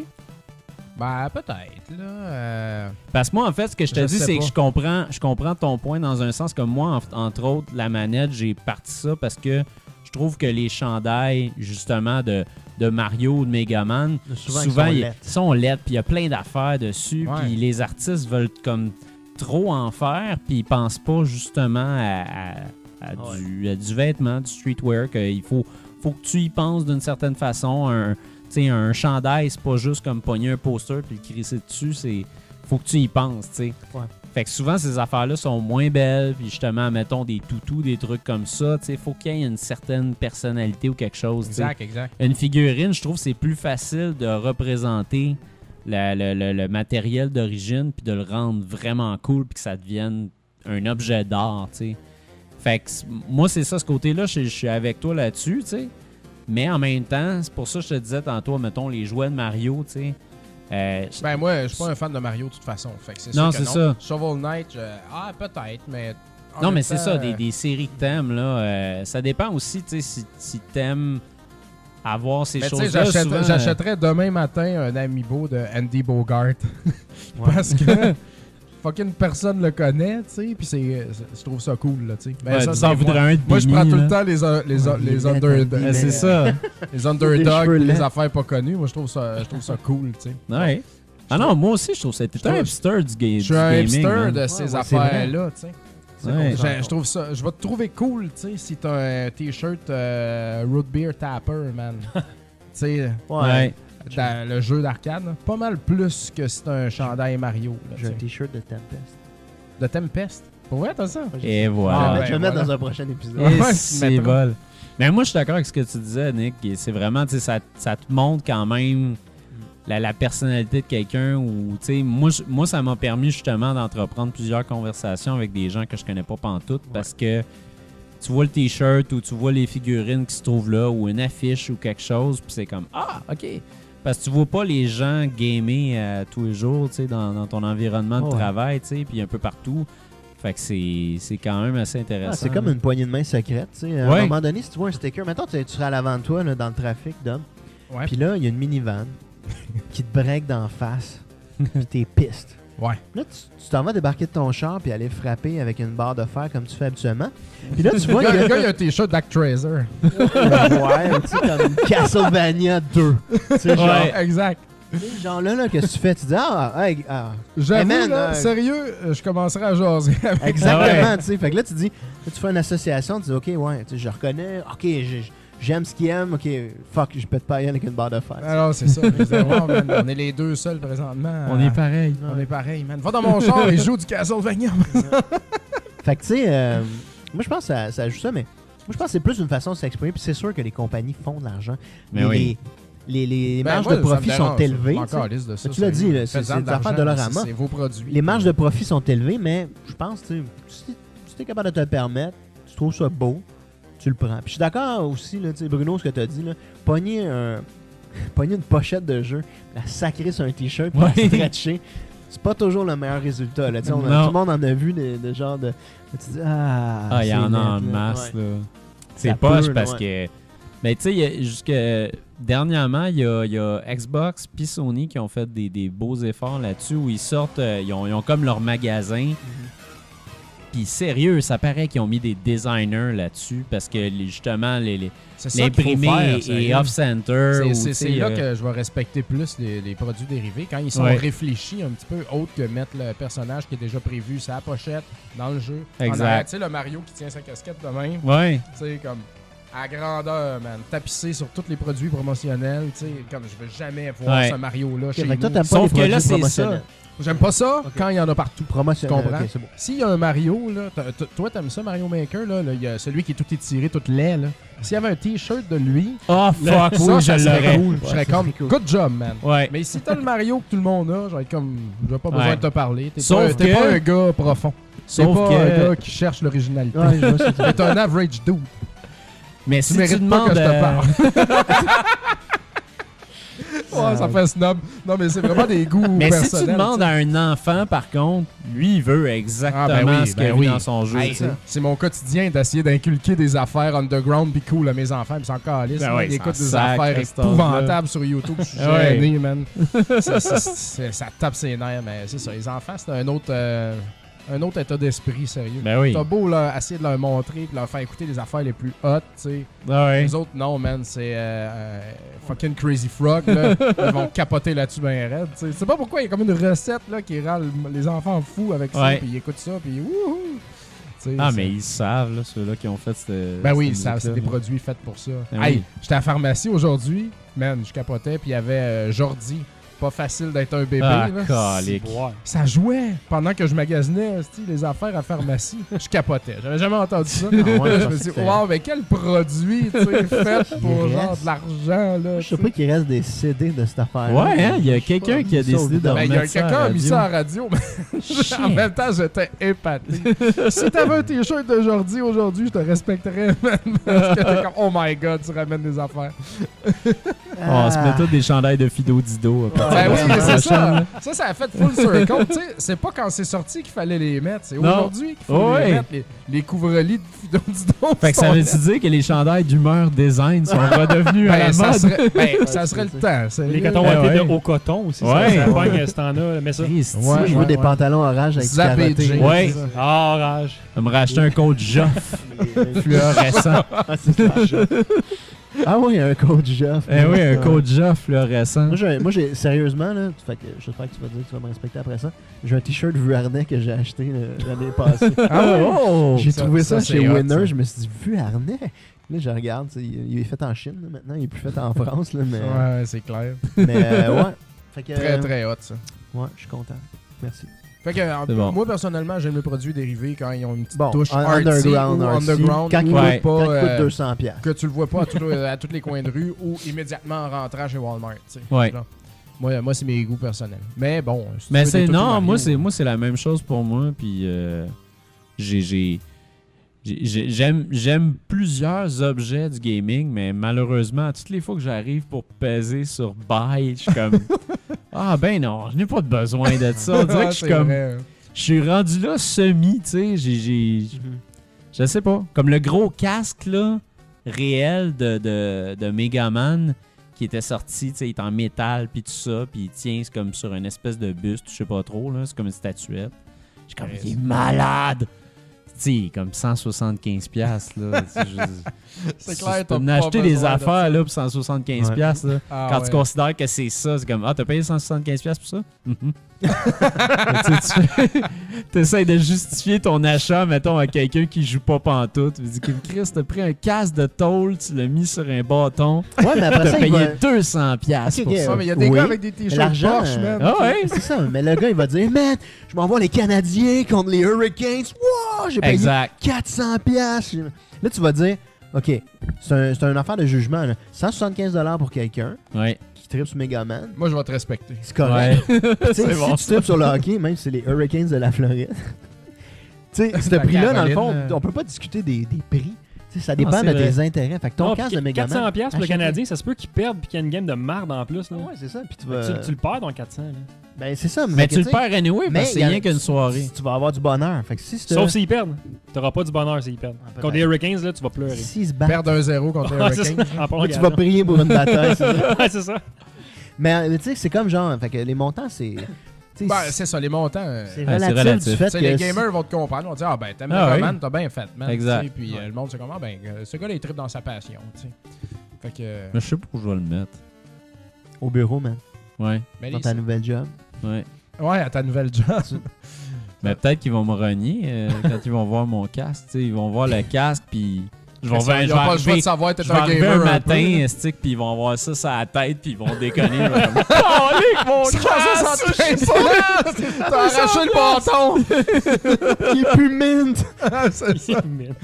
Ben, peut-être, là. euh, Parce que moi, en fait, ce que je te Je dis, sais c'est que pas. je comprends, je comprends ton point dans un sens comme moi, en- entre autres, la manette, j'ai parti ça parce que je trouve que les chandails, justement, de, de Mario ou de Megaman, Souvent, souvent, ils sont ils laids. sont laids, puis il y a plein d'affaires dessus, Ouais. puis les artistes veulent comme trop en faire, puis ils pensent pas justement à, à- à Ouais. du, à du vêtement, du streetwear, qu'il faut, faut que tu y penses d'une certaine façon. Un, tu sais, un chandail, c'est pas juste comme pogner un poster puis le crisser dessus, c'est faut que tu y penses, tu sais. Ouais. Fait que souvent, ces affaires-là sont moins belles, puis justement, mettons des toutous, des trucs comme ça, tu sais, faut qu'il y ait une certaine personnalité ou quelque chose, tu sais. Exact, exact. Une figurine, je trouve que c'est plus facile de représenter la- le, le- le matériel d'origine puis de le rendre vraiment cool puis que ça devienne un objet d'art, tu sais. Fait que c- moi, c'est ça, ce côté-là, je je suis avec toi là-dessus, tu sais. Mais en même temps, c'est pour ça que je te disais tantôt, mettons, les jouets de Mario, tu sais. Euh, Ben, moi, je suis pas un fan de Mario de toute façon. Fait que c'est Non, sûr que c'est non. ça. Shovel Knight, je- ah, peut-être, mais. en non, même mais c'est temps, ça, des, euh, des séries que t'aimes, là. euh, ça dépend aussi, tu sais, si, si t'aimes avoir ces Mais tu sais, choses-là. j'achète- souvent, euh, j'achèterais demain matin un amiibo de Andy Bogart. Ouais. Parce que fucking personne le connaît, tu sais, puis c'est, c'est- je trouve ça cool, là, tu sais. Ben, ouais, ça, tu c'est t'en moi. voudrais un de Moi, je Bigny, prends tout là. le temps les, un- les, un- Ouais, les, il est under- laid, Ouais, c'est ça. les underdogs, cheveux les laids. affaires pas connues. Moi, je trouve ça, je trouve ça cool, tu sais. Ouais. Ah non, moi aussi, je trouve ça. T'es Je un trouve- hipster du, ga- Je du suis un gaming. hipster man. de ces ouais, c'est vrai. affaires-là, tu sais. Ouais. Je, je trouve ça, je vais te trouver cool, tu sais, si t'as un t-shirt euh, Root Beer Tapper, man. Tu sais, Ouais. dans le jeu d'arcade, là. Pas mal plus que si t'as un chandail Mario, là, J'ai un tu sais. t-shirt de Tempest. De Tempest. Pour vrai, t'as ça? Et Ah, voilà. ben, je vais le mettre voilà. dans un prochain épisode. Et Ouais, c'est tu mettras. vol. Mais moi, je suis d'accord avec ce que tu disais, Nick. et C'est vraiment, tu sais, ça, ça te montre quand même la, la personnalité de quelqu'un. Ou, tu sais, moi, je- moi, ça m'a permis justement d'entreprendre plusieurs conversations avec des gens que je connais pas pantoute parce que tu vois le t-shirt ou tu vois les figurines qui se trouvent là ou une affiche ou quelque chose, puis c'est comme ah, ok. Parce que tu vois pas les gens gamer euh, tous les jours, tu sais, dans, dans ton environnement de Oh ouais. travail, tu sais, puis un peu partout. Fait que c'est c'est quand même assez intéressant. Ah, c'est comme une poignée de main secrète. tu sais. À Ouais. un moment donné, si tu vois un sticker, mettons, tu, tu serais à l'avant de toi là, dans le trafic, Dom. Ouais. Puis là, il y a une minivan qui te break d'en face. Puis t'es piste. Ouais. Là, tu tu t'en vas débarquer de ton char puis aller frapper avec une barre de fer comme tu fais habituellement. Puis là, tu vois Le qu'il gars, y le gars, a... il a un t-shirt d'Actraiser. ouais, tu sais, comme Castlevania deux. Tu sais, genre, Ouais. Exact. tu sais, genre là, là, qu'est-ce que tu fais? Tu dis, ah, hey, ah. J'avoue, Hey, man, là, euh, sérieux, euh, je commencerai à jaser avec Exactement, tu sais. Fait que là, tu dis, là, tu fais une association, tu dis, OK, ouais, tu sais, je reconnais, OK, j'ai- j'aime ce qu'il aime, OK, fuck, je peux te payer avec une barre de fer. Alors, c'est ça. Je disais, wow, man, on est les deux seuls présentement. On est pareil. On est pareil, man. Va dans mon char et joue du Castlevania. Fait que, tu sais, euh, moi, je pense que ça, ça joue ça, mais moi, je pense que c'est plus une façon de s'exprimer. Puis c'est sûr que les compagnies font de l'argent. Mais les, oui. les, les Ben, marges moi, de ça me profit sont dérange, ça. élevées. Je m'en tu sais. calisse de ça, Tu l'as dit, là, c'est- Faites-en c'est de des affaires l'argent, Dollarama. C'est c'est vos produits. Les marges de profit sont élevées, mais je pense, tu sais, si, si tu es capable de te le permettre, tu trouves ça beau, tu le prends. Puis je suis d'accord aussi, là, tu sais, Bruno, ce que tu as dit, là, pogner, un, pogner une pochette de jeu, la sacrer sur un t-shirt, puis Ouais. la stretcher, c'est pas toujours le meilleur résultat. Là, tu sais, on a- Non. tout le monde en a vu des de genre de. Tu dis, ah, Ah, il y c'est en a net, en là. masse, Ouais. là. C'est Ça poche peut, parce là, que. Ben, tu sais, il y a- jusque dernièrement, il y a, il y a Xbox puis Sony qui ont fait des, des beaux efforts là-dessus où ils sortent, euh, ils, ont, ils ont comme leur magasin. Puis sérieux, ça paraît qu'ils ont mis des designers là-dessus parce que les- justement, les, les- C'est ça qu'il faut l'imprimé faire, est sérieux. off-center. C'est- ou, C'est tu c'est sais, là euh, que je vais respecter plus les, les produits dérivés. Quand ils sont Ouais. réfléchis un petit peu, autre que mettre le personnage qui est déjà prévu sa pochette dans le jeu. En Exact. arrière, tu sais, le Mario qui tient sa casquette de même. Ouais. Tu sais, comme à grandeur, man. Tapissé sur tous les produits promotionnels, tu sais, comme je veux jamais voir Ouais. ce Mario-là Ok, chez fait que nous. toi, t'aimes pas Sauf les que là, produits c'est promotionnels. J'aime pas ça Ok. quand il y en a partout. Promotionnel, Tu comprends? ok, c'est bon. S'il y a un Mario, là, t- t- toi, t'aimes ça, Mario Maker, là, là, il y a celui qui est tout étiré, tout laid, là. S'il y avait un t-shirt de lui, Oh fuck, ça, oui, ça je serait l'aurais. cool. Je Ouais, serais ça comme, serait cool. good job, man. Ouais. Mais si t'as le Mario que tout le monde a, je vais être comme, j'ai pas besoin Ouais. de te parler. T'es Sauf pas, t'es que- pas un gars profond. T'es Sauf pas que- un gars qui cherche l'originalité. Ouais, je vois ce que tu veux T'es un average dude. Mais Tu si tu mérites pas demandes. que je te euh, parle. Ouais, ça fait snob. Non, mais c'est vraiment des goûts Mais si personnels. tu demandes à un enfant, par contre, lui, il veut exactement Ah, ben oui, ce qu'il y a ben vu oui. dans son jeu. Hey, tu sais. c'est mon quotidien d'essayer d'inculquer des affaires underground pis cool à mes enfants, ils s'en calissent. Ben man. ouais, Ils ils écoutent s'en des sacrent, affaires à cet âge-là. épouvantables sur YouTube. Je suis Ah ouais. gêné, man. ça, ça, c'est- ça tape ses nerfs, mais c'est ça. Les enfants, c'est un autre, euh, un autre état d'esprit, sérieux. Ben oui. T'as beau leur, essayer de leur montrer et leur faire écouter les affaires les plus hot, tu sais. Ah ouais. Les autres, non, man, c'est euh, euh, fucking Crazy Frog, là. Ils vont capoter là-dessus ben raide, tu sais. C'est pas pourquoi il y a comme une recette, là, qui rend le- les enfants fous avec ça, Ouais. puis ils écoutent ça, puis wouhou! Tu sais, Ah, c'est- mais ils savent, là, ceux-là qui ont fait cette. Ben oui, cette ils savent, c'est des musique-là. produits faits pour ça. Ben Hey, oui. j'étais à la pharmacie aujourd'hui, man, je capotais, puis il y avait euh, Jordi. Pas facile d'être un bébé, Ah, là. calique. Ouais. Ça jouait pendant que je magasinais esti, les affaires à la pharmacie. Je capotais. J'avais jamais entendu ça. Ah ouais, je je me pensais suis dit, que c'était- wow, mais quel produit, tu sais, fait pour Il genre reste. de l'argent, là. Je sais tu pas sais. qu'il reste des C D de cette affaire. Ouais, hein, il y a quelqu'un qui a décidé de Ben, il y a remettre ça à quelqu'un la a mis radio. ça à la radio, mais en Chien. même temps, j'étais épaté. Si t'avais un t-shirt de Jordi aujourd'hui, je te respecterais, man. Parce que t'es comme, oh my god, tu ramènes des affaires. On se met tous des chandails de Fido Dido. à partir Ben de oui, la mais semaine c'est prochaine, ça. Ça, ça a fait full circle. Tu sais, c'est pas quand c'est sorti qu'il fallait les mettre. C'est Non. aujourd'hui qu'il faut Ouais. les mettre. Les, les couvre-lits de Fido Dido. Fait que ça veut-tu dire que les chandails d'humeur design sont redevenus à la Ben, ça mode? serait, ben, ça Ouais, serait le c'est- temps. c'est- Les cotons Ben ouatés ouais. de haut coton aussi. Ouais. Ça, ça pogne à ce temps-là. Mais ça. Christy. Moi, je veux ouais, des ouais. pantalons orange avec du Zappé de carotté. jeans. Ouais. c'est ça. Ah, rage. Je vais me racheter un coach Joff fluorescent. Ah, c'est ça. Ah oui, un coach Jeff. Eh oui, un Ouais. coach Joff fluorescent. Moi, j'ai, moi, j'ai sérieusement, là, fait que j'espère que tu vas dire que tu vas me respecter après ça. J'ai un t-shirt Vuarnet que j'ai acheté euh, l'année passée. Ah ouais? Oh! J'ai Ça- trouvé ça, ça, chez c'est hot, Winner. ça. Je me suis dit, Vuarnet. Là, je regarde, tu sais, il il est fait en Chine là, maintenant, il est plus fait en France. Là, mais Ouais, c'est clair. mais euh, ouais. Fait que, Très, euh, très hot, ça. Ouais, je suis content. Merci. Fait que, en- C'est bon. moi, personnellement, j'aime les produits dérivés quand ils ont une petite Bon, touche un- artsy underground, ou artsy. underground. Quand ou il Ouais. pas, Quand il coûte euh, deux cents piastres. que tu le vois pas à, tous à tous les coins de rue ou immédiatement en rentrant chez Walmart. tu sais. Ouais. Là. Moi, moi c'est mes goûts personnels. Mais bon, si tu Mais veux des c'est trucs non, Mario, moi c'est euh, moi c'est la même chose pour moi puis euh, j'ai j'ai j'ai- j'ai- j'aime j'aime plusieurs objets du gaming mais malheureusement toutes les fois que j'arrive pour peser sur buy, je suis comme ah ben non, je n'ai pas de besoin de ça. On dirait que je suis c'est comme vrai. je suis rendu là semi, tu sais, j'ai j'ai je sais pas, comme le gros casque là réel de de de Megaman qui était sorti, tu sais, il est en métal puis tout ça, puis il tient c'est comme sur une espèce de buste, je sais pas trop là, c'est comme une statuette. Je suis comme il est malade. Tu sais, comme cent soixante-quinze piastres là. Tu sais, je- C'est tu clair, peux t'as en pas acheter des besoin de affaires ça. là pour cent soixante-quinze Ouais. piastres là. Ah, Quand ouais. tu considères que c'est ça, c'est comme ah, t'as payé cent soixante-quinze piastres pour ça? Mhm. Tu essaies de justifier ton achat, mettons, à quelqu'un qui joue pas pantoute. Tu dis que Chris, t'as pris un casque de tôle, tu l'as mis sur un bâton, Ouais, mais après t'as ça, il payé va... deux cents piastres Ok, pour ok, ça. Ouais, mais il y a des Oui. gars avec des Mais t-shirts l'argent, Porsche, euh, man. Ah ouais? C'est ça, mais le gars, il va dire, man, je m'envoie les Canadiens contre les Hurricanes. Wow, j'ai payé Exact. quatre cents piastres. Là, tu vas dire, OK, c'est un, c'est une affaire de jugement. Là. cent soixante-quinze dollars pour quelqu'un Ouais. qui tripe sur Megaman. Moi, je vais te respecter. C'est correct. Ouais. Tu sais, C'est si bon, tu tripes sur le hockey, même si c'est les Hurricanes de la Floride, tu sais, ce La prix-là, dans le fond, Caroline, euh. on peut pas discuter des, des prix. Tu sais, ça dépend Ah, c'est de vrai. tes intérêts. Fait que ton Non, casque puis de Megaman. quatre cents piastres pour le achète-le. Canadien, ça se peut qu'il perde puis qu'il y a une game de marde en plus. Là. Ah ouais, c'est ça. Puis tu Fait vas. que tu, tu le perds dans quatre cents. Là. Ben, c'est ça. Mais fait tu que, le tu sais, perds anyway mais parce que c'est y a- rien qu'une soirée. Tu vas avoir du bonheur. Fait que si c'est Sauf s'ils perdent. T'auras pas du bonheur s'ils perdent. Ah, peut-être. Contre les Hurricanes, là, tu vas pleurer. S'ils se battent, Perdre un zéro contre les Ouais, c'est Hurricanes. ça. En tu prolongation. vas prier pour une bataille. c'est ça. Ouais, c'est ça. Mais euh, tu sais, c'est comme genre, fait que les montants, c'est. tu sais, Ben, c'est ça, les montants. euh, c'est Ouais, c'est relatif, relatif. du fait Tu sais, que. les si- gamers vont te comprendre. Ils vont te dire, ah ben, t'aimes Ah Megaman, oui. t'as bien fait, man. Exact. Tu sais, Puis euh, le monde, c'est comment, ben, euh, ce gars-là, il tripe dans sa passion. tu sais. Fait que. euh, Mais je sais pas où je vais le mettre. Au bureau, man. Ouais, mais Dans les- ta nouvelle job. ouais. Ouais, à ta nouvelle job. Mais peut-être qu'ils vont me renier euh, quand ils vont voir mon casque. Tu sais, ils vont voir le casque, puis Je vais Ils revenir- je n'ont vais pas le choix de arriver- savoir je t'es vais un arriver gamer un un matin, stick, puis ils vont avoir ça sur la tête, puis ils vont déconner. Ils vont comme, oh, Nick, mon cent casse! soixante-quinze T'as arraché le bâton! Il est plus mint. C'est ça.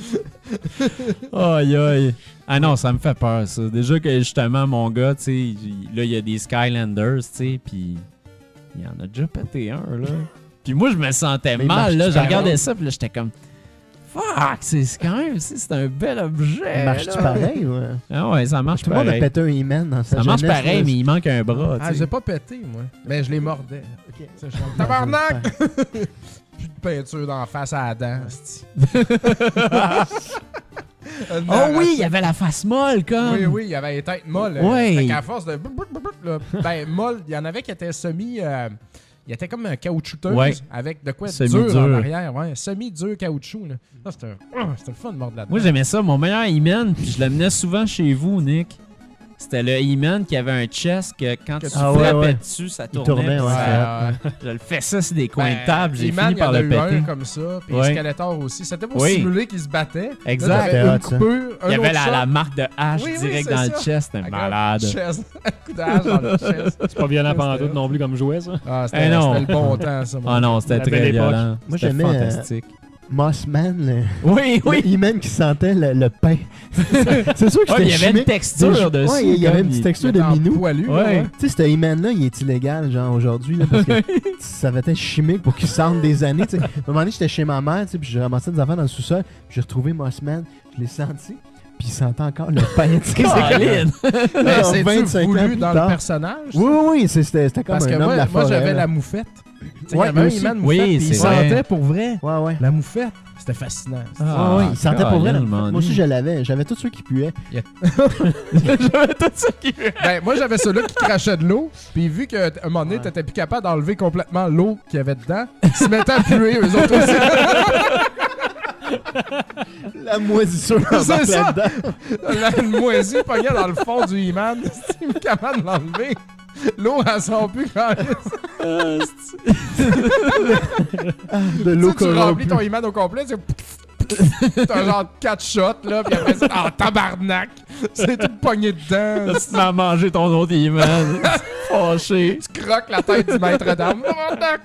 Aïe, aïe. Ah non, ça me fait peur, ça. Déjà que, justement, mon gars, tu sais, il- là, il y a des Skylanders, tu sais, puis il y en a déjà pété un, là. Puis moi, je me sentais Mais il mal, marche là. Je pareil. regardais ça, puis là, j'étais comme, fuck, c'est c'est quand même, c'est c'est un bel objet. Marche-tu là. pareil? Ouais. Ah ouais, ça marche Tout le monde a pareil. pété un E-Man dans sa Ça marche jeunesse, pareil, là. mais il manque un bras, Ah, tu sais. j'ai pas pété, moi. Mais je les mordais. Ok. Ça, je suis comme, tabarnak! Plus de peinture d'en face à la dent. esti. Oh oui, il y avait la face molle, comme. Oui, oui, il y avait les têtes molles. Oui. Fait qu'à force de. Là, ben, molle, il y en avait qui étaient semi. Euh, il était comme un caoutchouteuse Ouais. avec de quoi dur Semi-dur. en arrière. Ouais, semi-dur caoutchouc. Là. Ah, c'était, un- c'était le fun de mordre là-dedans. Moi, j'aimais ça. Mon meilleur E-Man, puis je l'amenais souvent chez vous, Nick. C'était le E-Man qui avait un chest que quand Que tu tu- Ah ouais, frappais ouais. dessus, ça Il tournait. tournait, puis ouais, ça- ouais. Je le fais ça sur des coins Ben, de table. J'ai He-Man, fini par il y en le a eu péter. un comme ça, puis Ouais. Skeletor aussi. C'était pour Oui. simuler qu'ils se battaient. Exact. Là, t'avais C'était une hot, ça. coupure, un Il y avait autre la, shot, la marque de hache Oui, oui, direct c'est dans ça. le chest. C'était avec un malade. chest, un coup de hache dans le chest. C'est pas violent pendant C'était- tout non plus comme jouet, ça. Ah, c'était, Eh non. c'était le bon temps, ça. mon Ah non, c'était La belle très époque. violent. Moi, C'était j'aimais, euh, fantastique. Mossman, le, Oui, oui. le E-Man qui sentait le, le pain. C'est sûr que Ouais, c'était il y avait une chimique. texture Mais- dessus. Ouais, il y avait comme une petite il- texture de Mettant minou. poilu, là, Ouais. ouais. Tu sais, ce E-Man-là, il est illégal, genre, aujourd'hui, là, parce que ça va être chimique pour qu'il sente des années, tu sais. À un moment donné, j'étais chez ma mère, tu sais, puis j'ai ramassé des affaires dans le sous-sol, puis j'ai retrouvé Mossman, je l'ai senti, puis il sentait encore le pain, tu sais. Caroline. Mais Alors, c'est-tu vingt-cinq ans voulu plus dans tard. le personnage? Oui, oui, oui, c'est- c'était c'était comme Parce que un homme moi, de la moi forêt. j'avais là. la moufette. Tu sais, Ouais, il y avait moi un aussi. E-Man Oui, moufette, puis il c'est vrai. sentait pour vrai. Ouais, ouais. La moufette, c'était fascinant. Ah, ouais, ouais, il sentait pour vrai. la Caroline, moufette. mon Moi aussi, Dieu. je l'avais. J'avais tous ceux qui puaient. J'avais tout ça qui Ben, moi, j'avais ceux-là qui crachaient de l'eau, puis vu qu'à un moment donné, Ouais. t'étais plus capable d'enlever complètement l'eau qu'il y avait dedans, ils se mettaient à puer, eux autres aussi. La moisissure C'est embarque ça. là-dedans. La moisie pognait dans le fond du E-Man, c'était plus capable de l'enlever. L'eau, elle sort plus quand De l'eau tu remplis corrompue. ton E-Man au complet, c'est... T'as genre quatre shots, là, puis après ça, ah, tabarnak! C'est tout pogné dedans. Tu m'as mangé ton autre E-Man. Fâché. Tu croques la tête du maître d'armes. Tabarnak!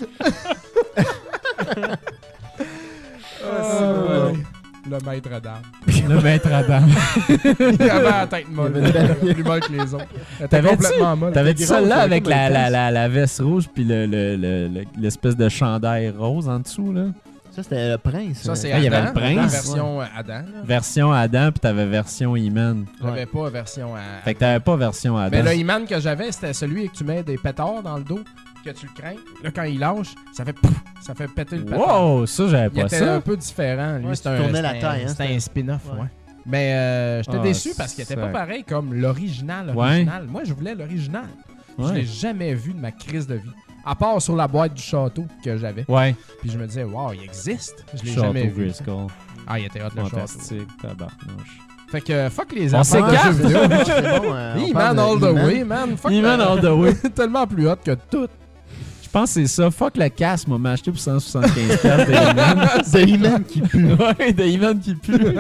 Ah, ouais. Le maître d'armes. Le maître Adam. Il avait la tête molle. Il avait une belle- Plus molle que les autres. Elle était T'avais-tu- complètement molle. T'avais-tu C'était celle-là gros, avec c'était la, comme la, un la, la veste rouge puis le, le, le- le- l'espèce de chandail rose en dessous, là? Ça, c'était le prince. Ça, c'est Ah, il y avait Adam, le prince. la version euh, Adam. là. Version Adam puis t'avais version E-Man. J'avais pas version euh, Fait que t'avais pas version Adam. Mais le E-Man que j'avais, c'était celui que tu mets des pétards dans le dos, que tu le crains. Là, quand il lâche, ça fait pouf, ça fait péter le pétard. Wow, ça j'avais Il pas était ça. un peu différent. Lui, Ouais, c'était tu un, tournais la c'était taille, un- hein, c'était c'était- un spin-off, ouais. Ouais. Mais euh, j'étais Ah, déçu parce qu'il était ça- pas pareil comme l'original. Ouais. original. Moi, je voulais l'original. Je Ouais. l'ai jamais vu de ma crise de vie. À part sur la boîte du château que j'avais. Ouais. Puis je me disais, waouh, il existe. Je l'ai Château jamais vu. Grayskull. Ah, il était hot le château. Fantastique, tabarnouche. Fait que fuck les On affaires de s'écarte. jeux vidéo. C'est bon, euh, on E-Man parle de all the E-Man. way, man. Fuck E-Man le- all the way. Tellement plus hot que tout. Je pense que c'est ça. Fuck le casque, moi, m'a acheté pour cent soixante-quinze piastres de E-Man. C'est E-Man qui pue. Ouais, de E-Man qui pue.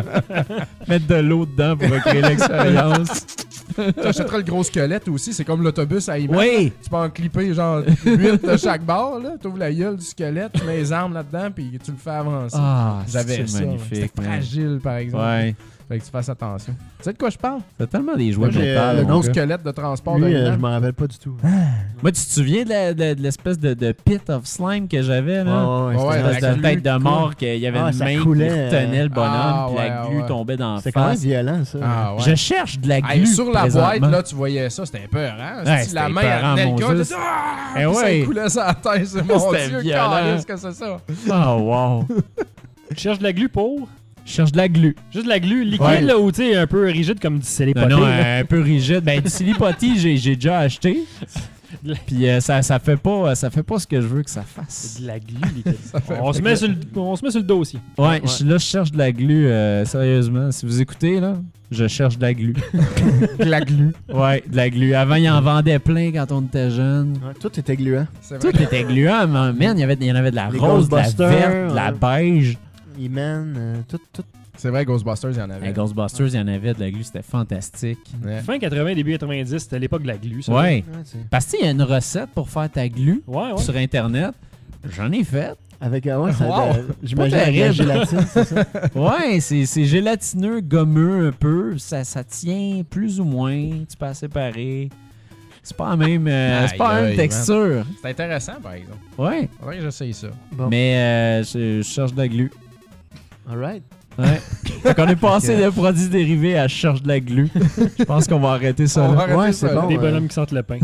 Mettre de l'eau dedans pour recréer l'expérience. Tu achèteras le gros squelette aussi. C'est comme l'autobus à E-Man. Oui. Tu peux en clipper genre huit de chaque bord. Là. Tu ouvres la gueule du squelette, tu mets les armes là-dedans, puis tu le fais avancer. Ah, J'avais c'est ça. ouais. magnifique. C'était man. fragile, par exemple. Ouais. Fait que tu fasses attention. Tu sais de quoi je parle? T'as tellement des jouets Moi, j'ai, métal. euh, Le mon gros gars. squelette de transport de Lui, euh, E-Man. je m'en rappelle pas du tout. Moi, tu te souviens de, la- de- de l'espèce de, de pit of slime que j'avais, là? ouais, Une ouais, espèce la de glu tête de coule. mort, qu'il y avait Ah, une ça main coulait, qui retenait le bonhomme, Ah, puis la ouais, glu ouais. tombait dans la C'était quand même face. violent, ça. Ah, ouais. Je cherche de la glu. Hey, sur la boîte, présentement. là, tu voyais ça, c'était peur, hein? Ouais, Si la c'était main épeurant, elle tenait mon le cœur, Dieu. tu dis, ah! Eh Puis ça ouais. coulait sur la tête, c'est mon C'était Dieu, violent. qu'est-ce que c'est ça? Oh, wow. Tu cherches de la glu pour? Je cherche de la glu. Juste de la glu liquide, Ouais. là, ou tu sais, un peu rigide comme du Non, célépoté. non, là. un peu rigide. Ben, du Silipoti, j'ai j'ai déjà acheté. Puis euh, ça, ça fait pas ça fait pas ce que je veux que ça fasse. C'est de la glu liquide. fait- on, se met sur le, on se met sur le dossier. Ouais, je- là, je cherche de la glu, euh, sérieusement. Si vous écoutez, là, je cherche de la glu. De la glu. Ouais, de la glu. Avant, il en vendait plein quand on était jeune. Ouais, tout était gluant. C'est vrai. Tout était gluant, mais man, il y, avait, il y en avait de la Les rose, de la Ghostbusters, verte, de la ouais. beige. E-Man, euh, tout, tout. C'est vrai, Ghostbusters, il y en avait. Hey, Ghostbusters, il y en avait de la glu, c'était fantastique. Ouais. Fin quatre-vingts, début quatre-vingt-dix, c'était l'époque de la glu. Ça. Ouais. Ouais, tu sais. Parce qu'il y a une recette pour faire ta glu Ouais, ouais. sur Internet. J'en ai fait. Avec, euh, ouais, ça, Wow. euh, j'imagine Pas avec la terrible. gélatine, c'est ça? Ouais, c'est c'est gélatineux, gommeux un peu. Ça, ça tient plus ou moins. Tu peux la séparer. C'est pas la même, euh, c'est pas la Aïe, même aïe, texture. C'est intéressant, par exemple. Ouais. Faudrait que j'essaye ça. Bon. Mais euh, je, je cherche de la glu. Alright. Ouais. Fait qu'on est passé de produits dérivés à je cherche de la glu. Je pense qu'on va arrêter ça On là. va arrêter Ouais, ça, c'est là. bon. Des ouais. bonhommes qui sentent le pain.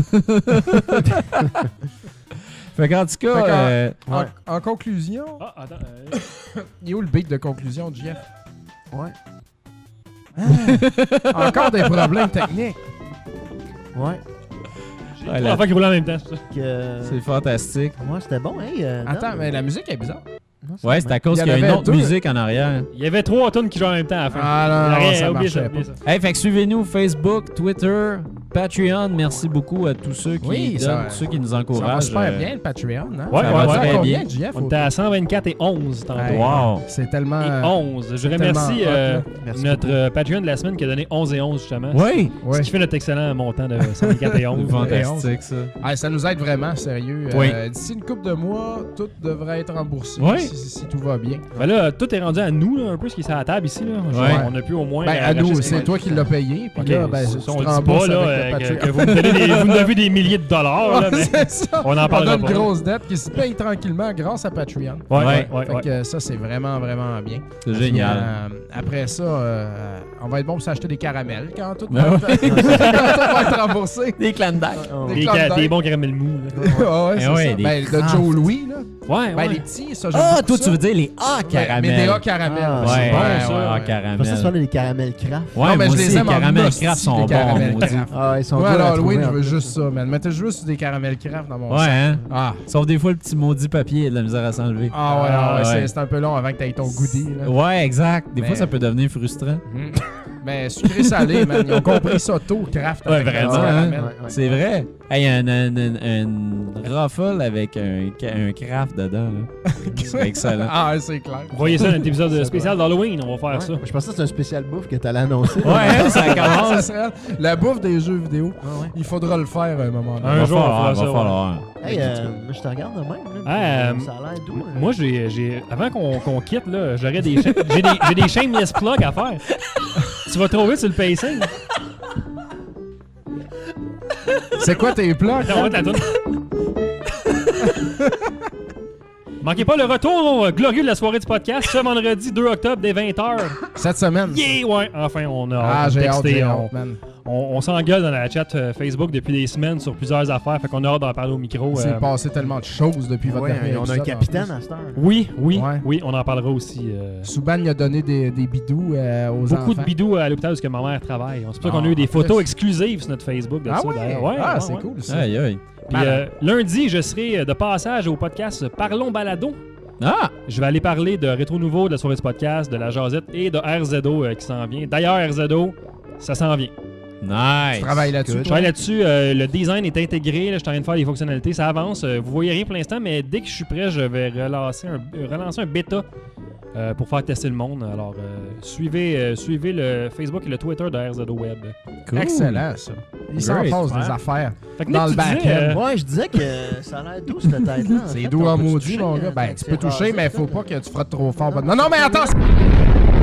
Fait qu'en tout cas, Fait qu'en- euh, En, Ouais. en conclusion, Ah, attends. euh, il est où le beat de conclusion, Jeff? Ouais. Encore des problèmes techniques. Ouais. J'ai Ouais, trois la- affaires qui roulent en même temps. c'est ça. Que... c'est fantastique. Ouais, c'était bon. Hey, euh, Attends, non, mais la musique est bizarre. non, Ouais, c'est à cause Il y en qu'il y a une avait autre deux. musique en arrière. Il y avait trois tonnes qui jouaient en même temps à la fin. Ah, non, non, Rien, ça oublie marchait oublie pas. Hey, fait que suivez-nous Facebook, Twitter, Patreon. Merci beaucoup à tous ceux qui Oui, ça- donnent, tous ceux qui nous Ça va encouragent. super euh, bien, le Patreon. Hein? Ouais, ça ouais, va ouais, à très combien, bien. Jeff? On était à cent vingt-quatre et onze tantôt. Hey, Wow. C'est tellement... Et onze. Je remercie tellement hot, euh, là. Merci notre beaucoup. euh, Patreon de la semaine qui a donné onze et onze justement. Oui, Ce Ouais. qui fait notre excellent montant de cent vingt-quatre et onze. c'est fantastique ça. Ah, ça nous aide vraiment, sérieux. Oui. Euh, D'ici une couple de mois, tout devrait être remboursé Oui. si, si- si tout va bien. Ben là, tout est rendu à nous, là, un peu ce qui est sur la table ici. Là. Genre, Ouais. On a pu au moins. Ben, euh, à nous, racheter- c'est toi qui l'as payé. Puis Ok, là, ben, ça, tu on te le dit rembourses pas, là, avec euh, le que, Patreon. que vous, me donnez des, vous me donnez des milliers de dollars. Là, mais C'est ça. on en On parlera a une pas. grosse dette qui se paye tranquillement grâce à Patreon. Ouais, ouais, Ouais. ouais. Fait ouais. que ça, c'est vraiment, vraiment bien. C'est génial. Euh, après ça, euh, on va être bon pour s'acheter des caramels quand tout, Ben va, être, quand tout va être remboursé. Des clans d'ail. Oh. Des Des, clans ca- d'ail. des bons caramels mous. là. Ah ouais, Eh c'est ouais, ça. des Ben, de crafts. Joe Louis, là. Ouais, Ben, ouais. les petits, ça, j'aime Ah, beaucoup toi, ça. tu veux dire les A caramels. Mais des A caramels. Ah, c'est Ouais, bon, ouais, ça, ouais, A ouais. Parce que caramels. ça, les caramels craft. Ouais, Non, mais moi je aussi, les les aime en caramels hostie, craft sont les bons, caramels maudit. craft. Ah, ils sont Moi, durs à à Halloween, trouver, je en veux plus. juste ça, man. Mettez juste des caramels craft dans mon Ouais, sac. hein? Ah. Sauf des fois le petit maudit papier, il y a de la misère à s'enlever. Ah ouais, ah ouais, Ouais. c'est- c'est un peu long avant que tu aies ton goodie. Là. Ouais, exact. Des Mais- fois, ça peut devenir frustrant. Mhm. Mais sucré salé, man. Ils ont compris ça tôt, craft. Ouais, avec vraiment, le hein? caramel. Ouais, ouais. C'est vrai. Hey, un, un, un, un raffle avec un, ca- un craft dedans. là. C'est excellent. Ah, ouais, c'est clair. Voyez ça dans notre épisode Ça spécial d'Halloween, on va faire Ouais. ça. Je pensais que c'était un spécial bouffe que t'allais annoncer. Ouais, hein, ça Ça commence. serait la bouffe des jeux vidéo. Ah ouais. Il faudra le faire à un moment donné. Un Va jour, on falloir, fera va ça, ouais. falloir. Hey, euh, moi, je te regarde de même. Là, Ah, puis, euh, ça a l'air doux. hein. Moi, j'ai, j'ai, avant qu'on, qu'on quitte, là, j'aurais des, cha- j'ai des, j'ai des shameless plugs à faire. Tu vas trop vite sur le pacing. C'est quoi tes plans? Attends, on va te la tourne. Manquez pas le retour euh, glorieux de la soirée du podcast ce vendredi deux octobre dès vingt heures. Cette semaine. Yeah! Ouais, enfin, on a Ah, hâte de j'ai hâte, texter, j'ai on, hâte, man. on, on s'engueule dans la chat euh, Facebook depuis des semaines sur plusieurs affaires, fait qu'on a hâte d'en parler au micro. Il s'est euh. passé tellement de choses depuis votre Ouais, dernier on a un épisode, en capitaine plus. à cette heure. Oui, oui, Ouais. oui, on en parlera aussi. euh. Souban il a donné des, des bidous euh, aux Beaucoup enfants. de bidous à l'hôpital parce que ma mère travaille. C'est pour ça qu'on Ah, a eu des en photos plus. exclusives sur notre Facebook de Ah ça. ouais? d'ailleurs. Ouais, ah, ouais, c'est ouais. cool ça. Aïe, aïe. Puis euh, lundi, je serai de passage au podcast Parlons Balado. Ah! Je vais aller parler de Rétro Nouveau, de la soirée du podcast, de la Jazette et de R Z O euh, qui s'en vient. D'ailleurs, R Z O, ça s'en vient. Nice. Tu travailles là-dessus, Good. Je travaille là-dessus. euh, le design est intégré. Là, je suis en train de faire les fonctionnalités. Ça avance. Euh, vous voyez rien pour l'instant, mais dès que je suis prêt, je vais relancer un, euh, relancer un bêta euh, pour faire tester le monde. Alors, euh, suivez, euh, suivez le Facebook et le Twitter de R Z O Web. Cool. Excellent ça. Il s'en Great. passe des Ouais. affaires. Fait que Dans Nick, le tu disais, back-end. euh, Ouais, je disais que ça a l'air doux cette tête-là. en C'est fait. doux On en peut maudit, toucher, mon hein, gars. Ben, quand tu c'est peux toucher, rasé, mais ça. faut pas que tu frottes trop fort. Non, non, mais attends!